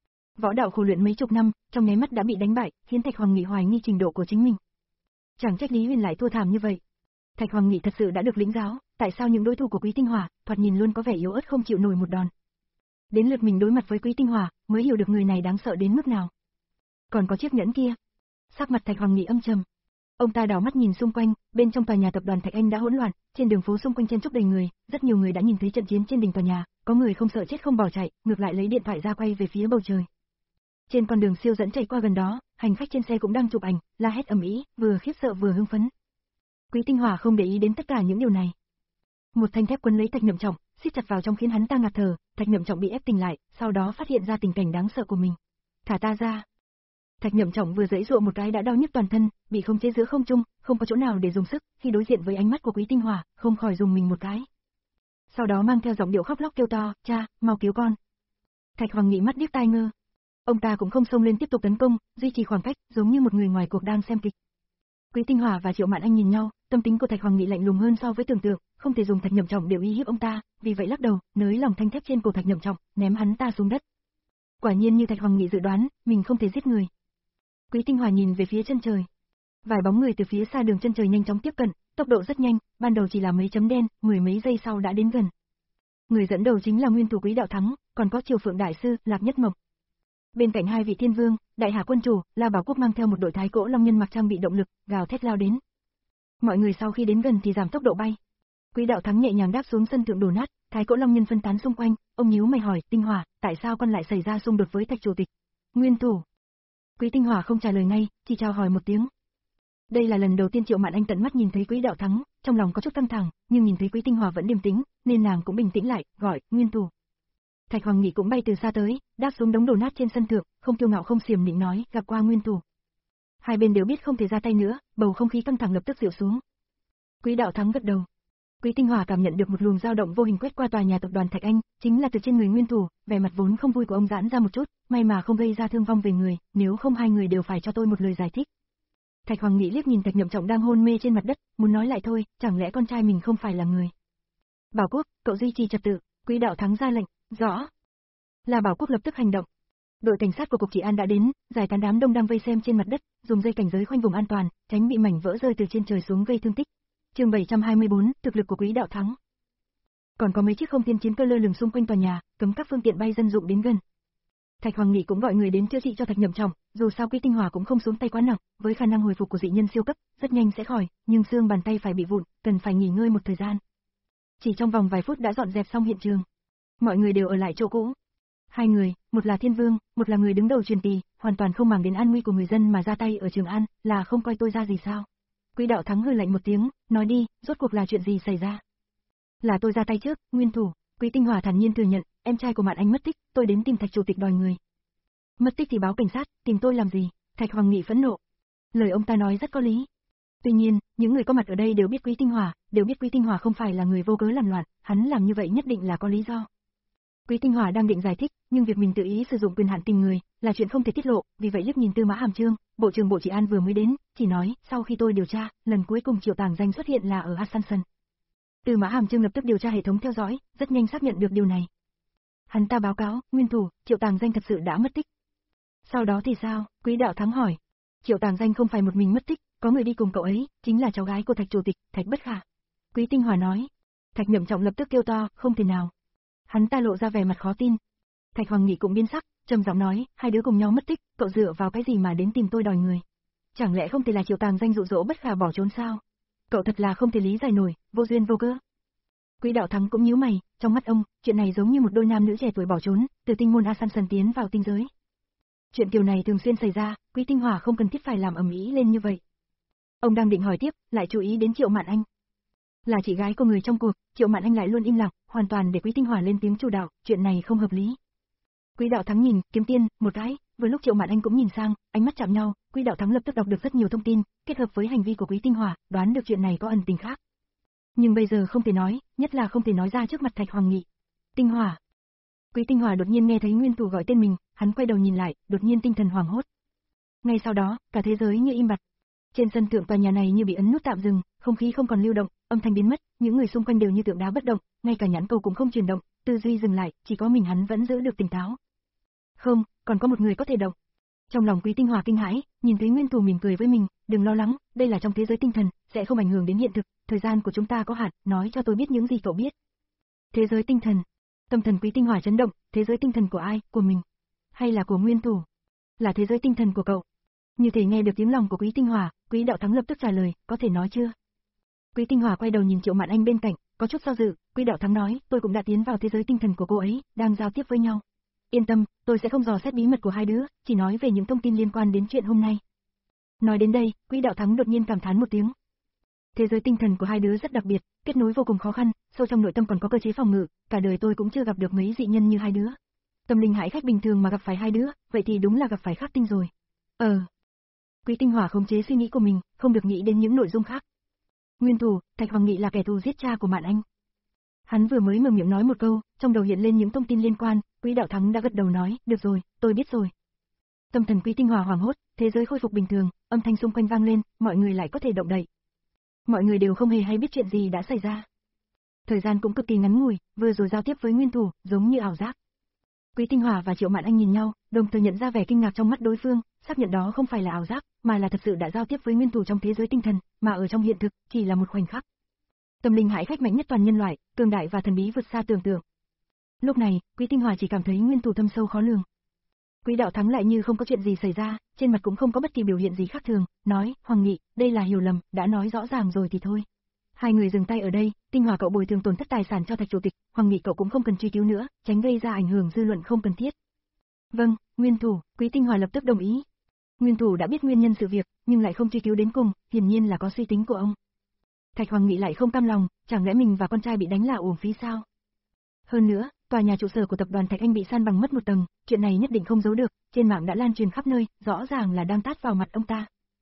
Võ đạo khổ luyện mấy chục năm, trong nháy mắt đã bị đánh bại, khiến Thạch Hoàng Nghị hoài nghi trình độ của chính mình. Chẳng trách Lý Huyền lại thua thảm như vậy. Thạch Hoàng Nghị thật sự đã được lĩnh giáo, tại sao những đối thủ của Quý Tinh Hỏa, thoạt nhìn luôn có vẻ yếu ớt không chịu nổi một đòn. Đến lượt mình đối mặt với Quý Tinh Hỏa, mới hiểu được người này đáng sợ đến mức nào. Còn có chiếc nhẫn kia. Sắc mặt Thạch Hoàng Nghị âm trầm. Ông ta đảo mắt nhìn xung quanh, bên trong tòa nhà tập đoàn Thạch Anh đã hỗn loạn, trên đường phố xung quanh chen chúc đầy người, rất nhiều người đã nhìn thấy trận chiến trên đỉnh tòa nhà, có người không sợ chết không bỏ chạy, ngược lại lấy điện thoại ra quay về phía bầu trời. Trên con đường siêu dẫn chạy qua gần đó, hành khách trên xe cũng đang chụp ảnh, la hét ầm ĩ, vừa khiếp sợ vừa hưng phấn. Quý Tinh Hỏa không để ý đến tất cả những điều này. Một thanh thép quấn lấy Thạch Nhậm Trọng, siết chặt vào trong khiến hắn ta ngạt thở, Thạch Nhậm Trọng bị ép tỉnh lại, sau đó phát hiện ra tình cảnh đáng sợ của mình. Thả ta ra. Thạch Nhậm Trọng vừa giãy giụa một cái đã đau nhức toàn thân, bị khống chế giữa không trung, không có chỗ nào để dùng sức, khi đối diện với ánh mắt của Quý Tinh Hỏa, không khỏi dùng mình một cái. Sau đó mang theo giọng điệu khóc lóc kêu to, cha, mau cứu con. Thạch Hoàng Nghị mắt điếc tai ngơ. Ông ta cũng không xông lên tiếp tục tấn công, duy trì khoảng cách, giống như một người ngoài cuộc đang xem kịch. Quý Tinh Hỏa và Triệu Mạn Anh nhìn nhau, tâm tính của Thạch Hoàng Nghị lạnh lùng hơn so với tưởng tượng, không thể dùng Thạch Nhậm Trọng để uy hiếp ông ta, vì vậy lắc đầu, nới lỏng thanh thép trên cổ Thạch Nhậm Trọng, ném hắn ta xuống đất. Quả nhiên như Thạch Hoàng Nghị dự đoán, mình không thể giết người. Quý Tinh Hỏa nhìn về phía chân trời. Vài bóng người từ phía xa đường chân trời nhanh chóng tiếp cận, tốc độ rất nhanh, ban đầu chỉ là mấy chấm đen, mười mấy giây sau đã đến gần. Người dẫn đầu chính là nguyên thủ Quý Đạo Thắng, còn có Triều Phượng đại sư, Lạc Nhất Mộc. Bên cạnh hai vị thiên vương, Đại Hà quân chủ, La Bảo Quốc mang theo một đội thái cỗ long nhân mặc trang bị động lực, gào thét lao đến. Mọi người sau khi đến gần thì giảm tốc độ bay. Quý Đạo Thắng nhẹ nhàng đáp xuống sân thượng đổ nát, thái cỗ long nhân phân tán xung quanh, ông nhíu mày hỏi, Tinh Hỏa, tại sao con lại xảy ra xung đột với Thạch chủ tịch? Nguyên thủ. Quý Tinh Hỏa không trả lời ngay, chỉ chào hỏi một tiếng. Đây là lần đầu tiên Triệu Mạn Anh tận mắt nhìn thấy Quý Đạo Thắng, trong lòng có chút căng thẳng, nhưng nhìn thấy Quý Tinh Hỏa vẫn điềm tĩnh, nên nàng cũng bình tĩnh lại, gọi, Nguyên thủ. Thạch Hoàng Nghị cũng bay từ xa tới, đáp xuống đống đổ nát trên sân thượng, không kiêu ngạo không xiểm nịnh nói, gặp qua Nguyên thủ. Hai bên đều biết không thể ra tay nữa, bầu không khí căng thẳng lập tức dịu xuống. Quý Đạo Thắng gật đầu. Quý Tinh Hòa cảm nhận được một luồng dao động vô hình quét qua tòa nhà tập đoàn Thạch Anh, chính là từ trên người nguyên thủ, vẻ mặt vốn không vui của ông giãn ra một chút, may mà không gây ra thương vong về người, nếu không hai người đều phải cho tôi một lời giải thích. Thạch Hoàng Nghị liếc nhìn Thạch Nhậm Trọng đang hôn mê trên mặt đất, muốn nói lại thôi, chẳng lẽ con trai mình không phải là người. Bảo Quốc, cậu duy trì trật tự, Quý Đạo Thắng ra lệnh, rõ. Là Bảo Quốc lập tức hành động. Đội cảnh sát của cục trị an đã đến, giải tán đám đông đang vây xem trên mặt đất, dùng dây cảnh giới khoanh vùng an toàn, tránh bị mảnh vỡ rơi từ trên trời xuống gây thương tích. Chương bảy trăm hai mươi tư, thực lực của Quý Đạo Thắng. Còn có mấy chiếc không tiên chiến cơ lơ lửng xung quanh tòa nhà, cấm các phương tiện bay dân dụng đến gần. Thạch Hoàng Nghị cũng gọi người đến chữa trị cho Thạch Nhậm Trọng, dù sao Quý Tinh Hòa cũng không xuống tay quá nặng, với khả năng hồi phục của dị nhân siêu cấp, rất nhanh sẽ khỏi, nhưng xương bàn tay phải bị vụn, cần phải nghỉ ngơi một thời gian. Chỉ trong vòng vài phút đã dọn dẹp xong hiện trường. Mọi người đều ở lại chỗ cũ. Hai người, một là Thiên Vương, một là người đứng đầu truyền kỳ, hoàn toàn không màng đến an nguy của người dân mà ra tay ở Trường An, là không coi tôi ra gì sao? Quý Đạo Thắng hừ lạnh một tiếng, nói đi, rốt cuộc là chuyện gì xảy ra? Là tôi ra tay trước, nguyên thủ. Quý Tinh Hòa thản nhiên thừa nhận, em trai của Mạn Anh mất tích, tôi đến tìm Thạch chủ tịch đòi người. Mất tích thì báo cảnh sát, tìm tôi làm gì? Thạch Hoàng Nghị phẫn nộ. Lời ông ta nói rất có lý. Tuy nhiên, những người có mặt ở đây đều biết Quý Tinh Hòa, đều biết Quý Tinh Hòa không phải là người vô cớ làm loạn, hắn làm như vậy nhất định là có lý do. Quý Tinh Hòa đang định giải thích, nhưng việc mình tự ý sử dụng quyền hạn tìm người là chuyện không thể tiết lộ, vì vậy liếc nhìn Tư Mã Hàm Chương, bộ trưởng bộ trị an vừa mới đến, chỉ nói, sau khi tôi điều tra, lần cuối cùng Triệu Tàng Danh xuất hiện là ở Asanson. Tư Mã Hàm Chương lập tức điều tra hệ thống theo dõi, rất nhanh xác nhận được điều này. Hắn ta báo cáo, nguyên thủ, Triệu Tàng Danh thật sự đã mất tích. Sau đó thì sao? Quý Đạo Thắng hỏi. Triệu Tàng Danh không phải một mình mất tích, có người đi cùng cậu ấy, chính là cháu gái của Thạch chủ tịch, Thạch Bất Khả. Quý Tinh Hòa nói. Thạch Nhậm Trọng lập tức kêu to, không thể nào. Hắn ta lộ ra vẻ mặt khó tin. Thạch Hoàng Nghị cũng biến sắc, trầm giọng nói, hai đứa cùng nhau mất tích, cậu dựa vào cái gì mà đến tìm tôi đòi người? Chẳng lẽ không thể là Triệu Tàng Danh dụ dỗ Bất Khả bỏ trốn sao? Cậu thật là không thể lý giải nổi, vô duyên vô cớ. Quý Đạo Thắng cũng nhíu mày, trong mắt ông, chuyện này giống như một đôi nam nữ trẻ tuổi bỏ trốn, từ tinh môn Asanson tiến vào tinh giới. Chuyện kiểu này thường xuyên xảy ra, Quý Tinh Hòa không cần thiết phải làm ầm ĩ lên như vậy. Ông đang định hỏi tiếp, lại chú ý đến Triệu Mạn Anh. Là chị gái của người trong cuộc, Triệu Mạn Anh lại luôn im lặng, hoàn toàn để Quý Tinh Hòa lên tiếng chủ đạo, chuyện này không hợp lý. Quý Đạo Thắng nhìn, Kiếm Tiên, một cái, vừa lúc Triệu Mạn Anh cũng nhìn sang, ánh mắt chạm nhau, Quý Đạo Thắng lập tức đọc được rất nhiều thông tin, kết hợp với hành vi của Quý Tinh Hòa, đoán được chuyện này có ẩn tình khác. Nhưng bây giờ không thể nói, nhất là không thể nói ra trước mặt Thạch Hoàng Nghị. Tinh Hòa. Quý Tinh Hòa đột nhiên nghe thấy nguyên thủ gọi tên mình, hắn quay đầu nhìn lại, đột nhiên tinh thần hoảng hốt. Ngay sau đó, cả thế giới như im bặt. Trên sân thượng tòa nhà này như bị ấn nút tạm dừng, không khí không còn lưu động, âm thanh biến mất, những người xung quanh đều như tượng đá bất động, ngay cả nhãn cầu cũng không chuyển động, tư duy dừng lại, chỉ có mình hắn vẫn giữ được tỉnh táo. Không, còn có một người có thể động. Trong lòng Quý Tinh Hòa kinh hãi, nhìn thấy nguyên thủ mỉm cười với mình, đừng lo lắng, đây là trong thế giới tinh thần, sẽ không ảnh hưởng đến hiện thực, thời gian của chúng ta có hạn, nói cho tôi biết những gì cậu biết. Thế giới tinh thần. Tâm thần Quý Tinh Hòa chấn động, thế giới tinh thần của ai, của mình? Hay là của nguyên thủ? Là thế giới tinh thần của cậu. Như thể nghe được tiếng lòng của Quý Tinh Hòa, Quý Đạo Thắng lập tức trả lời, có thể nói chưa? Quý Tinh Hòa quay đầu nhìn Triệu Mạn Anh bên cạnh, có chút do dự, Quý Đạo Thắng nói, tôi cũng đã tiến vào thế giới tinh thần của cô ấy, đang giao tiếp với nhau. Yên tâm, tôi sẽ không dò xét bí mật của hai đứa, chỉ nói về những thông tin liên quan đến chuyện hôm nay. Nói đến đây, Quý Đạo Thắng đột nhiên cảm thán một tiếng. Thế giới tinh thần của hai đứa rất đặc biệt, kết nối vô cùng khó khăn, sâu trong nội tâm còn có cơ chế phòng ngự, cả đời tôi cũng chưa gặp được mấy dị nhân như hai đứa. Tâm linh hải khách bình thường mà gặp phải hai đứa, vậy thì đúng là gặp phải khắc tinh rồi. Ờ. Quý Tinh Hòa khống chế suy nghĩ của mình, không được nghĩ đến những nội dung khác. Nguyên thủ, Thạch Hoàng Nghị là kẻ thù giết cha của Mạn Anh. Hắn vừa mới mở miệng nói một câu, trong đầu hiện lên những thông tin liên quan, Quý Đạo Thắng đã gật đầu nói, được rồi, tôi biết rồi. Tâm thần Quý Tinh Hòa hoảng hốt, thế giới khôi phục bình thường, âm thanh xung quanh vang lên, mọi người lại có thể động đậy. Mọi người đều không hề hay biết chuyện gì đã xảy ra. Thời gian cũng cực kỳ ngắn ngủi, vừa rồi giao tiếp với nguyên thủ, giống như ảo giác. Quý Tinh Hòa và Triệu Mạn Anh nhìn nhau, đồng thời nhận ra vẻ kinh ngạc trong mắt đối phương, xác nhận đó không phải là ảo giác, mà là thật sự đã giao tiếp với nguyên thủ trong thế giới tinh thần, mà ở trong hiện thực, chỉ là một khoảnh khắc. Tâm linh hải khách mạnh nhất toàn nhân loại, cường đại và thần bí vượt xa tưởng tượng. Lúc này, Quý Tinh Hòa chỉ cảm thấy nguyên thủ thâm sâu khó lường. Quý Đạo Thắng lại như không có chuyện gì xảy ra, trên mặt cũng không có bất kỳ biểu hiện gì khác thường, nói, Hoàng Nghị, đây là hiểu lầm, đã nói rõ ràng rồi thì thôi. Hai người dừng tay ở đây, Tinh Hòa cậu bồi thường tổn thất tài sản cho Thạch chủ tịch, Hoàng Nghị cậu cũng không cần truy cứu nữa, tránh gây ra ảnh hưởng dư luận không cần thiết. Vâng, nguyên thủ, Quý Tinh Hòa lập tức đồng ý. Nguyên thủ đã biết nguyên nhân sự việc, nhưng lại không truy cứu đến cùng, hiển nhiên là có suy tính của ông. Thạch Hoàng Nghị lại không cam lòng, chẳng lẽ mình và con trai bị đánh là uổng phí sao? Hơn nữa, tòa nhà trụ sở của tập đoàn Thạch Anh bị san bằng mất một tầng, chuyện này nhất định không giấu được, trên mạng đã lan truyền khắp nơi, rõ ràng là đang tát vào mặt ông ta.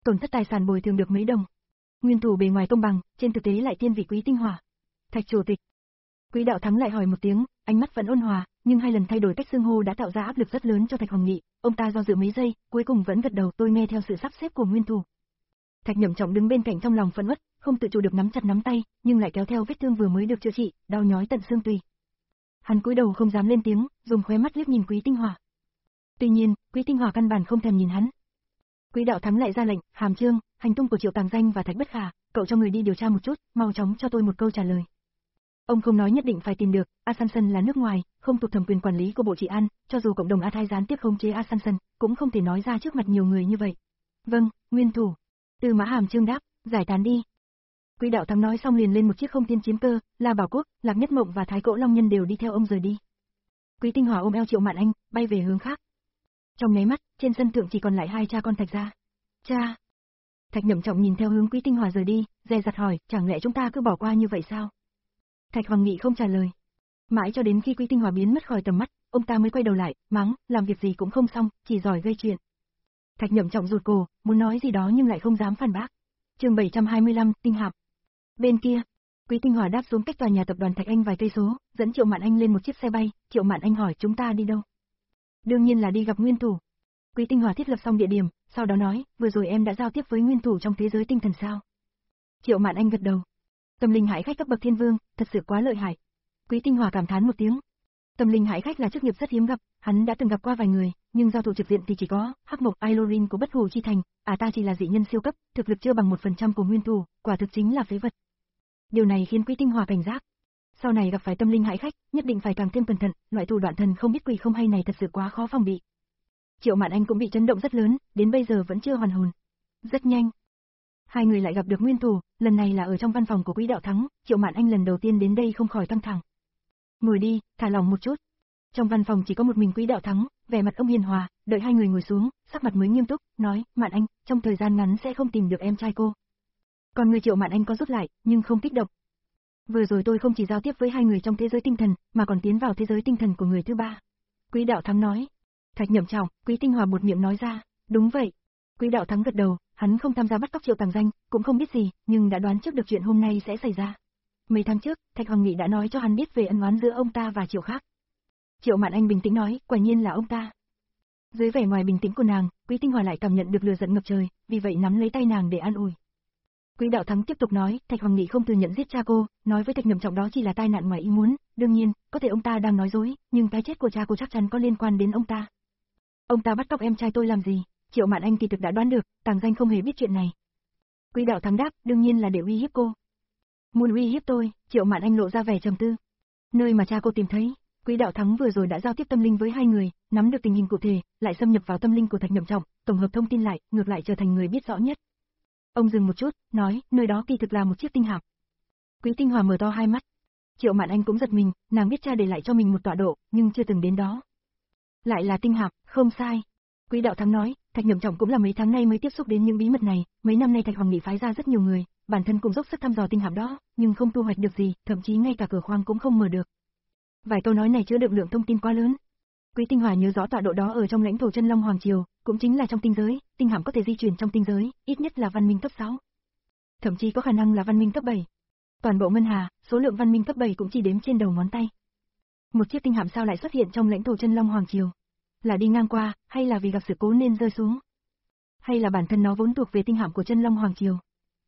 tổn thất tài sản bồi thường được mấy đồng. Nguyên thủ bề ngoài công bằng, trên thực tế lại thiên vị Quý Tinh Hỏa. Thạch chủ tịch. Quý Đạo Thắng lại hỏi một tiếng, ánh mắt vẫn ôn hòa, nhưng hai lần thay đổi cách xưng hô đã tạo ra áp lực rất lớn cho Thạch Hoàng Nghị. Ông ta do dự mấy giây, cuối cùng vẫn gật đầu, tôi nghe theo sự sắp xếp của Nguyên thủ. Thạch Nhậm Trọng đứng bên cạnh trong lòng phẫn uất, không tự chủ được nắm chặt nắm tay, nhưng lại kéo theo vết thương vừa mới được chữa trị, đau nhói tận xương tủy. Hắn cúi đầu không dám lên tiếng, dùng khóe mắt liếc nhìn Quý Tinh Hỏa. Tuy nhiên, Quý Tinh Hỏa căn bản không thèm nhìn hắn. Quý Đạo Thắng lại ra lệnh, Hàm Trương, hành tung của Triệu Tàng Danh và Thạch Bất Khả, cậu cho người đi điều tra một chút, mau chóng cho tôi một câu trả lời. Ông không nói nhất định phải tìm được, Asanson là nước ngoài, không thuộc thẩm quyền quản lý của Bộ Trị An, cho dù cộng đồng A Thái gián tiếp khống chế Asanson, cũng không thể nói ra trước mặt nhiều người như vậy. Vâng, Nguyên thủ. Tư Mã Hàm Trương đáp, giải tán đi. Quý Đạo Thắng nói xong liền lên một chiếc không tiên chiến cơ, La Bảo Quốc, Lạc Nhất Mộng và Thái Cỗ Long Nhân đều đi theo ông rời đi. Quý Tinh Hỏa ôm eo Triệu Mạn Anh, bay về hướng khác. Trong nháy mắt, trên sân thượng chỉ còn lại hai cha con Thạch gia. Cha. Thạch Nhậm Trọng nhìn theo hướng Quý Tinh Hỏa rời đi, dè dặt hỏi, chẳng lẽ chúng ta cứ bỏ qua như vậy sao? Thạch Hoàng Nghị không trả lời. Mãi cho đến khi Quý Tinh Hỏa biến mất khỏi tầm mắt, ông ta mới quay đầu lại, mắng, làm việc gì cũng không xong, chỉ giỏi gây chuyện. Thạch Nhậm Trọng rụt cổ, muốn nói gì đó nhưng lại không dám phản bác. Chương bảy trăm hai mươi lăm, Tinh Hạp. Bên kia, Quý Tinh Hỏa đáp xuống cách tòa nhà tập đoàn Thạch Anh vài cây số, dẫn Triệu Mạn Anh lên một chiếc xe bay. Triệu Mạn Anh hỏi, chúng ta đi đâu? Đương nhiên là đi gặp Nguyên thủ. Quý Tinh Hỏa thiết lập xong địa điểm, sau đó nói, vừa rồi em đã giao tiếp với Nguyên thủ trong thế giới tinh thần sao? Triệu Mạn Anh gật đầu. Tâm linh hải khách cấp bậc thiên vương, thật sự quá lợi hại. Quý Tinh Hỏa cảm thán một tiếng. Tâm linh hải khách là chức nghiệp rất hiếm gặp, hắn đã từng gặp qua vài người, nhưng giao thủ trực diện thì chỉ có Hắc Mộc Ailorin của Bất Hủ Chi Thành, à ta chỉ là dị nhân siêu cấp, thực lực chưa bằng một phần trăm của nguyên thủ, quả thực chính là phế vật. Điều này khiến Quý Tinh Hỏa cảnh giác. Sau này gặp phải tâm linh hải khách, nhất định phải càng thêm cẩn thận, loại thủ đoạn thần không biết quỷ không hay này thật sự quá khó phòng bị. Triệu Mạn Anh cũng bị chấn động rất lớn, đến bây giờ vẫn chưa hoàn hồn. Rất nhanh, hai người lại gặp được nguyên thủ, lần này là ở trong văn phòng của Quý Đạo Thắng, Triệu Mạn Anh lần đầu tiên đến đây không khỏi căng thẳng. Ngồi đi, thả lòng một chút. Trong văn phòng chỉ có một mình Quý Đạo Thắng, vẻ mặt ông hiền hòa, đợi hai người ngồi xuống, sắc mặt mới nghiêm túc, nói, Mạn Anh, trong thời gian ngắn sẽ không tìm được em trai cô. Còn người Triệu Mạn Anh có rút lại, nhưng không kích động. Vừa rồi tôi không chỉ giao tiếp với hai người trong thế giới tinh thần, mà còn tiến vào thế giới tinh thần của người thứ ba. Quý Đạo Thắng nói. Thạch Nhậm Trọng, Quý Tinh Hòa buột miệng nói ra, đúng vậy. Quý Đạo Thắng gật đầu, hắn không tham gia bắt cóc Triệu Tàng Danh, cũng không biết gì, nhưng đã đoán trước được chuyện hôm nay sẽ xảy ra. Mấy tháng trước, Thạch Hoàng Nghị đã nói cho hắn biết về ân oán giữa ông ta và Triệu Khác. Triệu Mạn Anh bình tĩnh nói, quả nhiên là ông ta. Dưới vẻ ngoài bình tĩnh của nàng, Quý Tinh Hòa lại cảm nhận được lửa giận ngập trời, vì vậy nắm lấy tay nàng để an ủi. Quý Đạo Thắng tiếp tục nói, Thạch Hoàng Nghị không thừa nhận giết cha cô, nói với Thạch Nhậm Trọng đó chỉ là tai nạn ngoài ý muốn, đương nhiên, có thể ông ta đang nói dối, nhưng cái chết của cha cô chắc chắn có liên quan đến ông ta. Ông ta bắt cóc em trai tôi làm gì? Triệu Mạn Anh kỳ thực đã đoán được, Tàng Danh không hề biết chuyện này. Quý Đạo Thắng đáp, đương nhiên là để uy hiếp cô. Muốn uy hiếp tôi? Triệu Mạn Anh lộ ra vẻ trầm tư. Nơi mà cha cô tìm thấy, Quý Đạo Thắng vừa rồi đã giao tiếp tâm linh với hai người, nắm được tình hình cụ thể, lại xâm nhập vào tâm linh của Thạch Nhậm Trọng, tổng hợp thông tin lại, ngược lại trở thành người biết rõ nhất. Ông dừng một chút, nói, nơi đó kỳ thực là một chiếc tinh hạp. Quý Tinh Hòa mở to hai mắt. Triệu Mạn Anh cũng giật mình, nàng biết cha để lại cho mình một tọa độ, nhưng chưa từng đến đó. Lại là tinh hạp, không sai. Quý Đạo Thắng nói, Thạch Nhậm Trọng cũng là mấy tháng nay mới tiếp xúc đến những bí mật này, mấy năm nay Thạch Hoàng Nghị phái ra rất nhiều người, bản thân cũng dốc sức thăm dò tinh hạp đó, nhưng không thu hoạch được gì, thậm chí ngay cả cửa khoang cũng không mở được. Vài câu nói này chứa đựng lượng thông tin quá lớn. Quý Tinh Hòa nhớ rõ tọa độ đó ở trong lãnh thổ Chân Long Hoàng Triều, cũng chính là trong tinh giới, tinh hạm có thể di chuyển trong tinh giới, ít nhất là văn minh cấp sáu. Thậm chí có khả năng là văn minh cấp bảy. Toàn bộ Ngân Hà, số lượng văn minh cấp bảy cũng chỉ đếm trên đầu ngón tay. Một chiếc tinh hạm sao lại xuất hiện trong lãnh thổ Chân Long Hoàng Triều? Là đi ngang qua, hay là vì gặp sự cố nên rơi xuống? Hay là bản thân nó vốn thuộc về tinh hạm của Chân Long Hoàng Triều?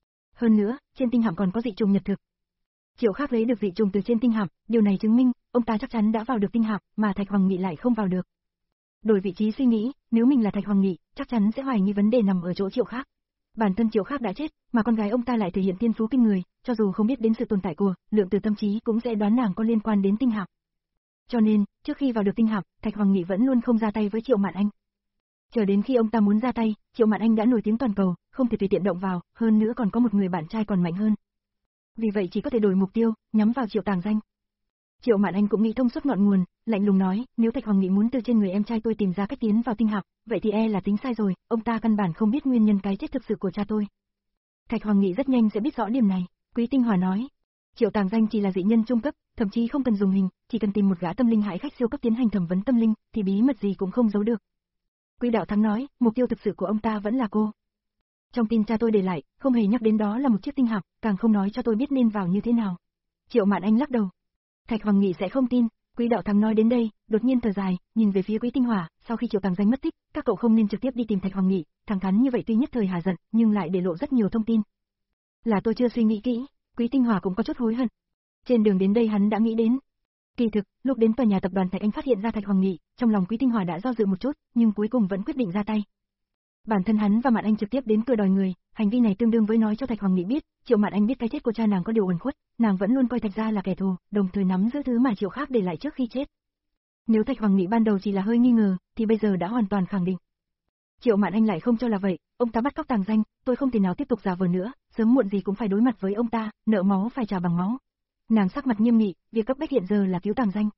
Hơn nữa, trên tinh hạm còn có dị trùng nhật thực. Triệu Khác lấy được dị trùng từ trên tinh hạm, điều này chứng minh, ông ta chắc chắn đã vào được tinh hạm, mà Thạch Hoàng Nghị lại không vào được. Đổi vị trí suy nghĩ, nếu mình là Thạch Hoàng Nghị, chắc chắn sẽ hoài nghi vấn đề nằm ở chỗ Triệu Khác. Bản thân Triệu Khác đã chết, mà con gái ông ta lại thể hiện thiên phú kinh người, cho dù không biết đến sự tồn tại của lượng từ tâm trí cũng sẽ đoán nàng có liên quan đến tinh hạm. Cho nên, trước khi vào được tinh hạm, Thạch Hoàng Nghị vẫn luôn không ra tay với Triệu Mạn Anh. Chờ đến khi ông ta muốn ra tay, Triệu Mạn Anh đã nổi tiếng toàn cầu, không thể tùy tiện động vào, hơn nữa còn có một người bạn trai còn mạnh hơn. Vì vậy chỉ có thể đổi mục tiêu, nhắm vào Triệu Tàng Danh. Triệu Mạn Anh cũng nghĩ thông suốt ngọn nguồn, lạnh lùng nói, nếu Thạch Hoàng Nghị muốn từ trên người em trai tôi tìm ra cách tiến vào tinh hạp, vậy thì e là tính sai rồi, ông ta căn bản không biết nguyên nhân cái chết thực sự của cha tôi. Thạch Hoàng Nghị rất nhanh sẽ biết rõ điểm này, Quý Tinh Hòa nói. Triệu Tàng Danh chỉ là dị nhân trung cấp, thậm chí không cần dùng hình, chỉ cần tìm một gã tâm linh hải khách siêu cấp tiến hành thẩm vấn tâm linh, thì bí mật gì cũng không giấu được. Quý Đạo Thắng nói, mục tiêu thực sự của ông ta vẫn là cô. Trong tin cha tôi để lại, không hề nhắc đến đó là một chiếc tinh hạm, càng không nói cho tôi biết nên vào như thế nào. Triệu Mạn Anh lắc đầu. Thạch Hoàng Nghị sẽ không tin. Quý đạo thắng nói đến đây, đột nhiên thở dài, nhìn về phía Quý Tinh Hỏa, sau khi Triệu Tàng Danh mất tích, các cậu không nên trực tiếp đi tìm Thạch Hoàng Nghị, thẳng thắn như vậy tuy nhất thời hà giận, nhưng lại để lộ rất nhiều thông tin. Là tôi chưa suy nghĩ kỹ, Quý Tinh Hỏa cũng có chút hối hận. Trên đường đến đây hắn đã nghĩ đến. Kỳ thực, lúc đến tòa nhà tập đoàn Thạch Anh phát hiện ra Thạch Hoàng Nghị, trong lòng Quý Tinh Hỏa đã do dự một chút, nhưng cuối cùng vẫn quyết định ra tay. Bản thân hắn và Mạn Anh trực tiếp đến cửa đòi người, hành vi này tương đương với nói cho Thạch Hoàng Nghị biết, Triệu Mạn Anh biết cái chết của cha nàng có điều uẩn khuất, nàng vẫn luôn coi Thạch gia là kẻ thù, đồng thời nắm giữ thứ mà Triệu Khác để lại trước khi chết. Nếu Thạch Hoàng Nghị ban đầu chỉ là hơi nghi ngờ, thì bây giờ đã hoàn toàn khẳng định. Triệu Mạn Anh lại không cho là vậy, ông ta bắt cóc Tàng Danh, tôi không thể nào tiếp tục giả vờ nữa, sớm muộn gì cũng phải đối mặt với ông ta, nợ máu phải trả bằng máu. Nàng sắc mặt nghiêm nghị, việc cấp bách hiện giờ là cứu Tàng Danh.